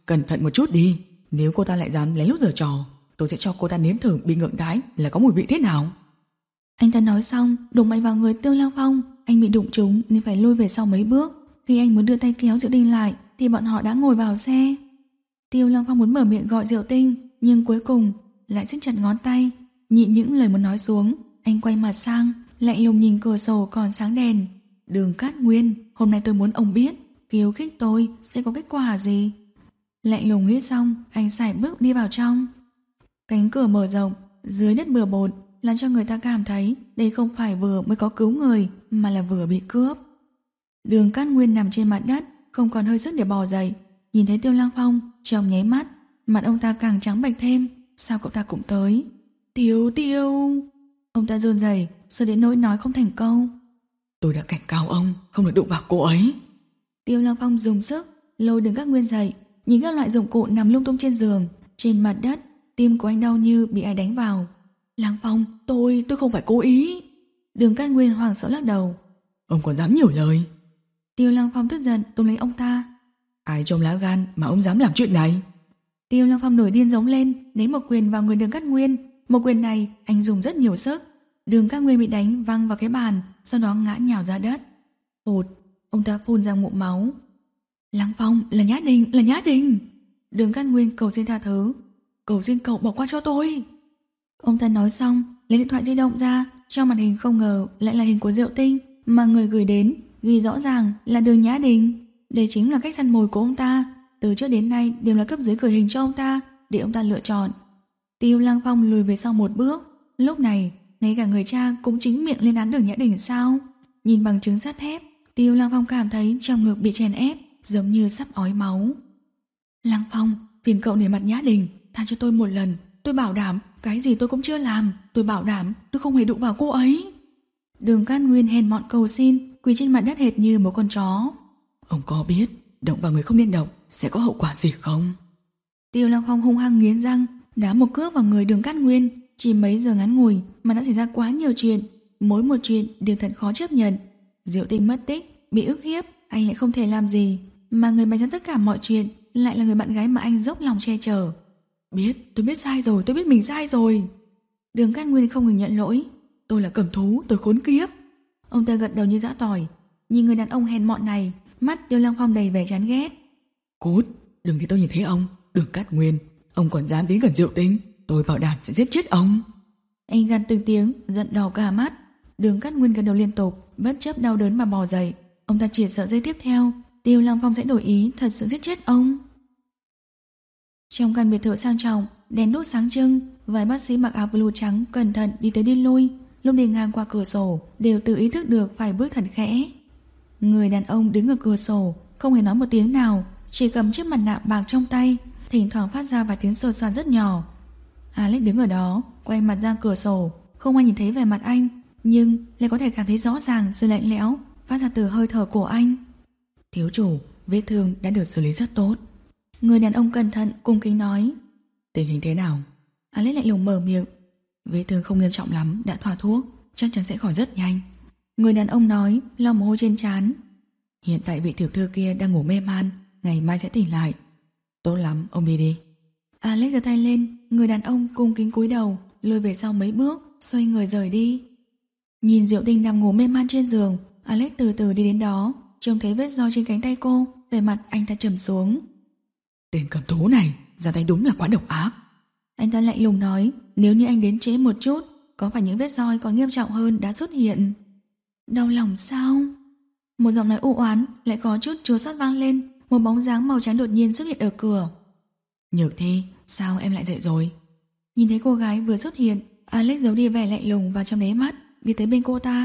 cẩn thận một chút đi. Nếu cô ta lại dám lén lút giở trò, tôi sẽ cho cô ta nếm thử bị ngượng đãi là có mùi vị thế nào. Anh ta nói xong đụng mạnh vào người Tiêu Lăng Phong. Anh bị đụng trúng nên phải lùi về sau mấy bước. Khi anh muốn đưa tay kéo Diệu Tinh lại thì bọn họ đã ngồi vào xe. Tiêu Lăng Phong muốn mở miệng gọi Diệu Tinh, nhưng cuối cùng lại siết chặt ngón tay, nhịn những lời muốn nói xuống. Anh quay mặt sang, lạnh lùng nhìn cửa sổ còn sáng đèn. Đường Cát Nguyên, hôm nay tôi muốn ông biết khiêu khích tôi sẽ có kết quả gì. Lạnh lùng nghĩ xong, anh sải bước đi vào trong. Cánh cửa mở rộng, dưới đất bừa bộn làm cho người ta cảm thấy đây không phải vừa mới có cứu người mà là vừa bị cướp. Đường Cát Nguyên nằm trên mặt đất, không còn hơi sức để bò dậy. Nhìn thấy Tiêu Lăng Phong, trong nháy mắt mặt ông ta càng trắng bệch thêm. Sao cậu ta cũng tới? Tiêu Tiêu. Ông ta run rẩy, sợ đến nỗi nói không thành câu. Tôi đã cảnh cáo ông không được đụng vào cô ấy. Tiêu Lăng Phong dùng sức lôi Đường Cát Nguyên dậy, nhìn các loại dụng cụ nằm lung tung trên giường. Trên mặt đất, tim của anh đau như bị ai đánh vào. Lăng Phong, tôi, tôi không phải cố ý. Đường Cát Nguyên hoảng sợ lắc đầu. Ông còn dám nhiều lời. Tiêu Lăng Phong tức giận túm lấy ông ta. Ai trong lá gan mà ông dám làm chuyện này? Tiêu Lăng Phong nổi điên giống lên, ném một quyền vào người Đường Cát Nguyên. Một quyền này anh dùng rất nhiều sức. Đường Cát Nguyên bị đánh văng vào cái bàn, sau đó ngã nhào ra đất. Phụt, ông ta phun ra ngụm máu. Lăng Phong, là Nhã Đình, là Nhã Đình. Đường Cát Nguyên cầu xin tha thứ. Cầu xin cậu bỏ qua cho tôi. Ông ta nói xong, lấy điện thoại di động ra. Trong màn hình không ngờ lại là hình của Diệu Tinh mà người gửi đến ghi rõ ràng là Đường Nhã Đình. Đây chính là cách săn mồi của ông ta. Từ trước đến nay đều là cấp dưới gửi hình cho ông ta để ông ta lựa chọn. Tiêu Lăng Phong lùi về sau một bước. Lúc này ngay cả người cha cũng chính miệng lên án Đường Nhã Đình sao? Nhìn bằng chứng sắt thép, Tiêu Lăng Phong cảm thấy trong ngực bị chèn ép, giống như sắp ói máu. Lăng Phong, phiền cậu nể mặt Nhã Đình, tha cho tôi một lần. Tôi bảo đảm cái gì tôi cũng chưa làm. Tôi bảo đảm tôi không hề đụng vào cô ấy. Đường Cát Nguyên hèn mọn cầu xin, quỳ trên mặt đất hệt như một con chó. Ông có biết động vào người không nên động sẽ có hậu quả gì không? Tiêu Lăng Phong hung hăng nghiến răng, đá một cước vào người Đường Cát Nguyên. Chỉ mấy giờ ngắn ngủi mà đã xảy ra quá nhiều chuyện, mỗi một chuyện đều thật khó chấp nhận. Diệu Tinh mất tích, bị ức hiếp, anh lại không thể làm gì, mà người bày ra tất cả mọi chuyện lại là người bạn gái mà anh dốc lòng che chở. Biết, tôi biết sai rồi, tôi biết mình sai rồi. Đường Cát Nguyên không ngừng nhận lỗi. Tôi là cầm thú, tôi khốn kiếp. Ông ta gật đầu như giã tỏi. Nhìn người đàn ông hèn mọn này, mắt Tiêu Lăng Phong đầy vẻ chán ghét. Cút, đừng để tôi nhìn thấy ông. Đường Cát Nguyên, ông còn dám đến gần Diệu Tinh, tôi bảo đảm sẽ giết chết ông. Anh gằn từng tiếng, giận đỏ cả mắt. Đường Cát Nguyên gật đầu liên tục, bất chấp đau đớn mà bò dậy. Ông ta chỉ sợ giây tiếp theo Tiêu Lăng Phong sẽ đổi ý thật sự giết chết ông. Trong căn biệt thự sang trọng, đèn đốt sáng trưng, vài bác sĩ mặc áo blue trắng cẩn thận đi tới đi lui, lúc đi ngang qua cửa sổ đều tự ý thức được phải bước thật khẽ. Người đàn ông đứng ở cửa sổ không hề nói một tiếng nào, chỉ cầm chiếc mặt nạ bạc trong tay, thỉnh thoảng phát ra vài tiếng sờ soạt rất nhỏ. Alex đứng ở đó, quay mặt ra cửa sổ, không ai nhìn thấy vẻ mặt anh, nhưng lại có thể cảm thấy rõ ràng sự lạnh lẽo phát ra từ hơi thở của anh. Thiếu chủ, vết thương đã được xử lý rất tốt. Người đàn ông cẩn thận cung kính nói. Tình hình thế nào? Alex lạnh lùng mở miệng. Vết thương không nghiêm trọng lắm, đã thoa thuốc, chắc chắn sẽ khỏi rất nhanh. Người đàn ông nói, lau mồ hôi trên trán. Hiện tại vị tiểu thư kia đang ngủ mê man, ngày mai sẽ tỉnh lại. Tốt lắm, ông đi đi. Alex giơ tay lên, người đàn ông cung kính cúi đầu, lùi về sau mấy bước, xoay người rời đi. Nhìn Diệu Tinh nằm ngủ mê man trên giường, Alex từ từ đi đến đó, trông thấy vết roi trên cánh tay cô, vẻ mặt anh ta trầm xuống. Tên cầm thú này, ra tay đúng là quá độc ác. Anh ta lạnh lùng nói, nếu như anh đến trễ một chút, có phải những vết roi còn nghiêm trọng hơn đã xuất hiện? Đau lòng sao? Một giọng nói u oán lại có chút chua xót vang lên, một bóng dáng màu trắng đột nhiên xuất hiện ở cửa. Nhược Thi, sao em lại dậy rồi? Nhìn thấy cô gái vừa xuất hiện, Alex giấu đi vẻ lạnh lùng vào trong đáy mắt, đi tới bên cô ta.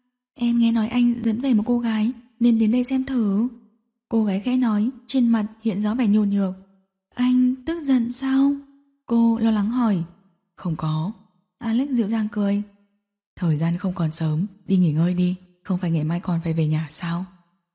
Em nghe nói anh dẫn về một cô gái, nên đến đây xem thử. Cô gái khẽ nói, trên mặt hiện rõ vẻ nhô nhược. Anh tức giận sao? Cô lo lắng hỏi. Không có. Alex dịu dàng cười. Thời gian không còn sớm, đi nghỉ ngơi đi, không phải ngày mai còn phải về nhà sao?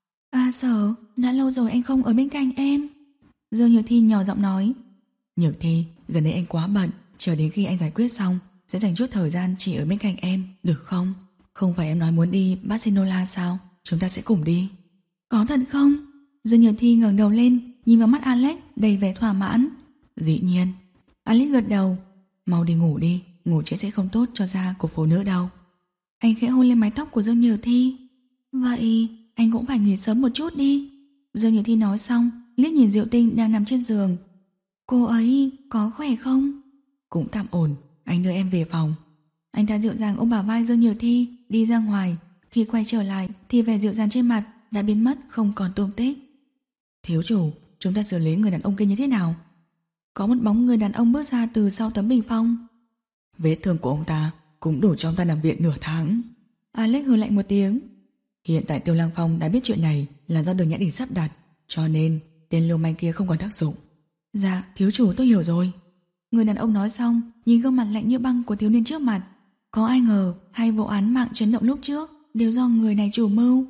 À Sở, đã lâu rồi anh không ở bên cạnh em. Dương Nhược Thi nhỏ giọng nói. Nhược Thi, gần đây anh quá bận, chờ đến khi anh giải quyết xong sẽ dành chút thời gian chỉ ở bên cạnh em, được không? Không phải em nói muốn đi Barcelona sao? Chúng ta sẽ cùng đi. Có thật không? Dương Nhược Thi ngẩng đầu lên, nhìn vào mắt Alex đầy vẻ thỏa mãn. Dĩ nhiên. Alex gật đầu. Mau đi ngủ đi, ngủ trễ sẽ không tốt cho da của phụ nữ đâu. Anh khẽ hôn lên mái tóc của Dương Nhược Thi. Vậy anh cũng phải nghỉ sớm một chút đi. Dương Nhược Thi nói xong, liếc nhìn Diệu Tinh đang nằm trên giường. Cô ấy có khỏe không? Cũng tạm ổn, anh đưa em về phòng. Anh ta dịu dàng ôm bả vai Dương Nhược Thi đi ra ngoài. Khi quay trở lại thì vẻ dịu dàng trên mặt đã biến mất không còn tôm tích. Thiếu chủ, chúng ta xử lý người đàn ông kia như thế nào? Có một bóng người đàn ông bước ra từ sau tấm bình phong. Vết thương của ông ta cũng đủ cho ông ta nằm viện nửa tháng. Alex hừ lạnh một tiếng. Hiện tại Tiêu Lăng Phong đã biết chuyện này là do Đường Nhã Đình sắp đặt, cho nên tên lưu manh kia không còn tác dụng. Dạ, thiếu chủ tôi hiểu rồi. Người đàn ông nói xong, nhìn gương mặt lạnh như băng của thiếu niên trước mặt. Có ai ngờ hai vụ án mạng chấn động lúc trước đều do người này chủ mưu.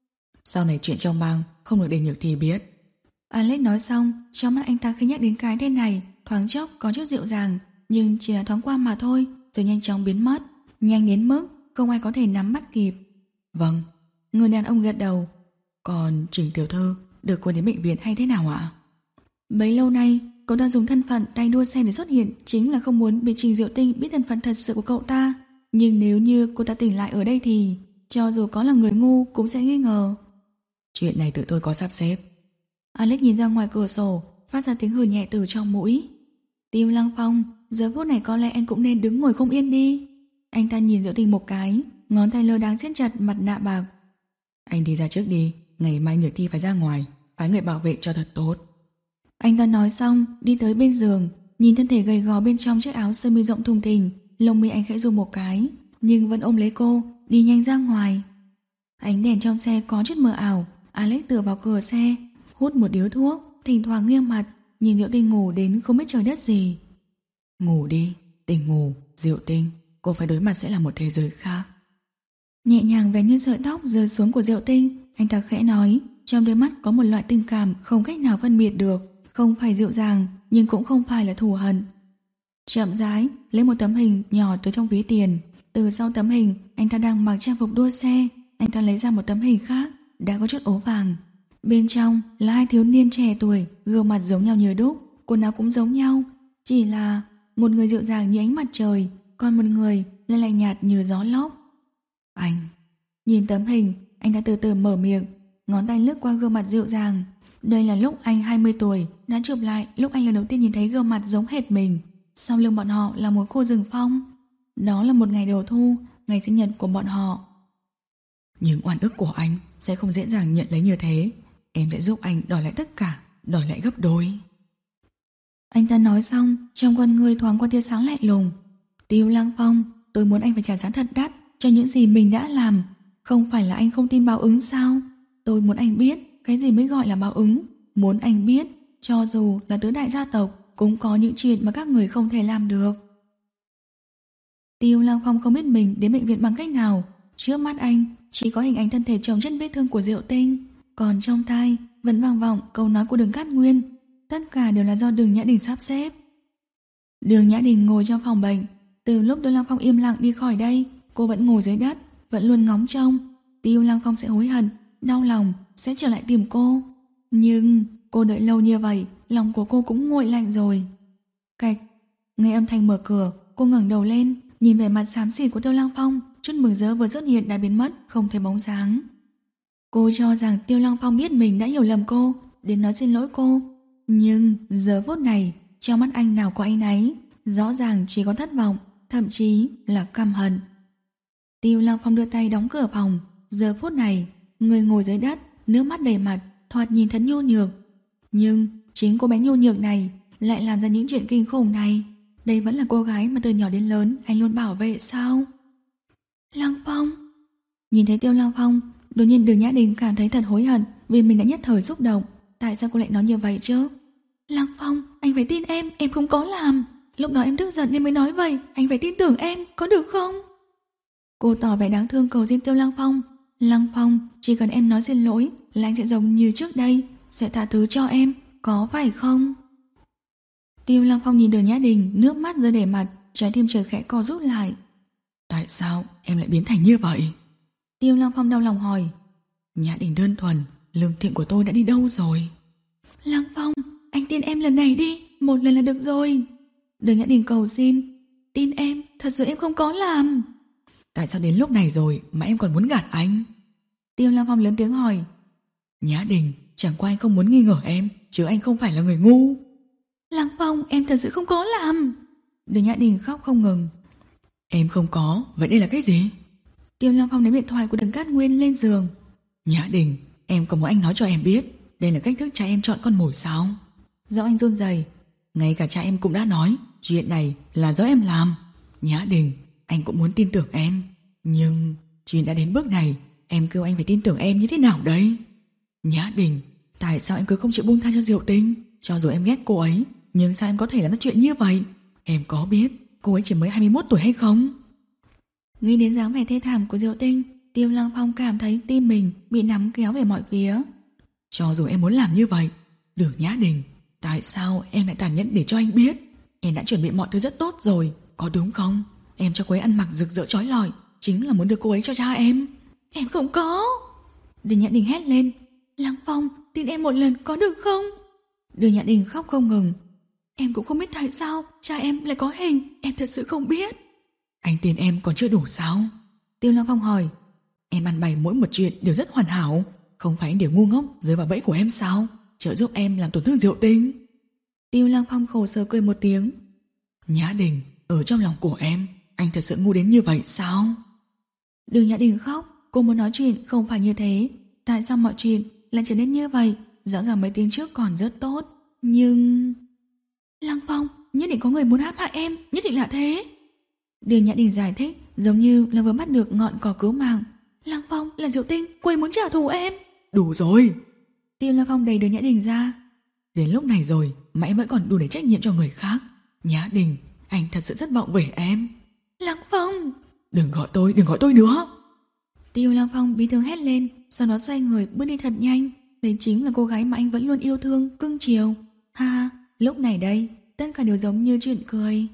Sau này chuyện trong bang không được để Nhược Thi biết. Alex nói xong, trong mắt anh ta khi nhắc đến cái tên này thoáng chốc có chút dịu dàng, nhưng chỉ là thoáng qua mà thôi, rồi nhanh chóng biến mất, nhanh đến mức không ai có thể nắm bắt kịp. Vâng. Người đàn ông gật đầu. Còn Trình tiểu thư được cô đến bệnh viện hay thế nào ạ? Bấy lâu nay cậu ta dùng thân phận tay đua xe để xuất hiện chính là không muốn bị Trình Diệu Tinh biết thân phận thật sự của cậu ta. Nhưng nếu như cô ta tỉnh lại ở đây thì cho dù có là người ngu cũng sẽ nghi ngờ. Chuyện này tự tôi có sắp xếp. Alex nhìn ra ngoài cửa sổ, phát ra tiếng hừ nhẹ từ trong mũi. Tiêu Lăng Phong, giờ phút này có lẽ anh cũng nên đứng ngồi không yên đi. Anh ta nhìn Diệu Tinh một cái, ngón tay lơ đáng siết chặt mặt nạ bạc. Anh đi ra trước đi, ngày mai Nhược Thi phải ra ngoài, phái người bảo vệ cho thật tốt. Anh ta nói xong, đi tới bên giường, nhìn thân thể gầy gò bên trong chiếc áo sơ mi rộng thùng thình, lông mi anh khẽ run một cái, nhưng vẫn ôm lấy cô, đi nhanh ra ngoài. Ánh đèn trong xe có chút mờ ảo, Alex tựa vào cửa xe, hút một điếu thuốc, thỉnh thoảng nghiêng mặt, nhìn Diệu Tinh ngủ đến không biết trời đất gì. Ngủ đi, tỉnh ngủ, Diệu Tinh, cô phải đối mặt sẽ là một thế giới khác. Nhẹ nhàng vén như sợi tóc rơi xuống của Diệu Tinh, anh ta khẽ nói, trong đôi mắt có một loại tình cảm không cách nào phân biệt được, không phải dịu dàng nhưng cũng không phải là thù hận. Chậm rãi lấy một tấm hình nhỏ từ trong ví tiền, từ sau tấm hình anh ta đang mặc trang phục đua xe, anh ta lấy ra một tấm hình khác đã có chút ố vàng. Bên trong là hai thiếu niên trẻ tuổi, gương mặt giống nhau như đúc, quần áo cũng giống nhau, chỉ là một người dịu dàng như ánh mặt trời, còn một người lại lạnh nhạt như gió lốc. Anh. Nhìn tấm hình, anh ta từ từ mở miệng, ngón tay lướt qua gương mặt dịu dàng. Đây là lúc anh hai mươi tuổi, đã chụp lại lúc anh lần đầu tiên nhìn thấy gương mặt giống hệt mình. Sau lưng bọn họ là một khu rừng phong. Đó là một ngày đầu thu, ngày sinh nhật của bọn họ. Nhưng oan ức của anh sẽ không dễ dàng nhận lấy như thế. Em sẽ giúp anh đòi lại tất cả, đòi lại gấp đôi. Anh ta nói xong, trong con người thoáng qua tia sáng lạnh lùng. Tiêu Lăng Phong, tôi muốn anh phải trả giá thật đắt cho những gì mình đã làm. Không phải là anh không tin báo ứng sao? Tôi muốn anh biết cái gì mới gọi là báo ứng. Muốn anh biết, cho dù là tứ đại gia tộc cũng có những chuyện mà các người không thể làm được. Tiêu Lăng Phong không biết mình đến bệnh viện bằng cách nào. Trước mắt anh chỉ có hình ảnh thân thể chồng chất vết thương của Diệu Tinh, còn trong tai vẫn vang vọng câu nói của Đường Cát Nguyên. Tất cả đều là do Đường Nhã Đình sắp xếp. Đường Nhã Đình ngồi trong phòng bệnh. Từ lúc Tiêu Lăng Phong im lặng đi khỏi đây, cô vẫn ngồi dưới đất, vẫn luôn ngóng trông Tiêu Lăng Phong sẽ hối hận, đau lòng, sẽ trở lại tìm cô. Nhưng cô đợi lâu như vậy, lòng của cô cũng nguội lạnh rồi. Cạch, nghe âm thanh mở cửa, cô ngẩng đầu lên, nhìn vẻ mặt xám xịt của Tiêu Lăng Phong, chút mừng rỡ vừa xuất hiện đã biến mất, không thấy bóng dáng. Cô cho rằng Tiêu Lăng Phong biết mình đã hiểu lầm cô, đến nói xin lỗi cô. Nhưng giờ phút này, trong mắt anh nào có áy náy, rõ ràng chỉ có thất vọng, thậm chí là căm hận. Tiêu Lăng Phong đưa tay đóng cửa phòng. Giờ phút này, người ngồi dưới đất, nước mắt đầy mặt, thoạt nhìn thật nhu nhược. Nhưng chính cô bé nhu nhược này lại làm ra những chuyện kinh khủng này. Đây vẫn là cô gái mà từ nhỏ đến lớn anh luôn bảo vệ sao? Lăng Phong. Nhìn thấy Tiêu Lăng Phong, đột nhiên Đường Nhã Đình cảm thấy thật hối hận vì mình đã nhất thời xúc động. Tại sao cô lại nói như vậy chứ? Lăng Phong, anh phải tin em, em không có làm. Lúc đó em tức giận nên mới nói vậy, anh phải tin tưởng em, có được không? Cô tỏ vẻ đáng thương cầu xin Tiêu Lăng Phong. Lăng Phong, chỉ cần em nói xin lỗi là anh sẽ giống như trước đây, sẽ tha thứ cho em, có phải không? Tiêu Lăng Phong nhìn Đường Nhã Đình, nước mắt rơi đầy mặt, trái tim trời khẽ co rút lại. Tại sao em lại biến thành như vậy? Tiêu Lăng Phong đau lòng hỏi. Nhã Đình đơn thuần, lương thiện của tôi đã đi đâu rồi? Lăng Phong, anh tin em lần này đi, một lần là được rồi. Đường Nhã Đình cầu xin. Tin em, thật sự em không có làm. Tại sao đến lúc này rồi mà em còn muốn gạt anh? Tiêu Lăng Phong lớn tiếng hỏi. Nhã Đình, chẳng qua anh không muốn nghi ngờ em, chứ anh không phải là người ngu. Lăng Phong, em thật sự không có làm. Đường Nhã Đình khóc không ngừng. Em không có, vậy đây là cái gì? Tiêu Lăng Phong ném điện thoại của Đường Cát Nguyên lên giường. Nhã Đình, em có muốn anh nói cho em biết đây là cách thức cha em chọn con mồi sao? Giọng anh run rẩy. Ngay cả cha em cũng đã nói chuyện này là do em làm. Nhã Đình, anh cũng muốn tin tưởng em, nhưng chuyện đã đến bước này, em kêu anh phải tin tưởng em như thế nào đây? Nhã Đình, tại sao em cứ không chịu buông tha cho Diệu Tinh? Cho dù em ghét cô ấy, nhưng sao em có thể làm ra chuyện như vậy? Em có biết cô ấy chỉ mới hai mươi mốt tuổi hay không? Nghĩ đến dáng vẻ thê thảm của Diệu Tinh, Tiêu Lăng Phong cảm thấy tim mình bị nắm kéo về mọi phía. Cho dù em muốn làm như vậy, Đường Nhã Đình, tại sao em lại tàn nhẫn để cho anh biết? Em đã chuẩn bị mọi thứ rất tốt rồi, có đúng không? Em cho cô ấy ăn mặc rực rỡ chói lọi, chính là muốn đưa cô ấy cho cha em. Em không có. Đường Nhã Đình hét lên. Lăng Phong, tin em một lần có được không? Đường Nhã Đình khóc không ngừng. Em cũng không biết tại sao cha em lại có hình, em thật sự không biết. Anh tin em còn chưa đủ sao? Tiêu Lăng Phong hỏi. Em ăn bày mỗi một chuyện đều rất hoàn hảo, không phải anh đều ngu ngốc rơi vào bẫy của em sao? Trợ giúp em làm tổn thương Diệu Tinh. Tiêu Lăng Phong khổ sở cười một tiếng. Nhã Đình, ở trong lòng của em, anh thật sự ngu đến như vậy sao? Đường Nhã Đình khóc. Cô muốn nói chuyện không phải như thế. Tại sao mọi chuyện lại trở nên như vậy? Rõ ràng mấy tiếng trước còn rất tốt, nhưng... Lăng Phong, nhất định có người muốn hãm hại em, nhất định là thế. Đường Nhã Đình giải thích, giống như là vừa bắt được ngọn cỏ cứu mạng. Lăng Phong là Diệu Tinh, cô ấy muốn trả thù em. Đủ rồi. Tiêu Lăng Phong đẩy Đường Nhã Đình ra. Đến lúc này rồi mà em vẫn còn đủ để trách nhiệm cho người khác. Nhã Đình, anh thật sự thất vọng về em. Lăng Phong, đừng gọi tôi, đừng gọi tôi nữa. Tiêu Lăng Phong bí thương hét lên, sau đó xoay người bước đi thật nhanh. Đấy chính là cô gái mà anh vẫn luôn yêu thương, cưng chiều. Ha, lúc này đây, tất cả đều giống như chuyện cười.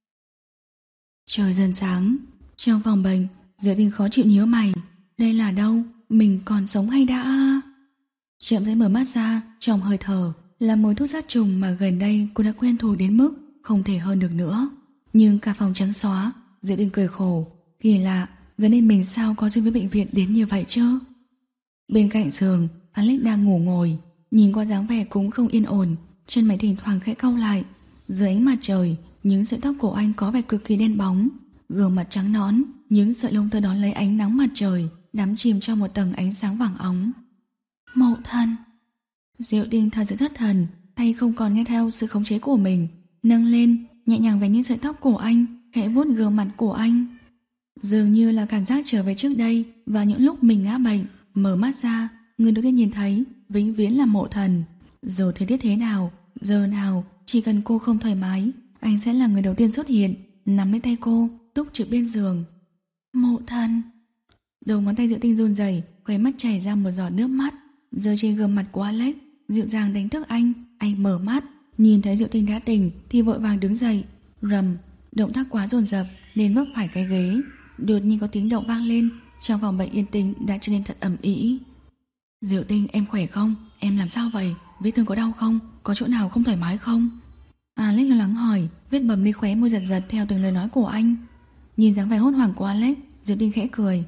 Trời dần sáng, trong phòng bệnh, Diệu Tinh khó chịu nhíu mày. Đây là đâu? Mình còn sống hay đã? Chậm rãi mở mắt ra, trong hơi thở là mùi thuốc sát trùng mà gần đây cô đã quen thuộc đến mức không thể hơn được nữa. Nhưng cả phòng trắng xóa, Diệu Tinh cười khổ. Kỳ lạ, gần đây mình sao có duyên với bệnh viện đến như vậy chứ? Bên cạnh giường, Alex đang ngủ ngồi, nhìn qua dáng vẻ cũng không yên ổn, chân mày thỉnh thoảng khẽ cau lại. Dưới ánh mặt trời, những sợi tóc của anh có vẻ cực kỳ đen bóng, gương mặt trắng nõn, những sợi lông tơ đón lấy ánh nắng mặt trời, đắm chìm trong một tầng ánh sáng vàng óng. Mậu thân. Diệu Tinh thật sự thất thần, tay không còn nghe theo sự khống chế của mình, nâng lên, nhẹ nhàng vén những sợi tóc của anh, khẽ vuốt gương mặt của anh. Dường như là cảm giác trở về trước đây và những lúc mình ngã bệnh, mở mắt ra, người đầu tiên nhìn thấy vĩnh viễn là Mộ Thần. Dù thời tiết thế nào, giờ nào, chỉ cần cô không thoải mái, anh sẽ là người đầu tiên xuất hiện, nắm lấy tay cô, túc trực bên giường. Mộ Thần. Đầu ngón tay Diệu Tinh run rẩy, khóe mắt chảy ra một giọt nước mắt, rơi trên gương mặt của Alex, dịu dàng đánh thức anh. Anh mở mắt, nhìn thấy Diệu Tinh đã tỉnh thì vội vàng đứng dậy. Rầm, động tác quá dồn dập nên vấp phải cái ghế. Đột nhiên có tiếng động vang lên, trong phòng bệnh yên tĩnh đã trở nên thật ầm ĩ. Diệu Tinh, em khỏe không? Em làm sao vậy? Vết thương có đau không? Có chỗ nào không thoải mái không? Alex lo lắng hỏi, vết bầm đi khóe môi giật giật theo từng lời nói của anh. Nhìn dáng vẻ hốt hoảng của Alex, Diệu Tinh khẽ cười.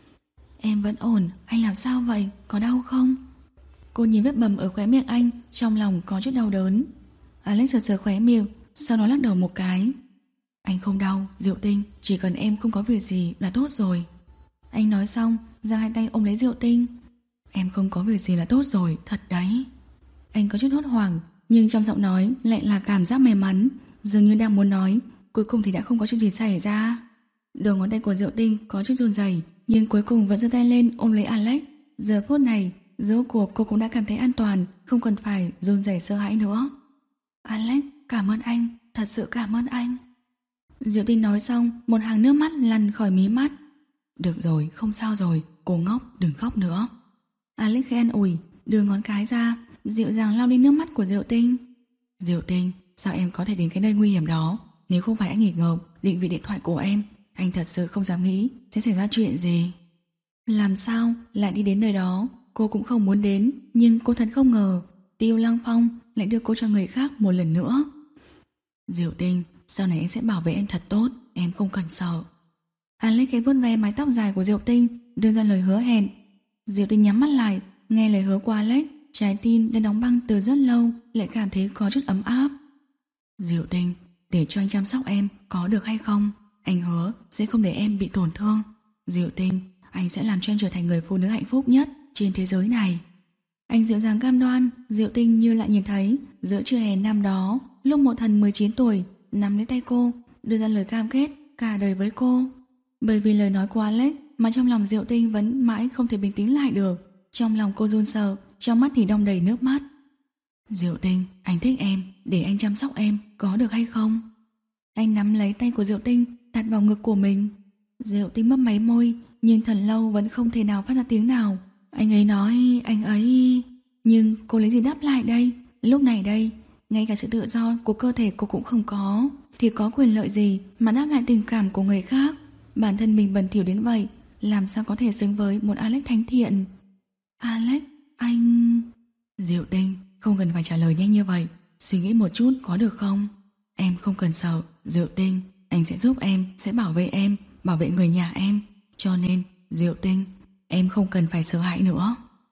Em vẫn ổn, anh làm sao vậy? Có đau không? Cô nhìn vết bầm ở khóe miệng anh, trong lòng có chút đau đớn. Alex sờ sờ khóe miệng, sau đó lắc đầu một cái. Anh không đau, Diệu Tinh, chỉ cần em không có việc gì là tốt rồi. Anh nói xong, giang hai tay ôm lấy Diệu Tinh. Em không có việc gì là tốt rồi, thật đấy. Anh có chút hốt hoảng, nhưng trong giọng nói lại là cảm giác may mắn, dường như đang muốn nói, cuối cùng thì đã không có chuyện gì xảy ra. Đầu ngón tay của Diệu Tinh có chút run rẩy, nhưng cuối cùng vẫn giơ tay lên ôm lấy Alex. Giờ phút này, rốt cuộc cô cũng đã cảm thấy an toàn, không cần phải run rẩy sợ hãi nữa. Alex, cảm ơn anh, thật sự cảm ơn anh. Diệu Tinh nói xong, một hàng nước mắt lăn khỏi mí mắt. Được rồi, không sao rồi, cô ngốc, đừng khóc nữa. Alex khẽ an ủi, đưa ngón cái ra, dịu dàng lau đi nước mắt của Diệu Tinh. Diệu Tinh, sao em có thể đến cái nơi nguy hiểm đó? Nếu không phải anh nghịch ngợm định vị điện thoại của em, anh thật sự không dám nghĩ sẽ xảy ra chuyện gì. Làm sao lại đi đến nơi đó? Cô cũng không muốn đến, nhưng cô thật không ngờ Tiêu Lăng Phong lại đưa cô cho người khác một lần nữa. Diệu Tinh, sau này anh sẽ bảo vệ em thật tốt, em không cần sợ. Alex khẽ vuốt ve mái tóc dài của Diệu Tinh, đưa ra lời hứa hẹn. Diệu Tinh nhắm mắt lại, nghe lời hứa của Alex, trái tim đã đóng băng từ rất lâu lại cảm thấy có chút ấm áp. Diệu Tinh, để cho anh chăm sóc em có được hay không? Anh hứa sẽ không để em bị tổn thương. Diệu Tinh, anh sẽ làm cho em trở thành người phụ nữ hạnh phúc nhất trên thế giới này. Anh dịu dàng cam đoan. Diệu Tinh như lại nhìn thấy giữa trưa hè năm đó, lúc Mộ Thần mười chín tuổi nắm lấy tay cô, đưa ra lời cam kết cả đời với cô. Bởi vì lời nói của Alex mà trong lòng Diệu Tinh vẫn mãi không thể bình tĩnh lại được. Trong lòng cô run sợ, trong mắt thì đong đầy nước mắt. Diệu Tinh, anh thích em, để anh chăm sóc em có được hay không? Anh nắm lấy tay của Diệu Tinh, đặt vào ngực của mình. Diệu Tinh mấp máy môi, nhưng thật lâu vẫn không thể nào phát ra tiếng nào. Anh ấy nói anh ấy... Nhưng cô lấy gì đáp lại đây? Lúc này đây, ngay cả sự tự do của cơ thể cô cũng không có, thì có quyền lợi gì mà đáp lại tình cảm của người khác? Bản thân mình bẩn thỉu đến vậy, làm sao có thể xứng với một Alex thánh thiện? Alex, anh... Diệu Tinh, không cần phải trả lời nhanh như vậy, suy nghĩ một chút có được không? Em không cần sợ, Diệu Tinh, anh sẽ giúp em, sẽ bảo vệ em, bảo vệ người nhà em. Cho nên, Diệu Tinh, em không cần phải sợ hãi nữa.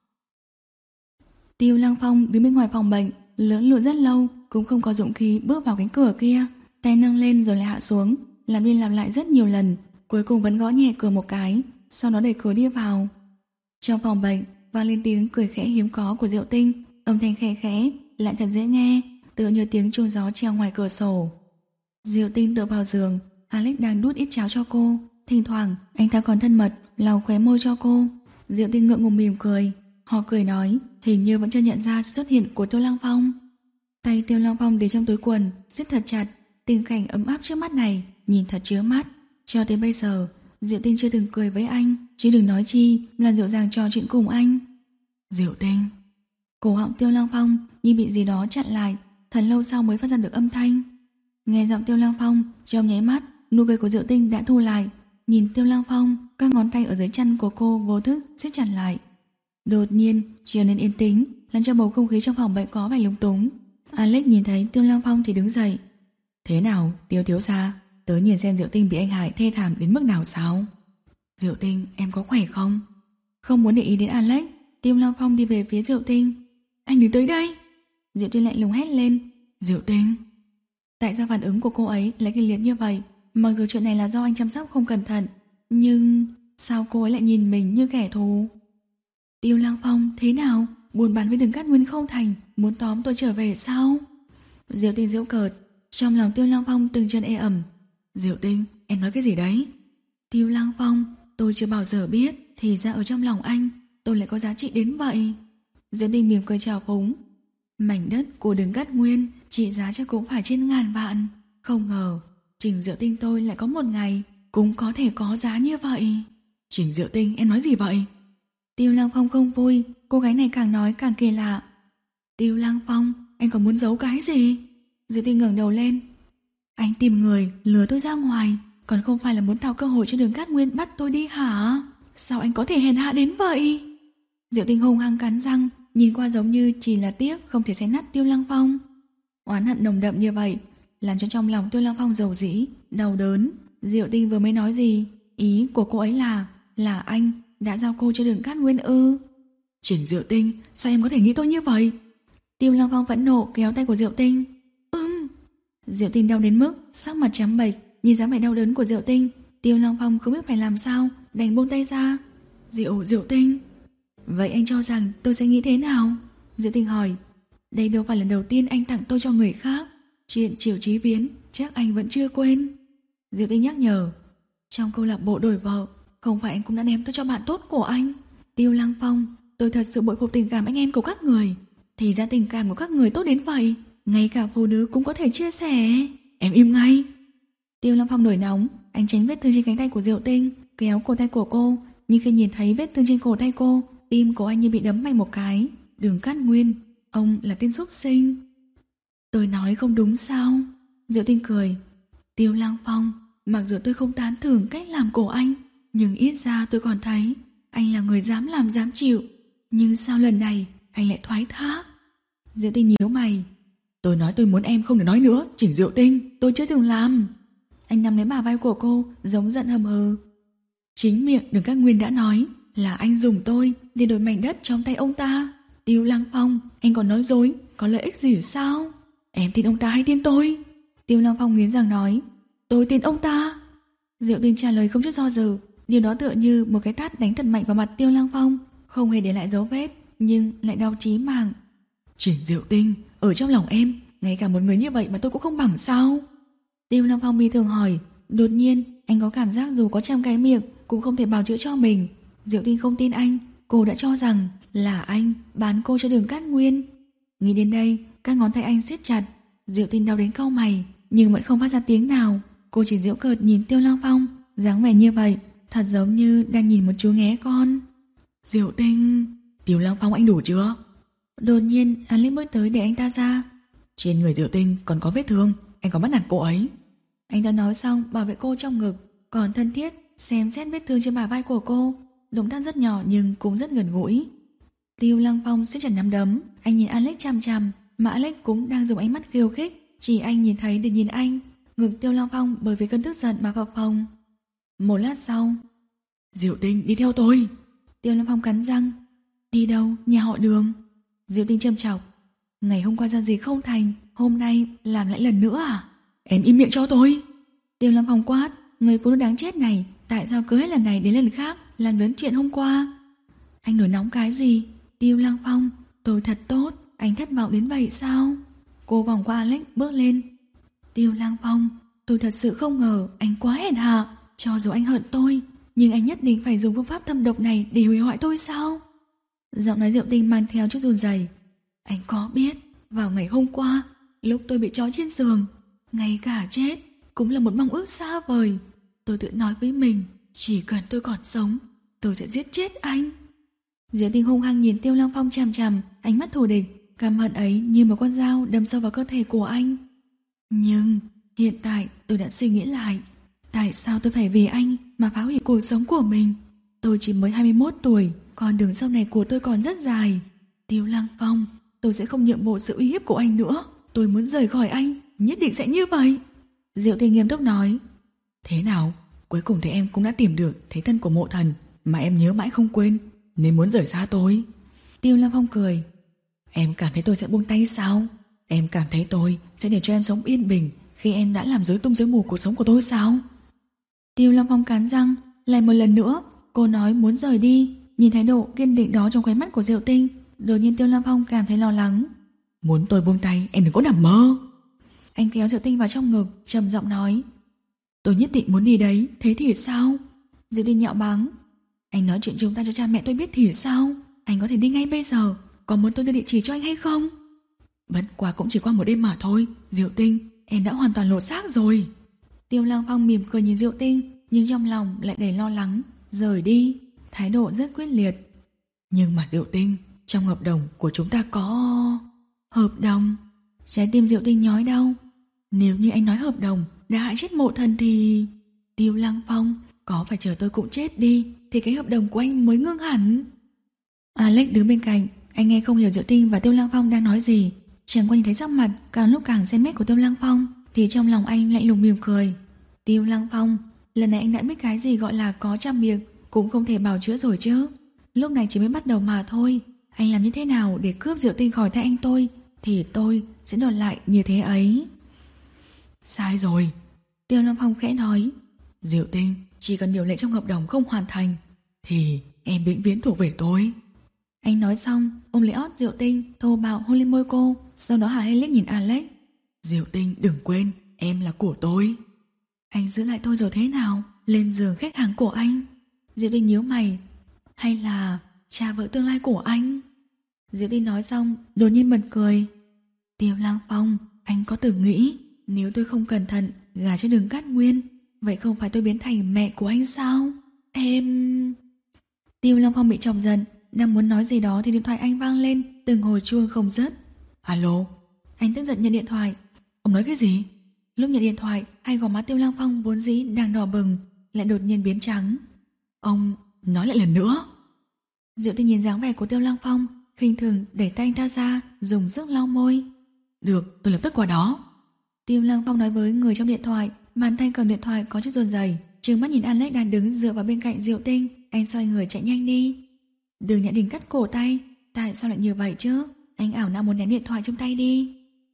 Tiêu Lăng Phong đứng bên ngoài phòng bệnh, lưỡng lự rất lâu, cũng không có dũng khí bước vào cánh cửa kia. Tay nâng lên rồi lại hạ xuống, làm đi làm lại rất nhiều lần, cuối cùng vẫn gõ nhẹ cửa một cái, sau đó đẩy cửa đi vào. Trong phòng bệnh vang lên tiếng cười khẽ hiếm có của Diệu Tinh, âm thanh khẽ khẽ, lại thật dễ nghe, tựa như tiếng chuông gió treo ngoài cửa sổ. Diệu Tinh tựa vào giường, Alex đang đút ít cháo cho cô, thỉnh thoảng anh ta còn thân mật lau khóe môi cho cô. Diệu Tinh ngượng ngùng mỉm cười, họ cười nói, hình như vẫn chưa nhận ra sự xuất hiện của Tiêu Lăng Phong. Tay Tiêu Lăng Phong để trong túi quần, siết thật chặt, tình cảnh ấm áp trước mắt này nhìn thật chứa mắt. Cho tới bây giờ, Diệu Tinh chưa từng cười với anh, chứ đừng nói chi là dịu dàng trò chuyện cùng anh. Diệu Tinh. Cổ họng Tiêu Lăng Phong như bị gì đó chặn lại, thật lâu sau mới phát ra được âm thanh. Nghe giọng Tiêu Lăng Phong, trong nháy mắt, nụ cười của Diệu Tinh đã thu lại. Nhìn Tiêu Lăng Phong, các ngón tay ở dưới chân của cô vô thức siết chặt lại. Đột nhiên trở nên yên tĩnh, làm cho bầu không khí trong phòng bệnh có vẻ lúng túng. Alex nhìn thấy Tiêu Lăng Phong thì đứng dậy. Thế nào, Tiêu thiếu gia, tớ nhìn xem Diệu Tinh bị anh hại thê thảm đến mức nào sao? Diệu Tinh, em có khỏe không? Không muốn để ý đến Alex, Tiêu Lăng Phong đi về phía Diệu Tinh. Anh đừng tới đây! Diệu Tinh lạnh lùng hét lên. Diệu Tinh! Tại sao phản ứng của cô ấy lại kịch liệt như vậy? Mặc dù chuyện này là do anh chăm sóc không cẩn thận, nhưng sao cô ấy lại nhìn mình như kẻ thù? Tiêu Lăng Phong, thế nào? Buồn bán với Đường Cát Nguyên không thành, muốn tóm tôi trở về sao? Diệu Tinh giễu cợt, trong lòng Tiêu Lăng Phong từng chân ê ẩm. Diệu Tinh, em nói cái gì đấy? Tiêu Lăng Phong, tôi chưa bao giờ biết, thì ra ở trong lòng anh, tôi lại có giá trị đến vậy. Diệu Tinh mỉm cười chào phúng. Mảnh đất của Đường Cát Nguyên trị giá cho cũng phải trên ngàn vạn. Không ngờ, Trình Diệu Tinh tôi lại có một ngày cũng có thể có giá như vậy. Trình Diệu Tinh, em nói gì vậy? Tiêu Lăng Phong không vui, cô gái này càng nói càng kỳ lạ. Tiêu Lăng Phong, anh còn muốn giấu cái gì? Diệu Tinh ngẩng đầu lên. Anh tìm người lừa tôi ra ngoài, còn không phải là muốn tạo cơ hội cho Đường Cát Nguyên bắt tôi đi hả? Sao anh có thể hèn hạ đến vậy? Diệu Tinh hung hăng cắn răng, nhìn qua giống như chỉ là tiếc không thể xé nát Tiêu Lăng Phong. Oán hận nồng đậm như vậy làm cho trong lòng Tiêu Lăng Phong dầu dĩ, đau đớn. Diệu Tinh vừa mới nói gì? Ý của cô ấy là Là anh đã giao cô cho Đường Cát Nguyên ư? Trình Diệu Tinh, sao em có thể nghĩ tôi như vậy? Tiêu Lăng Phong phẫn nộ kéo tay của Diệu Tinh. Ừm. Diệu Tinh đau đến mức sắc mặt trắng bệch, nhìn dáng vẻ đau đớn của Diệu Tinh, Tiêu Lăng Phong không biết phải làm sao, đành buông tay ra. Diệu Diệu Tinh. Vậy anh cho rằng tôi sẽ nghĩ thế nào? Diệu Tinh hỏi. Đây đâu phải lần đầu tiên anh tặng tôi cho người khác, chuyện Triệu Chí Viễn chắc anh vẫn chưa quên. Diệu Tinh nhắc nhở. Trong câu lạc bộ đổi vợ, không phải anh cũng đã ném tôi cho bạn tốt của anh? Tiêu Lăng Phong, tôi thật sự bội phục tình cảm anh em của các người. Thì ra tình cảm của các người tốt đến vậy, ngay cả phụ nữ cũng có thể chia sẻ. Em im ngay. Tiêu Lăng Phong nổi nóng, anh tránh vết thương trên cánh tay của Diệu Tinh, kéo cổ tay của cô, nhưng khi nhìn thấy vết thương trên cổ tay cô, tim của anh như bị đấm mạnh một cái. Đường Cát Nguyên, ông là tên xúc sinh. Tôi nói không đúng sao? Diệu Tinh cười. Tiêu Lăng Phong, mặc dù tôi không tán thưởng cách làm của anh, nhưng ít ra tôi còn thấy anh là người dám làm dám chịu. Nhưng sao lần này anh lại thoái thác? Diệu Tinh nhíu mày, Tôi nói tôi muốn em không được nói nữa, Trình Diệu Tinh, tôi chưa từng làm. Anh nắm lấy bả vai của cô, giống giận hầm hừ. Chính miệng Đường Cát Nguyên đã nói là anh dùng tôi để đổi mảnh đất trong tay ông ta. Tiêu Lăng Phong, anh còn nói dối, có lợi ích gì sao? Em tin ông ta hay tin tôi? Tiêu Lăng Phong nghiến răng nói, tôi tin ông ta. Diệu Tinh trả lời không chút do dự, điều đó tựa như một cái tát đánh thật mạnh vào mặt Tiêu Lăng Phong, không hề để lại dấu vết, nhưng lại đau chí mạng. Trình Diệu Tinh, ở trong lòng em, ngay cả một người như vậy mà tôi cũng không bằng sao? Tiêu Lăng Phong bi thường hỏi. Đột nhiên anh có cảm giác dù có trăm cái miệng cũng không thể bào chữa cho mình. Diệu Tinh không tin anh, cô đã cho rằng là anh bán cô cho Đường Cát Nguyên. Nghĩ đến đây, các ngón tay anh siết chặt. Diệu Tinh đau đến cau mày, nhưng vẫn không phát ra tiếng nào. Cô chỉ giễu cợt nhìn Tiêu Lăng Phong, dáng vẻ như vậy thật giống như đang nhìn một chú nghé con. Diệu Tinh, Tiêu Lăng Phong, anh đủ chưa? Đột nhiên Alex bước tới để anh ta ra. Trên người Diệu Tinh còn có vết thương, anh có bắt nạt cô ấy. Anh ta nói xong bảo vệ cô trong ngực, còn thân thiết xem xét vết thương trên bả vai của cô. Động tác rất nhỏ nhưng cũng rất gần gũi. Tiêu Lăng Phong siết chặt nắm đấm, anh nhìn Alex chằm chằm, mà Alex cũng đang dùng ánh mắt khiêu khích, chỉ anh nhìn thấy để nhìn anh. Ngực Tiêu Lăng Phong bởi vì cơn tức giận mà phập phồng. Một lát sau, Diệu Tinh, đi theo tôi. Tiêu Lăng Phong cắn răng. Đi đâu? Nhà họ Đường. Diệu Tinh châm chọc. Ngày hôm qua giao gì không thành, hôm nay làm lại lần nữa à? Em im miệng cho tôi. Tiêu Lăng Phong quát. Người phụ nữ đáng chết này, tại sao cứ hết lần này đến lần khác làm lớn chuyện hôm qua? Anh nổi nóng cái gì? Tiêu Lăng Phong, tôi thật tốt, anh thất vọng đến vậy sao? Cô vòng qua Alex bước lên. Tiêu Lăng Phong, tôi thật sự không ngờ anh quá hèn hạ. Cho dù anh hận tôi, nhưng anh nhất định phải dùng phương pháp thâm độc này để hủy hoại tôi sao? Giọng nói Diệu Tinh mang theo chút run rẩy. Anh có biết, vào ngày hôm qua, lúc tôi bị trói trên giường, ngay cả chết cũng là một mong ước xa vời. Tôi tự nói với mình, chỉ cần tôi còn sống, tôi sẽ giết chết anh. Diệu Tinh hung hăng nhìn Tiêu Lăng Phong chằm chằm, ánh mắt thù địch, căm hận ấy như một con dao đâm sâu vào cơ thể của anh. Nhưng hiện tại tôi đã suy nghĩ lại, tại sao tôi phải vì anh mà phá hủy cuộc sống của mình? Tôi chỉ mới hai mươi mốt tuổi, con đường sau này của tôi còn rất dài. Tiêu Lăng Phong, tôi sẽ không nhượng bộ sự uy hiếp của anh nữa. Tôi muốn rời khỏi anh, nhất định sẽ như vậy. Diệu Tinh nghiêm túc nói. Thế nào? Cuối cùng thì em cũng đã tìm được thế thân của mộ thần mà em nhớ mãi không quên, nên muốn rời xa tôi. Tiêu Lăng Phong cười. Em cảm thấy tôi sẽ buông tay sao? Em cảm thấy tôi sẽ để cho em sống yên bình khi em đã làm rối tung rối mù cuộc sống của tôi sao? Tiêu Lăng Phong cắn răng. Lại một lần nữa cô nói muốn rời đi. Nhìn thái độ kiên định đó trong khóe mắt của Diệu Tinh, đột nhiên Tiêu Lăng Phong cảm thấy lo lắng. Muốn tôi buông tay, em đừng có nằm mơ. Anh kéo Diệu Tinh vào trong ngực, trầm giọng nói. Tôi nhất định muốn đi đấy, thế thì sao? Diệu Tinh nhạo báng. Anh nói chuyện chúng ta cho cha mẹ tôi biết thì sao? Anh có thể đi ngay bây giờ, có muốn tôi đưa địa chỉ cho anh hay không? Bất quá cũng chỉ qua một đêm mà thôi. Diệu Tinh, em đã hoàn toàn lột xác rồi. Tiêu Lăng Phong mỉm cười nhìn Diệu Tinh, nhưng trong lòng lại đầy lo lắng. Rời đi, thái độ rất quyết liệt. Nhưng mà Diệu Tinh, trong hợp đồng của chúng ta có... Hợp đồng? Trái tim Diệu Tinh nhói đau. Nếu như anh nói hợp đồng đã hại chết mộ thần thì... Tiêu Lăng Phong, có phải chờ tôi cũng chết đi thì cái hợp đồng của anh mới ngưng hẳn. Alex đứng bên cạnh, anh nghe không hiểu Diệu Tinh và Tiêu Lăng Phong đang nói gì. Chẳng qua nhìn thấy sắc mặt càng lúc càng xanh mét của Tiêu Lăng Phong thì trong lòng anh lạnh lùng mỉm cười. Tiêu Lăng Phong, lần này anh đã biết cái gì gọi là có trăm miệng cũng không thể bào chữa rồi chứ. Lúc này chỉ mới bắt đầu mà thôi. Anh làm như thế nào để cướp Diệu Tinh khỏi tay anh tôi thì tôi sẽ đòi lại như thế ấy. Sai rồi, Tiêu Lăng Phong khẽ nói. Diệu Tinh, chỉ cần điều lệ trong hợp đồng không hoàn thành thì em vĩnh viễn thuộc về tôi. Anh nói xong ôm lấy ót Diệu Tinh, thô bạo hôn lên môi cô. Sau đó Hà Hê liếc nhìn Alex. Diệu Tinh, đừng quên, em là của tôi. Anh giữ lại tôi rồi thế nào? Lên giường khách hàng của anh. Diệu Tinh nhíu mày. Hay là cha vợ tương lai của anh? Diệu Tinh nói xong đột nhiên bật cười. Tiêu Lăng Phong, anh có từng nghĩ nếu tôi không cẩn thận gả cho Đường Cát Nguyên, vậy không phải tôi biến thành mẹ của anh sao? Em... Tiêu Lăng Phong bị chọc giận, đang muốn nói gì đó thì điện thoại anh vang lên, từng hồi chuông không dứt. Alo. Anh tức giận nhận điện thoại. Ông nói cái gì? Lúc nhận điện thoại, hai gò má Tiêu Lăng Phong vốn dĩ đang đỏ bừng lại đột nhiên biến trắng. Ông nói lại lần nữa. Diệu Tinh nhìn dáng vẻ của Tiêu Lăng Phong, khinh thường đẩy tay anh ta ra, dùng sức lau môi. Được, tôi lập tức qua đó. Tiêu Lăng Phong nói với người trong điện thoại, bàn tay cầm điện thoại có chút run rẩy, trừng mắt nhìn Alex đang đứng dựa vào bên cạnh Diệu Tinh. Anh xoay người chạy nhanh đi. Đường Nhã Đình cắt cổ tay. Tại sao lại như vậy chứ? Anh ảo não muốn ném điện thoại trong tay đi.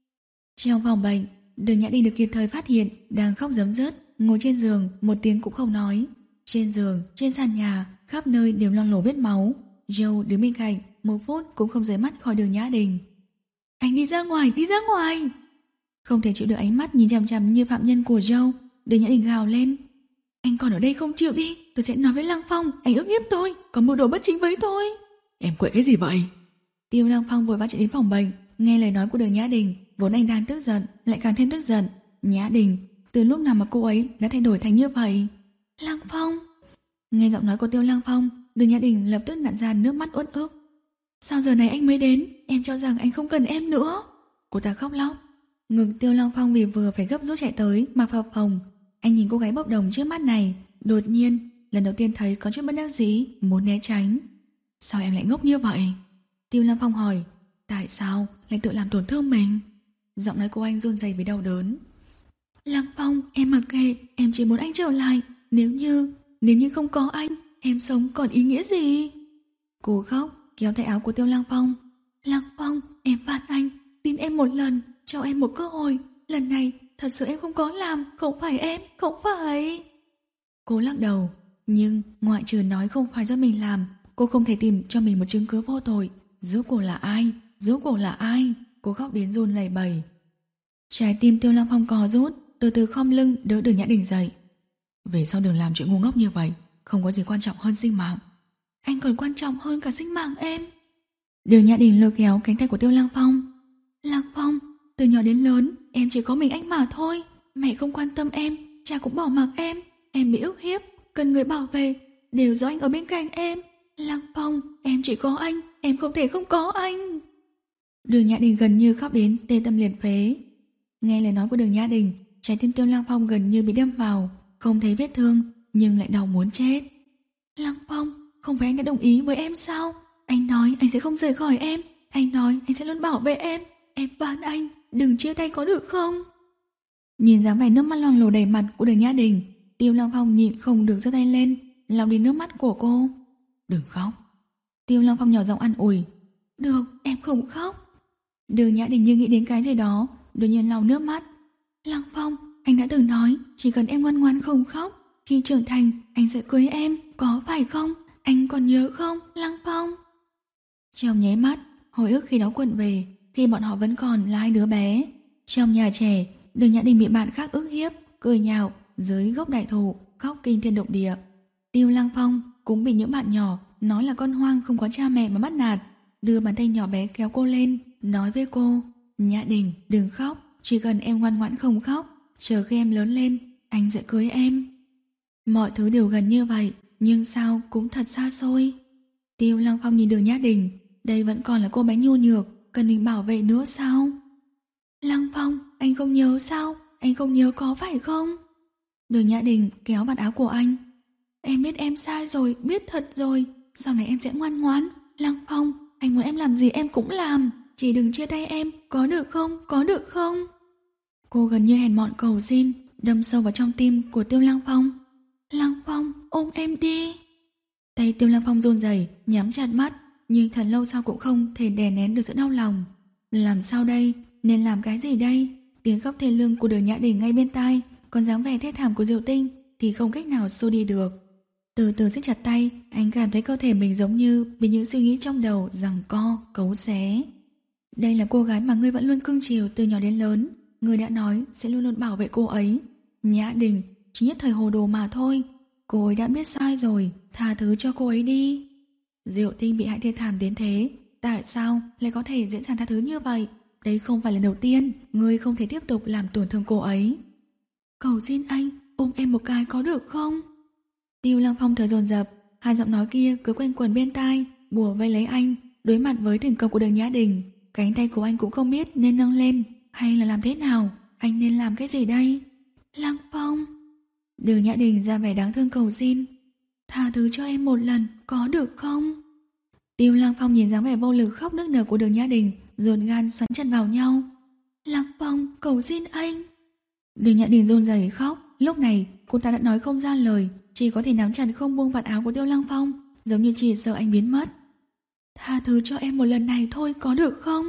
Trong phòng bệnh, Đường Nhã Đình được kịp thời phát hiện đang khóc rấm rớt, ngồi trên giường, một tiếng cũng không nói. Trên giường, trên sàn nhà, khắp nơi đều loang lổ vết máu. Joe đứng bên cạnh, một phút cũng không rời mắt khỏi Đường Nhã Đình. Anh đi ra ngoài, đi ra ngoài! Không thể chịu được ánh mắt nhìn chằm chằm như phạm nhân của Joe, Đường Nhã Đình gào lên. Anh còn ở đây không chịu đi, tôi sẽ nói với Lăng Phong, anh ức hiếp tôi, có mưu đồ bất chính với tôi. Em quậy cái gì vậy? Tiêu Lăng Phong vội vã chạy đến phòng bệnh, nghe lời nói của Đường Nhã Đình, vốn anh đang tức giận, lại càng thêm tức giận. Nhã Đình, từ lúc nào mà cô ấy đã thay đổi thành như vậy? Lăng Phong! Nghe giọng nói của Tiêu Lăng Phong, Đường Nhã Đình lập tức nặn ra nước mắt uất ức. Sao giờ này anh mới đến? Em cho rằng anh không cần em nữa. Cô ta khóc lóc. Ngực Tiêu Lăng Phong vì vừa phải gấp rút chạy tới mà phập phồng. Anh nhìn cô gái bốc đồng trước mắt này, đột nhiên lần đầu tiên thấy có chút bất đắc dĩ, muốn né tránh. Sao em lại ngốc như vậy? Tiêu Lăng Phong hỏi. Tại sao lại tự làm tổn thương mình? Giọng nói của anh run rẩy với đau đớn. Lăng Phong, em mặc kệ, em chỉ muốn anh trở lại. Nếu như, nếu như không có anh, em sống còn ý nghĩa gì? Cô khóc, kéo tay áo của Tiêu Lăng Phong. Lăng Phong, em phạt anh, tin em một lần, cho em một cơ hội. Lần này, thật sự em không có làm, không phải em, không phải. Cô lắc đầu, nhưng ngoại trừ nói không phải do mình làm, cô không thể tìm cho mình một chứng cứ vô tội. Rốt cuộc là ai? Rốt cuộc là ai? Cô khóc đến run lẩy bẩy. Trái tim Tiêu Lăng Phong co rút, từ từ khom lưng đỡ Đường Nhã Đình dậy. Về sau đừng làm chuyện ngu ngốc như vậy, không có gì quan trọng hơn sinh mạng. Anh còn quan trọng hơn cả sinh mạng em. Đường Nhã Đình lôi kéo cánh tay của Tiêu Lăng Phong. Lăng Phong, từ nhỏ đến lớn, em chỉ có mình anh mà thôi. Mẹ không quan tâm em, cha cũng bỏ mặc em. Em bị ức hiếp, cần người bảo vệ, đều do anh ở bên cạnh em. Lăng Phong, em chỉ có anh, em không thể không có anh. Đường Nhã Đình gần như khóc đến tê tâm liệt phế. Nghe lời nói của Đường Nhã Đình, trái tim Tiêu Lăng Phong gần như bị đâm vào, không thấy vết thương nhưng lại đau muốn chết. Lăng Phong, không phải anh đã đồng ý với em sao? Anh nói anh sẽ không rời khỏi em, anh nói anh sẽ luôn bảo vệ em. Em van anh, đừng chia tay có được không? Nhìn dáng vẻ nước mắt loang lổ đầy mặt của Đường Nhã Đình, Tiêu Lăng Phong nhịn không được giơ tay lên, lau đi nước mắt của cô. Đừng khóc. Tiêu Lăng Phong nhỏ giọng an ủi. Được, em không khóc. Đường Nhã Đình như nghĩ đến cái gì đó, đột nhiên lau nước mắt. Lăng Phong, anh đã từng nói chỉ cần em ngoan ngoan không khóc, khi trưởng thành anh sẽ cưới em, có phải không? Anh còn nhớ không, Lăng Phong? Trong nháy mắt, hồi ức khi đó cuộn về, khi bọn họ vẫn còn là hai đứa bé. Trong nhà trẻ, Đường Nhã Đình bị bạn khác ức hiếp, cười nhạo dưới gốc đại thụ, khóc kinh thiên động địa. Tiêu Lăng Phong cũng bị những bạn nhỏ nói là con hoang không có cha mẹ mà bắt nạt, đưa bàn tay nhỏ bé kéo cô lên, nói với cô: Nhã Đình, đừng khóc, chỉ cần em ngoan ngoãn không khóc, chờ khi em lớn lên, anh sẽ cưới em. Mọi thứ đều gần như vậy, nhưng sao cũng thật xa xôi. Tiêu Lăng Phong nhìn Đường Nhã Đình, đây vẫn còn là cô bé nhu nhược, cần mình bảo vệ nữa sao? Lăng Phong, anh không nhớ sao? Anh không nhớ có phải không? Đường Nhã Đình kéo vạt áo của anh. Em biết em sai rồi, biết thật rồi, sau này em sẽ ngoan ngoãn. Lăng Phong, anh muốn em làm gì em cũng làm, chỉ đừng chia tay em, có được không, có được không? Cô gần như hèn mọn cầu xin, đâm sâu vào trong tim của Tiêu Lăng Phong. Lăng Phong, ôm em đi. Tay Tiêu Lăng Phong run rẩy, nhắm chặt mắt, nhưng thật lâu sau cũng không thể đè nén được sự đau lòng. Làm sao đây? Nên làm cái gì đây? Tiếng khóc thê lương của Đường Nhã Đình ngay bên tai, còn dáng vẻ thê thảm của Diệu Tinh thì không cách nào xua đi được. Từ từ siết chặt tay, anh cảm thấy cơ thể mình giống như bị những suy nghĩ trong đầu giằng co, cấu xé. Đây là cô gái mà ngươi vẫn luôn cưng chiều từ nhỏ đến lớn, ngươi đã nói sẽ luôn luôn bảo vệ cô ấy. Nhã Đình chỉ nhất thời hồ đồ mà thôi, cô ấy đã biết sai rồi, tha thứ cho cô ấy đi. Diệu Tinh bị hại thê thảm đến thế, tại sao lại có thể dễ dàng tha thứ như vậy? Đây không phải lần đầu tiên, ngươi không thể tiếp tục làm tổn thương cô ấy. Cầu xin anh, ôm em một cái có được không? Tiêu Lăng Phong thở dồn dập, hai giọng nói kia cứ quanh quẩn bên tai, bùa vây lấy anh. Đối mặt với tình công của Đường Nhã Đình, cánh tay của anh cũng không biết nên nâng lên hay là làm thế nào. Anh nên làm cái gì đây? Lăng Phong. Đường Nhã Đình ra vẻ đáng thương cầu xin. Tha thứ cho em một lần, có được không? Tiêu Lăng Phong nhìn dáng vẻ vô lực khóc nức nở của Đường Nhã Đình, dồn gan xoắn chân vào nhau. Lăng Phong, cầu xin anh. Đường Nhã Đình run rẩy khóc. Lúc này cô ta đã nói không ra lời, chỉ có thể nắm chặt không buông vạt áo của Tiêu Lăng Phong, giống như chỉ sợ anh biến mất. Tha thứ cho em một lần này thôi có được không?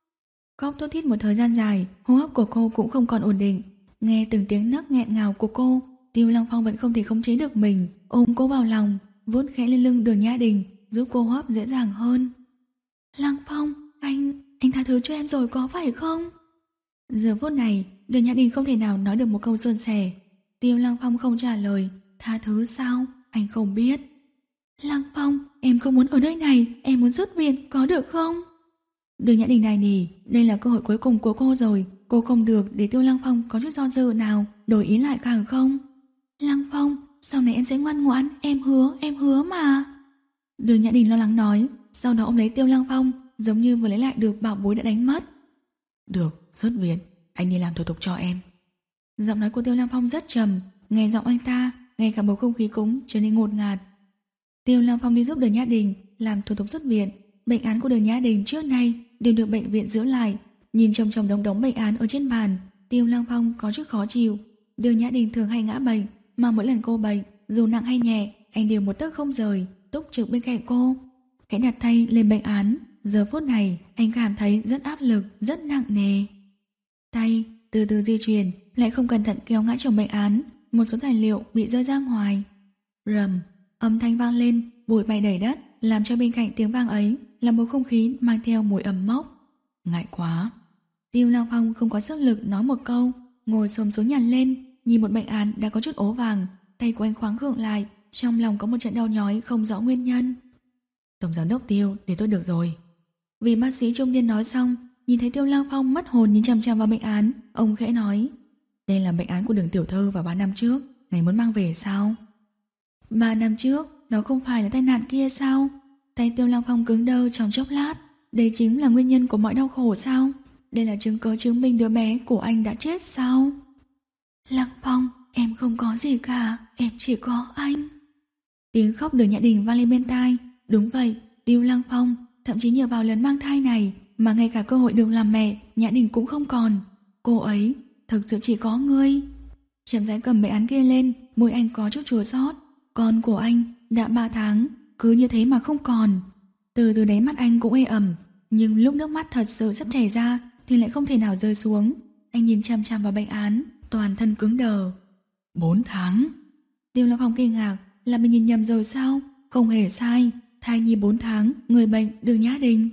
Khóc thút thít một thời gian dài, hô hấp của cô cũng không còn ổn định. Nghe từng tiếng nấc nghẹn ngào của cô, Tiêu Lăng Phong vẫn không thể khống chế được mình, ôm cô vào lòng, vuốt khẽ lên lưng Đường Nhã Đình, giúp cô hô hấp dễ dàng hơn. Lăng Phong, anh, anh tha thứ cho em rồi có phải không? Giờ phút này, Đường Nhã Đình không thể nào nói được một câu suôn sẻ. Tiêu Lăng Phong không trả lời. Tha thứ sao? Anh không biết. Lăng Phong, em không muốn ở nơi này, em muốn xuất viện, có được không? Đường Nhã Đình đài nỉ, đây là cơ hội cuối cùng của cô rồi, cô không được để Tiêu Lăng Phong có chút do dự nào, đổi ý lại càng không. Lăng Phong, sau này em sẽ ngoan ngoãn, em hứa, em hứa mà. Đường Nhã Đình lo lắng nói, sau đó ôm lấy Tiêu Lăng Phong, giống như vừa lấy lại được bảo bối đã đánh mất. Được, xuất viện, anh đi làm thủ tục cho em. Giọng nói của Tiêu Lăng Phong rất trầm, nghe giọng anh ta, ngay cả bầu không khí cũng trở nên ngột ngạt. Tiêu Lăng Phong đi giúp Đường Nhã Đình làm thủ tục xuất viện. Bệnh án của Đường Nhã Đình trước nay đều được bệnh viện giữ lại. Nhìn chồng chồng đống đống bệnh án ở trên bàn, Tiêu Lăng Phong có chút khó chịu. Đường Nhã Đình thường hay ngã bệnh, mà mỗi lần cô bệnh, dù nặng hay nhẹ, anh đều một tấc không rời, túc trực bên cạnh cô. Hãy đặt tay lên bệnh án. Giờ phút này anh cảm thấy rất áp lực, rất nặng nề. Tay từ từ di chuyển, lại không cẩn thận kéo ngã chồng bệnh án. Một số tài liệu bị rơi ra ngoài. Rầm, âm thanh vang lên, bụi bay đầy đất, làm cho bên cạnh tiếng vang ấy là một không khí mang theo mùi ẩm mốc. Ngại quá. Tiêu Lăng Phong không có sức lực nói một câu, ngồi xổm xuống nhặt lên, nhìn một bệnh án đã có chút ố vàng, tay của anh khoáng khựng lại, trong lòng có một trận đau nhói không rõ nguyên nhân. Tổng giám đốc Tiêu, để tôi được rồi. Vì bác sĩ trung niên nói xong, nhìn thấy Tiêu Lăng Phong mất hồn nhìn chằm chằm vào bệnh án, ông khẽ nói, đây là bệnh án của Đường tiểu thư vào ba năm trước, ngày muốn mang về sao? Ba năm trước, đó không phải là tai nạn kia sao? Tay Tiêu Lăng Phong cứng đơ trong chốc lát, đây chính là nguyên nhân của mọi đau khổ sao? Đây là chứng cứ chứng minh đứa bé của anh đã chết sao? Lăng Phong, em không có gì cả, em chỉ có anh. Tiếng khóc Đường Nhã Đình vang lên bên tai. Đúng vậy, Tiêu Lăng Phong thậm chí nhờ vào lần mang thai này mà ngay cả cơ hội được làm mẹ Nhã Đình cũng không còn. Cô ấy thực sự chỉ có ngươi. Chậm rãi cầm bệnh án kia lên, môi anh có chút chua xót. Con của anh đã ba tháng, cứ như thế mà không còn. Từ từ đáy mắt anh cũng ê ẩm, nhưng lúc nước mắt thật sự sắp chảy ra thì lại không thể nào rơi xuống. Anh nhìn chằm chằm vào bệnh án, toàn thân cứng đờ. Bốn tháng. Tiêu Lăng Phong kinh ngạc, là mình nhìn nhầm rồi sao? Không hề sai, thai nhi bốn tháng, người bệnh Đường Nhã Đình.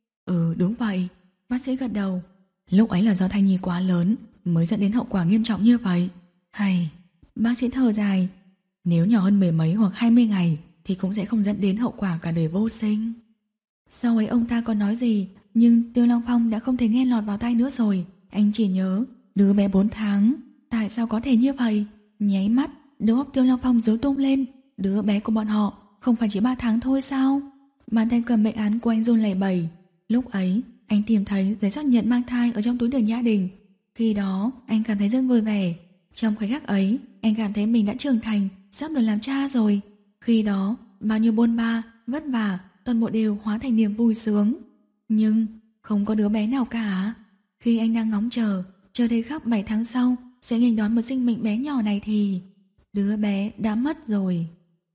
Ừ đúng vậy. Bác sĩ gật đầu. Lúc ấy là do thai nhi quá lớn mới dẫn đến hậu quả nghiêm trọng như vậy. Hay, bác sĩ thở dài. Nếu nhỏ hơn mười mấy hoặc hai mươi ngày thì cũng sẽ không dẫn đến hậu quả cả đời vô sinh. Sau ấy ông ta còn nói gì, nhưng Tiêu Lăng Phong đã không thể nghe lọt vào tai nữa rồi. Anh chỉ nhớ đứa bé bốn tháng. Tại sao có thể như vậy? Nháy mắt, đầu óc Tiêu Lăng Phong rối tung lên. Đứa bé của bọn họ không phải chỉ ba tháng thôi sao? Bàn tay cầm bệnh án của anh run lẩy bẩy. Lúc ấy anh tìm thấy giấy xác nhận mang thai ở trong túi Đường Nhã Đình. Khi đó anh cảm thấy rất vui vẻ. Trong khoảnh khắc ấy anh cảm thấy mình đã trưởng thành, sắp được làm cha rồi. Khi đó bao nhiêu bôn ba, vất vả, toàn bộ đều hóa thành niềm vui sướng. Nhưng không có đứa bé nào cả. Khi anh đang ngóng chờ, chờ thấy khắp bảy tháng sau sẽ nghênh đón một sinh mệnh bé nhỏ này thì đứa bé đã mất rồi.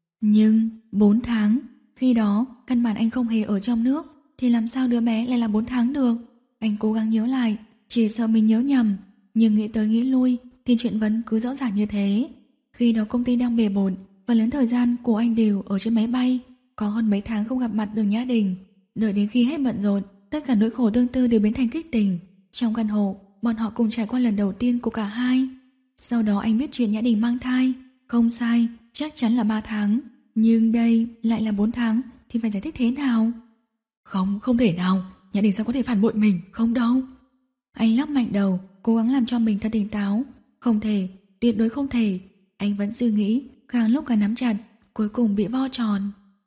Nhưng bốn tháng, khi đó căn bản anh không hề ở trong nước, thì làm sao đứa bé lại là bốn tháng được? Anh cố gắng nhớ lại, chỉ sợ mình nhớ nhầm, nhưng nghĩ tới nghĩ lui thì chuyện vẫn cứ rõ ràng như thế. Khi đó công ty đang bề bộn, và lớn thời gian của anh đều ở trên máy bay, có hơn mấy tháng không gặp mặt Đường Nhã Đình. Đợi đến khi hết bận rộn, tất cả nỗi khổ tương tư đều biến thành kích tình. Trong căn hộ, bọn họ cùng trải qua lần đầu tiên của cả hai. Sau đó anh biết chuyện Nhã Đình mang thai. Không sai, chắc chắn là ba tháng. Nhưng đây lại là bốn tháng, thì phải giải thích thế nào? Không, không thể nào. Nhã Đình sao có thể phản bội mình, không đâu. Anh lắc mạnh đầu, cố gắng làm cho mình thật tỉnh táo. Không thể, tuyệt đối không thể. Anh vẫn suy nghĩ, càng lúc càng nắm chặt, cuối cùng bị vo tròn.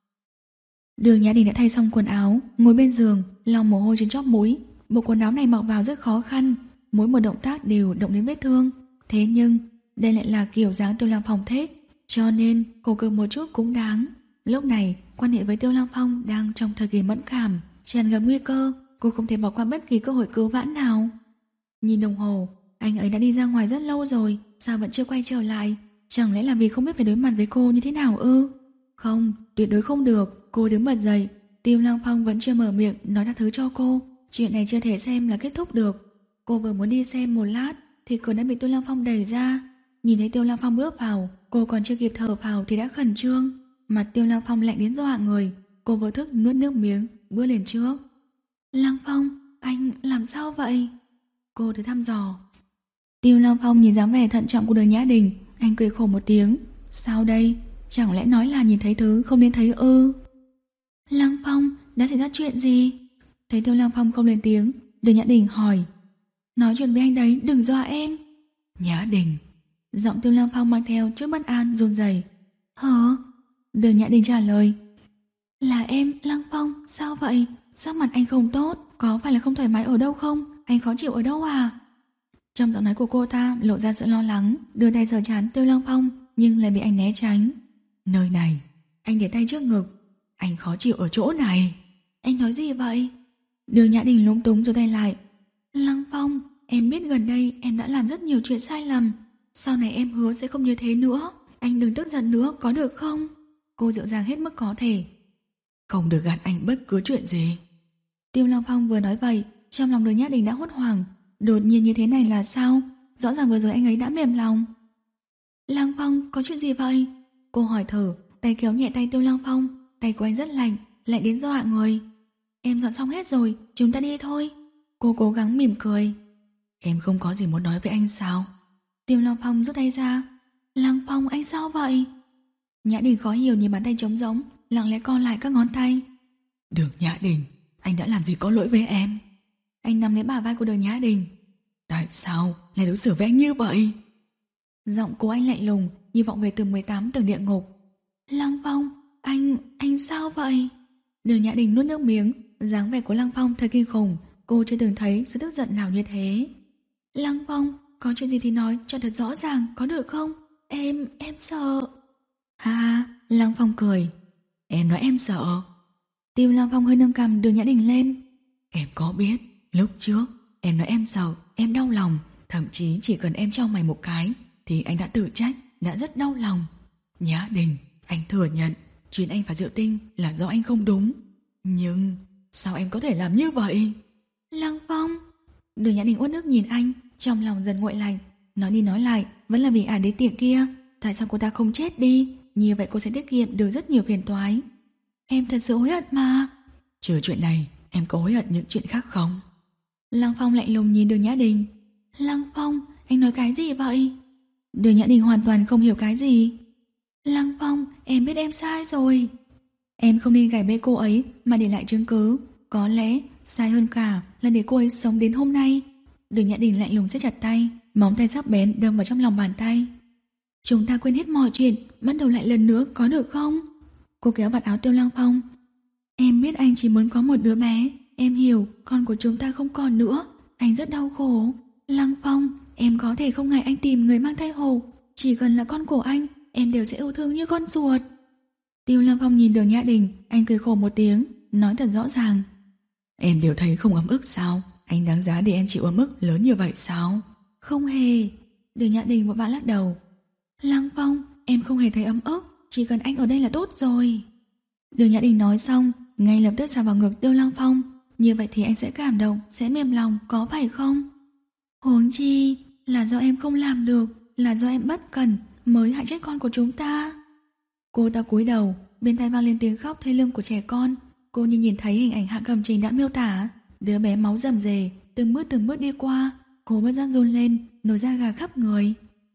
Đường Nhã Đình đã thay xong quần áo, ngồi bên giường, lau mồ hôi trên chóp mũi. Bộ quần áo này mặc vào rất khó khăn, mỗi một động tác đều động đến vết thương. Thế nhưng đây lại là kiểu dáng Tiêu Lăng Phong thích, cho nên khổ cực một chút cũng đáng. Lúc này quan hệ với Tiêu Lăng Phong đang trong thời kỳ mẫn cảm, tràn ngập nguy cơ. Cô không thể bỏ qua bất kỳ cơ hội cứu vãn nào. Nhìn đồng hồ, anh ấy đã đi ra ngoài rất lâu rồi, sao vẫn chưa quay trở lại? Chẳng lẽ là vì không biết phải đối mặt với cô như thế nào ư? Không, tuyệt đối không được. Cô đứng bật dậy. Tiêu Lăng Phong vẫn chưa mở miệng nói tha thứ cho cô. Chuyện này chưa thể xem là kết thúc được. Cô vừa muốn đi xem một lát thì cửa đã bị Tiêu Lăng Phong đẩy ra. Nhìn thấy Tiêu Lăng Phong bước vào, cô còn chưa kịp thở phào thì đã khẩn trương. Mặt Tiêu Lăng Phong lạnh đến dọa người. Cô vô thức nuốt nước miếng, bước lên trước. Lăng Phong, anh làm sao vậy? Cô thử thăm dò. Tiêu Lăng Phong nhìn dáng vẻ thận trọng của Đường Nhã Đình, anh cười khổ một tiếng. Sao đây? Chẳng lẽ nói là nhìn thấy thứ không nên thấy ư? Lăng Phong, đã xảy ra chuyện gì? Thấy Tiêu Lăng Phong không lên tiếng, Đường Nhã Đình hỏi. Nói chuyện với anh đấy, đừng dọa em. Nhã Đình. Giọng Tiêu Lăng Phong mang theo chút bất an, run rẩy. Hả? Đường Nhã Đình trả lời. Là em, Lăng Phong, sao vậy? Sắc mặt anh không tốt, có phải là không thoải mái ở đâu không? Anh khó chịu ở đâu à? Trong giọng nói của cô ta lộ ra sự lo lắng, đưa tay sờ trán Tiêu Lăng Phong nhưng lại bị anh né tránh. Nơi này. Anh để tay trước ngực. Anh khó chịu ở chỗ này. Anh nói gì vậy? Đường Nhã Đình lúng túng giơ tay lại. Lăng Phong, em biết gần đây em đã làm rất nhiều chuyện sai lầm. Sau này em hứa sẽ không như thế nữa. Anh đừng tức giận nữa, có được không? Cô dịu dàng hết mức có thể. Không được gạt anh bất cứ chuyện gì. Tiêu Lăng Phong vừa nói vậy, trong lòng Đường Nhã Đình đã hốt hoảng. Đột nhiên như thế này là sao? Rõ ràng vừa rồi anh ấy đã mềm lòng. Lăng Phong, có chuyện gì vậy? Cô hỏi thử, tay kéo nhẹ tay Tiêu Lăng Phong. Tay của anh rất lạnh, lạnh đến dọa người. Em dọn xong hết rồi, chúng ta đi thôi. Cô cố gắng mỉm cười. Em không có gì muốn nói với anh sao? Tiêu Lăng Phong rút tay ra. Lăng Phong, anh sao vậy? Nhã Đình khó hiểu nhìn bàn tay trống rỗng, lặng lẽ co lại các ngón tay. Đường Nhã Đình, anh đã làm gì có lỗi với em? Anh nắm lấy bả vai của Đường Nhã Đình. Tại sao lại đối xử với anh như vậy? Giọng cô anh lạnh lùng, như vọng về từ mười tám tầng địa ngục. Lăng Phong, anh, anh sao vậy? Đường Nhã Đình nuốt nước miếng, dáng vẻ của Lăng Phong thật kinh khủng, cô chưa từng thấy sự tức giận nào như thế. Lăng Phong, có chuyện gì thì nói cho thật rõ ràng, có được không? Em, em sợ. À, Lăng Phong cười. Em nói em sợ. Tiêu Lăng Phong hơi nâng cằm Đường Nhã Đình lên. Em có biết, lúc trước em nói em sợ, em đau lòng, thậm chí chỉ cần em trao mày một cái thì anh đã tự trách, đã rất đau lòng. Nhã Đình, anh thừa nhận chuyện anh và Diệu Tinh là do anh không đúng. Nhưng sao em có thể làm như vậy? Lăng Phong. Đường Nhã Đình uất ức nhìn anh, trong lòng dần nguội lạnh. Nói đi nói lại vẫn là vì ả đế tiện kia. Tại sao cô ta không chết đi? Như vậy cô sẽ tiết kiệm được rất nhiều phiền toái. Em thật sự hối hận mà. Trừ chuyện này, em có hối hận những chuyện khác không? Lăng Phong lạnh lùng nhìn Đường Nhã Đình. Lăng Phong, anh nói cái gì vậy? Đường Nhã Đình hoàn toàn không hiểu cái gì. Lăng Phong, em biết em sai rồi. Em không nên gài bẫy cô ấy mà để lại chứng cứ. Có lẽ sai hơn cả là để cô ấy sống đến hôm nay. Đường Nhã Đình lạnh lùng siết chặt tay, móng tay sắc bén đâm vào trong lòng bàn tay. Chúng ta quên hết mọi chuyện, bắt đầu lại lần nữa có được không? Cô kéo vạt áo Tiêu Lăng Phong. Em biết anh chỉ muốn có một đứa bé. Em hiểu con của chúng ta không còn nữa. Anh rất đau khổ. Lăng Phong, em có thể không ngại anh tìm người mang thai hộ. Chỉ cần là con của anh, em đều sẽ yêu thương như con ruột. Tiêu Lăng Phong nhìn Đường Nhã Đình, anh cười khổ một tiếng, nói thật rõ ràng. Em đều thấy không ấm ức sao? Anh đáng giá để em chịu ấm ức lớn như vậy sao? Không hề. Đường Nhã Đình vội vã lắc đầu. Lăng Phong, em không hề thấy ấm ức, chỉ cần anh ở đây là tốt rồi. Đường Nhã Đình nói xong, ngay lập tức xà vào ngực Tiêu Lăng Phong. Như vậy thì anh sẽ cảm động, sẽ mềm lòng, có phải không? Huống chi là do em không làm được, là do em bất cẩn mới hại chết con của chúng ta. Cô ta cúi đầu, bên tai vang lên tiếng khóc thê lương của trẻ con. Cô như nhìn thấy hình ảnh Hạ Cẩm Trình đã miêu tả, đứa bé máu rầm rề, từng bước từng bước đi qua. Cô bất giác run lên, nổi da gà khắp người.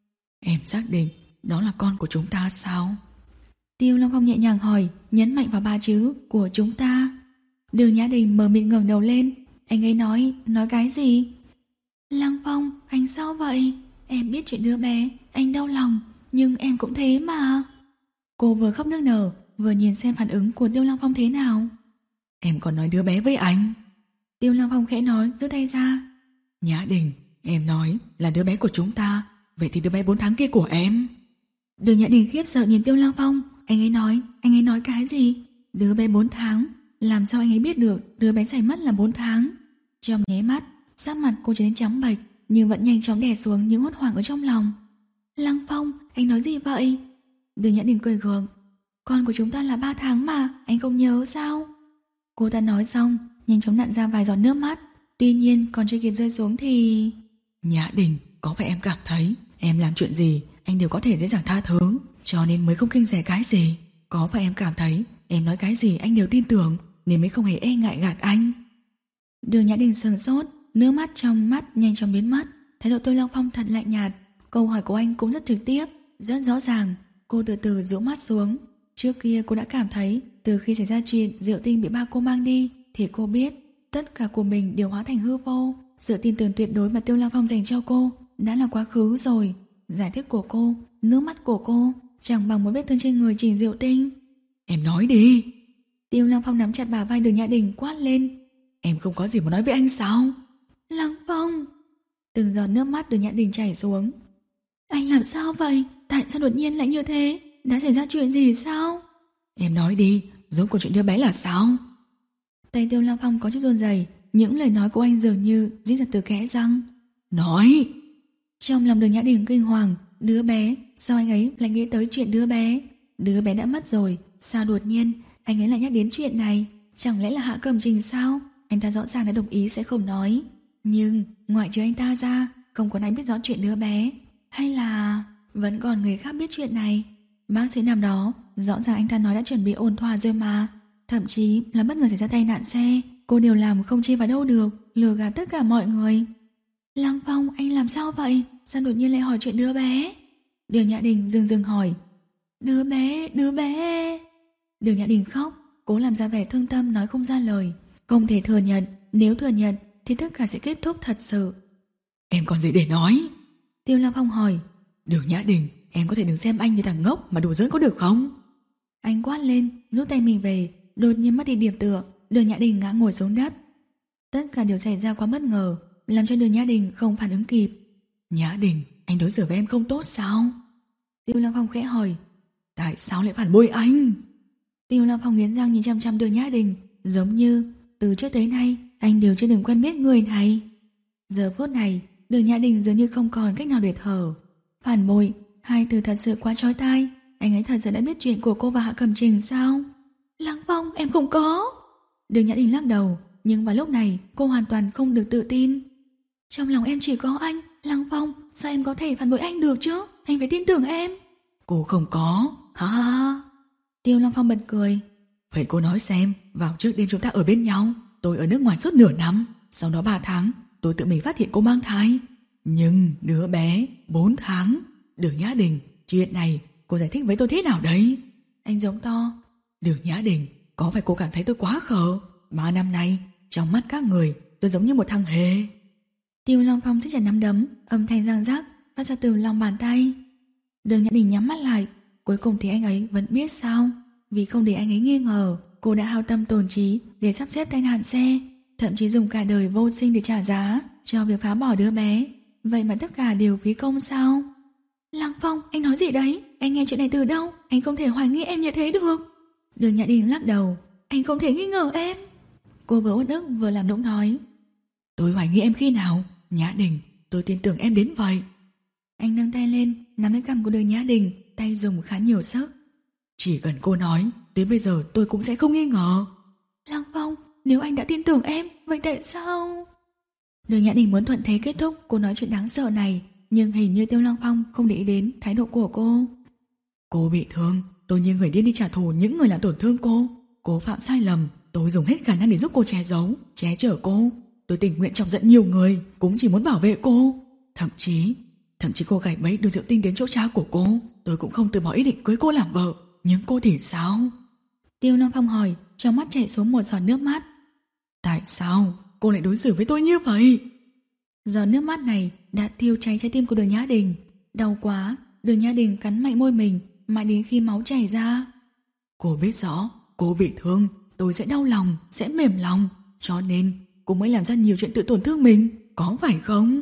Em xác định đó là con của chúng ta sao? Tiêu Long Phong nhẹ nhàng hỏi, nhấn mạnh vào ba chữ của chúng ta. Đường Nhã Đình mờ mịt ngẩng đầu lên. Anh ấy nói, nói cái gì? Lăng Phong, anh sao vậy? Em biết chuyện đứa bé, anh đau lòng, nhưng em cũng thế mà. Cô vừa khóc nức nở, vừa nhìn xem phản ứng của Tiêu Lăng Phong thế nào. Em còn nói đứa bé với anh. Tiêu Lăng Phong khẽ nói, giơ tay ra. Nhã Đình, em nói là đứa bé của chúng ta, vậy thì đứa bé bốn tháng kia của em. Đường Nhã Đình khiếp sợ nhìn Tiêu Lăng Phong. Anh ấy nói, anh ấy nói cái gì? Đứa bé bốn tháng? Làm sao anh ấy biết được đứa bé xảy mất là bốn tháng? Trong nháy mắt, sắc mặt cô trở nên trắng bệch, nhưng vẫn nhanh chóng đè xuống những hốt hoảng ở trong lòng. Lăng Phong, anh nói gì vậy? Đường Nhã Đình cười gượng. Con của chúng ta là ba tháng mà, anh không nhớ sao? Cô ta nói xong, nhanh chóng nặn ra vài giọt nước mắt. Tuy nhiên còn chưa kịp rơi xuống thì... Nhã Đình, có phải em cảm thấy em làm chuyện gì anh đều có thể dễ dàng tha thứ, cho nên mới không kiêng dè cái gì? Có phải em cảm thấy em nói cái gì anh đều tin tưởng, nên mới không hề e ngại gạt anh? Đường Nhã Đình sừng sốt, nước mắt trong mắt nhanh chóng biến mất. Thái độ Tiêu Lăng Phong thật lạnh nhạt. Câu hỏi của anh cũng rất trực tiếp, rất rõ ràng. Cô từ từ rũ mắt xuống. Trước kia cô đã cảm thấy từ khi xảy ra chuyện Diệu Tinh bị ba cô mang đi thì cô biết tất cả của mình đều hóa thành hư vô. Sự tin tưởng tuyệt đối mà Tiêu Lăng Phong dành cho cô đã là quá khứ rồi. Giải thích của cô, nước mắt của cô chẳng bằng một vết thương trên người Trình Diệu Tinh. Em nói đi. Tiêu Lăng Phong nắm chặt bả vai Đường Nhã Đình quát lên. Em không có gì muốn nói với anh sao? Lăng Phong. Từng giọt nước mắt Đường Nhã Đình chảy xuống. Anh làm sao vậy? Tại sao đột nhiên lại như thế? Đã xảy ra chuyện gì sao? Em nói đi, rốt cuộc chuyện đứa bé là sao? Tay Tiêu Lăng Phong có chút run rẩy, những lời nói của anh dường như rít ra từ kẽ răng. Nói. Trong lòng Đường Nhã Đình kinh hoàng. Đứa bé, sao anh ấy lại nghĩ tới chuyện đứa bé? Đứa bé đã mất rồi, sao đột nhiên anh ấy lại nhắc đến chuyện này? Chẳng lẽ là Hạ Cẩm Trình sao? Anh ta rõ ràng đã đồng ý sẽ không nói. Nhưng ngoại trừ anh ta ra, không có ai biết rõ chuyện đứa bé. Hay là vẫn còn người khác biết chuyện này? Bác sĩ nằm đó, rõ ràng anh ta nói đã chuẩn bị ổn thỏa rồi mà. Thậm chí là bất ngờ xảy ra tai nạn xe, cô đều làm không chê vào đâu được, lừa gạt tất cả mọi người. Lăng Phong, anh làm sao vậy? Sao đột nhiên lại hỏi chuyện đứa bé? Đường Nhã Đình dừng dừng hỏi. Đứa bé, đứa bé. Đường Nhã Đình khóc, cố làm ra vẻ thương tâm nói không ra lời. Không thể thừa nhận, nếu thừa nhận thì tất cả sẽ kết thúc thật sự. Em còn gì để nói? Tiêu Lăng Phong hỏi. Đường Nhã Đình, em có thể đừng xem anh như thằng ngốc mà đùa giỡn có được không? Anh quát lên, rút tay mình về, đột nhiên mất đi điểm tựa. Đường Nhã Đình ngã ngồi xuống đất. Tất cả đều xảy ra quá bất ngờ, làm cho Đường Nhã Đình không phản ứng kịp. Nhã Đình, anh đối xử với em không tốt sao? Tiêu Lăng Phong khẽ hỏi. Tại sao lại phản bội anh? Tiêu Lăng Phong nghiến răng nhìn chăm chăm Đường Nhã Đình, giống như từ trước tới nay anh đều chưa từng quen biết người này. Giờ phút này Đường Nhã Đình dường như không còn cách nào để thở. Phản bội, hai từ thật sự quá chói tai. Anh ấy thật sự đã biết chuyện của cô và Hạ Cẩm Trình sao? Lăng Phong, em không có. Đường Nhã Đình lắc đầu, nhưng vào lúc này cô hoàn toàn không được tự tin. Trong lòng em chỉ có anh. Lăng Phong, sao em có thể phản bội anh được chứ? Anh phải tin tưởng em. Cô không có. Ha ha ha. Tiêu Lăng Phong bật cười. Vậy cô nói xem, vào trước đêm chúng ta ở bên nhau, tôi ở nước ngoài suốt nửa năm, sau đó ba tháng tôi tự mình phát hiện cô mang thai. Nhưng đứa bé bốn tháng. Đường Nhã Đình, chuyện này cô giải thích với tôi thế nào đấy? Anh giống to. Đường Nhã Đình, có phải cô cảm thấy tôi quá khờ? Ba năm nay trong mắt các người tôi giống như một thằng hề. Tiêu Lăng Phong siết chặt nắm đấm, âm thanh răng rắc phát ra từ lòng bàn tay. Đường Nhã Đình nhắm mắt lại. Cuối cùng thì anh ấy vẫn biết sao. Vì không để anh ấy nghi ngờ, cô đã hao tâm tổn trí để sắp xếp tai nạn xe, thậm chí dùng cả đời vô sinh để trả giá cho việc phá bỏ đứa bé. Vậy mà tất cả đều phí công sao? Lăng Phong, anh nói gì đấy? Anh nghe chuyện này từ đâu? Anh không thể hoài nghi em như thế được. Đường Nhã Đình lắc đầu. Anh không thể nghi ngờ em. Cô vừa uất ức vừa làm nũng nói. Tôi hoài nghi em khi nào? Nhã Đình, tôi tin tưởng em đến vậy. Anh nâng tay lên, nắm lấy cằm của Đường Nhã Đình, tay dùng khá nhiều sức. Chỉ cần cô nói, tới bây giờ tôi cũng sẽ không nghi ngờ. Lăng Phong, nếu anh đã tin tưởng em, vậy tại sao? Đường Nhã Đình muốn thuận thế kết thúc cô nói chuyện đáng sợ này, nhưng hình như Tiêu Lăng Phong không để ý đến thái độ của cô. Cô bị thương, tôi như người điên đi trả thù những người làm tổn thương cô. Cô phạm sai lầm, tôi dùng hết khả năng để giúp cô che giấu, che chở cô. Tôi tình nguyện chọc giận nhiều người, cũng chỉ muốn bảo vệ cô. Thậm chí, thậm chí cô gảy bẫy đưa Diệu Tinh đến chỗ cha của cô, tôi cũng không từ bỏ ý định cưới cô làm vợ. Nhưng cô thì sao? Tiêu Lăng Phong hỏi, trong mắt chảy xuống một giọt nước mắt. Tại sao cô lại đối xử với tôi như vậy? Giọt nước mắt này đã thiêu cháy trái tim của Đường Nhã Đình. Đau quá, Đường Nhã Đình cắn mạnh môi mình, mãi đến khi máu chảy ra. Cô biết rõ, cô bị thương, tôi sẽ đau lòng, sẽ mềm lòng, cho nên cô mới làm ra nhiều chuyện tự tổn thương mình, có phải không?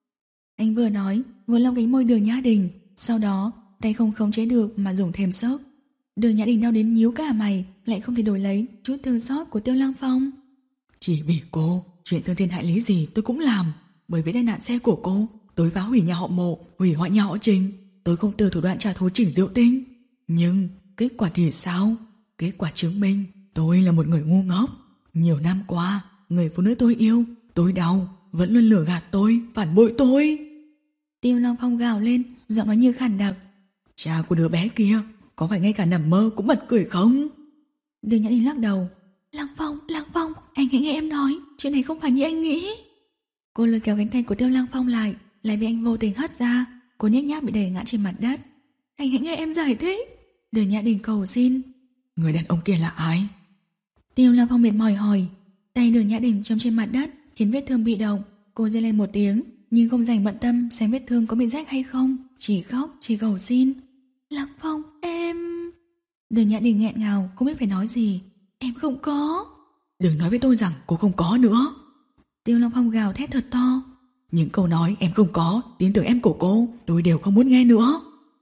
Anh vừa nói, vừa lau cánh môi Đường Nhã Đình, sau đó tay không khống chế được mà dùng thêm sức. Đường Nhã Đình đau đến nhíu cả mày, lại không thể đổi lấy chút thương xót của Tiêu Lăng Phong. Chỉ vì cô, chuyện thương thiên hại lý gì tôi cũng làm. Bởi vì tai nạn xe của cô, tôi phá hủy nhà họ Mộ, hủy hoại nhà họ Trình. Tôi không từ thủ đoạn trả thù Trình Diệu Tinh. Nhưng kết quả thì sao? Kết quả chứng minh tôi là một người ngu ngốc. Nhiều năm qua, người phụ nữ tôi yêu, tôi đau, vẫn luôn lừa gạt tôi, phản bội tôi. Tiêu Long Phong gào lên, giọng nói như khản đặc. Cha của đứa bé kia có phải ngay cả nằm mơ cũng bật cười không? Đường Nhã Đình lắc đầu. Lăng Phong, Lăng Phong, anh hãy nghe em nói, chuyện này không phải như anh nghĩ. Cô lôi kéo cánh tay của Tiêu Lăng Phong lại, lại bị anh vô tình hất ra. Cô nhếch nhác bị đẩy ngã trên mặt đất. Anh hãy nghe em giải thích. Đường Nhã Đình cầu xin. Người đàn ông kia là ai? Tiêu Lăng Phong mệt mỏi hỏi. Tay Đường Nhã Đình châm trên mặt đất khiến vết thương bị động. Cô rên lên một tiếng, nhưng không dành bận tâm xem vết thương có bị rách hay không, chỉ khóc, chỉ cầu xin. Lăng Phong, em... Đường Nhã Đình nghẹn ngào, không biết phải nói gì. Em không có. Đừng nói với tôi rằng cô không có nữa. Tiêu Long Phong gào thét thật to. Những câu nói em không có, tin tưởng em của cô, tôi đều không muốn nghe nữa.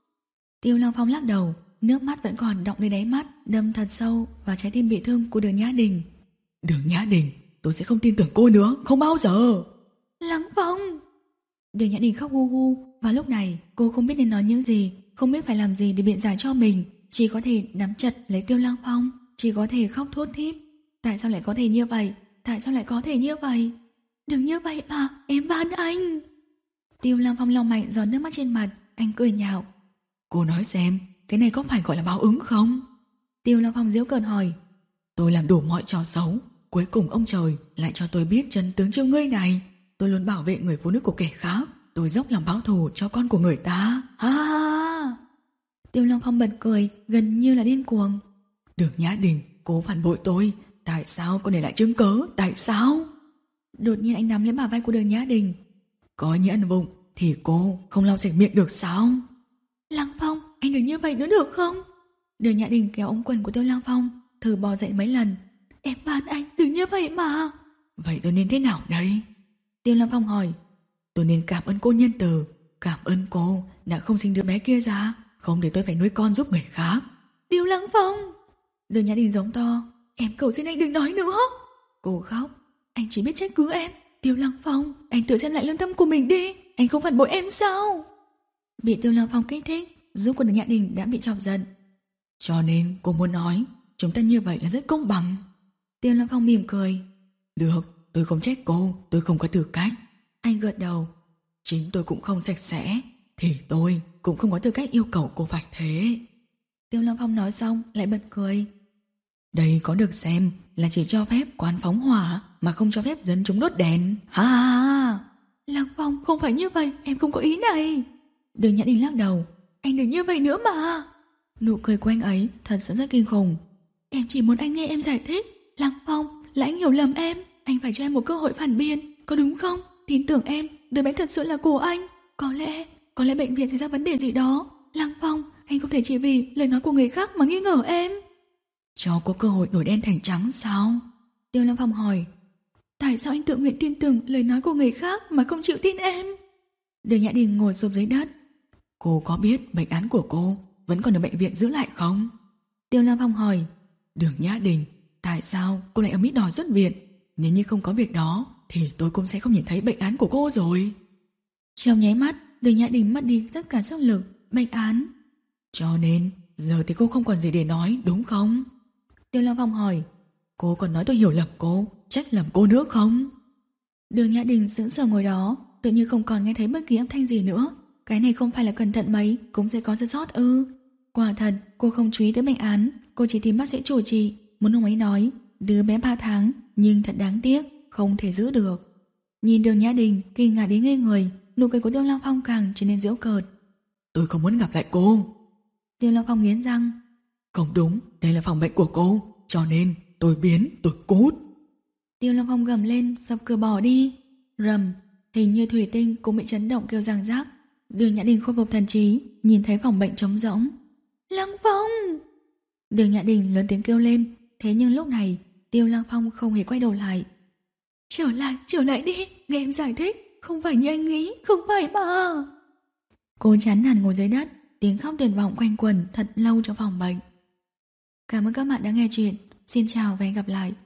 Tiêu Long Phong lắc đầu, nước mắt vẫn còn đọng dưới đáy mắt, đâm thật sâu vào trái tim bị thương của Đường Nhã Đình. Đường Nhã Đình, tôi sẽ không tin tưởng cô nữa, không bao giờ. Lăng Phong. Đường Nhã Đình khóc hu hu. Và lúc này cô không biết nên nói những gì, không biết phải làm gì để biện giải cho mình, chỉ có thể nắm chặt lấy Tiêu Lăng Phong, chỉ có thể khóc thút thít. Tại sao lại có thể như vậy? Tại sao lại có thể như vậy? Đừng như vậy mà, em van anh. Tiêu Lăng Phong lau mạnh giọt nước mắt trên mặt, anh cười nhạo. Cô nói xem, cái này có phải gọi là báo ứng không? Tiêu Lăng Phong giễu cợt hỏi. Tôi làm đủ mọi trò xấu, cuối cùng ông trời lại cho tôi biết chân tướng chiêu ngươi này. Tôi luôn bảo vệ người phụ nữ của kẻ khác, tôi dốc lòng báo thù cho con của người ta. Ha ha ha. Tiêu Lăng Phong bật cười, gần như là điên cuồng. Đường Nhã Đình, cô phản bội tôi, tại sao cô để lại chứng cớ, tại sao? Đột nhiên anh nắm lấy bả vai của Đường Nhã Đình. Có như ăn vụng thì cô không lau sạch miệng được sao? Lăng Phong, anh đừng như vậy nữa được không? Đường Nhã Đình kéo ống quần của Tiêu Lăng Phong, thử bò dậy mấy lần. Em van anh, đừng như vậy mà. Vậy tôi nên thế nào đây? Tiêu Lăng Phong hỏi. Tôi nên cảm ơn cô nhân từ, cảm ơn cô đã không sinh đứa bé kia ra, không để tôi phải nuôi con giúp người khác. Tiêu Lăng Phong. Đường Nhã Đình giống to. Em cầu xin anh đừng nói nữa. Cô khóc. Anh chỉ biết trách cứ em. Tiêu Lăng Phong, anh tự xem lại lương tâm của mình đi. Anh không phản bội em sao? Bị Tiêu Lăng Phong kích thích, giúp của Đường Nhã Đình đã bị chọc giận. Cho nên cô muốn nói chúng ta như vậy là rất công bằng. Tiêu Lăng Phong mỉm cười. Được, tôi không trách cô, tôi không có tư cách. Anh gật đầu. Chính tôi cũng không sạch sẽ, thì tôi cũng không có tư cách yêu cầu cô phải thế. Tiêu Lăng Phong nói xong lại bật cười. Đây có được xem là chỉ cho phép quán phóng hỏa mà không cho phép dân chúng đốt đèn. Ha ha ha. Lăng Phong, không phải như vậy, em không có ý này. Đường Nhã Đình lắc đầu. Anh đừng như vậy nữa mà. Nụ cười của anh ấy thật sự rất kinh khủng. Em chỉ muốn anh nghe em giải thích. Lăng Phong, là anh hiểu lầm em. Anh phải cho em một cơ hội phản biện, có đúng không? Tin tưởng em, đứa bé thật sự là của anh. Có lẽ, có lẽ bệnh viện xảy ra vấn đề gì đó. Lăng Phong, anh không thể chỉ vì lời nói của người khác mà nghi ngờ em. Cho có cơ hội đổi đen thành trắng sao? Tiêu Lăng Phong hỏi. Tại sao anh tự nguyện tin tưởng lời nói của người khác mà không chịu tin em? Đường Nhã Đình ngồi sụp dưới đất. Cô có biết bệnh án của cô vẫn còn ở bệnh viện giữ lại không? Tiêu Lăng Phong hỏi. Đường Nhã Đình, tại sao cô lại ở Mỹ đòi xuất viện? Nếu như không có việc đó thì tôi cũng sẽ không nhìn thấy bệnh án của cô rồi. Trong nháy mắt, Đường Nhã Đình mất đi tất cả sức lực. Bệnh án. Cho nên giờ thì cô không còn gì để nói, đúng không? Tiêu Lăng Phong hỏi. Cô còn nói tôi hiểu lầm cô, trách lầm cô nữa không? Đường Nhã Đình sững sờ ngồi đó, tự như không còn nghe thấy bất kỳ âm thanh gì nữa. Cái này không phải là cẩn thận mấy cũng sẽ có sơ sót ư? Quả thật, cô không chú ý tới bệnh án, cô chỉ tìm bác sĩ chủ trì, muốn ông ấy nói đứa bé ba tháng, nhưng thật đáng tiếc, không thể giữ được. Nhìn Đường Nhã Đình kinh ngạc đến ngây người, nụ cười của Tiêu Lăng Phong càng trở nên giễu cợt. Tôi không muốn gặp lại cô. Tiêu Lăng Phong nghiến răng. Không đúng, đây là phòng bệnh của cô, cho nên tôi biến, tôi cút. Tiêu Lăng Phong gầm lên, sập cửa bỏ đi. Rầm, hình như thủy tinh cũng bị chấn động kêu răng rác. Đường Nhã Đình khôi phục thần trí, nhìn thấy phòng bệnh trống rỗng. Lăng Phong! Đường Nhã Đình lớn tiếng kêu lên, thế nhưng lúc này Tiêu Lăng Phong không hề quay đầu lại. Trở lại, trở lại đi, nghe em giải thích, không phải như anh nghĩ, không phải mà. Cô chán nản ngồi dưới đất, tiếng khóc tuyệt vọng quanh quẩn thật lâu trong phòng bệnh. Cảm ơn các bạn đã nghe chuyện. Xin chào và hẹn gặp lại.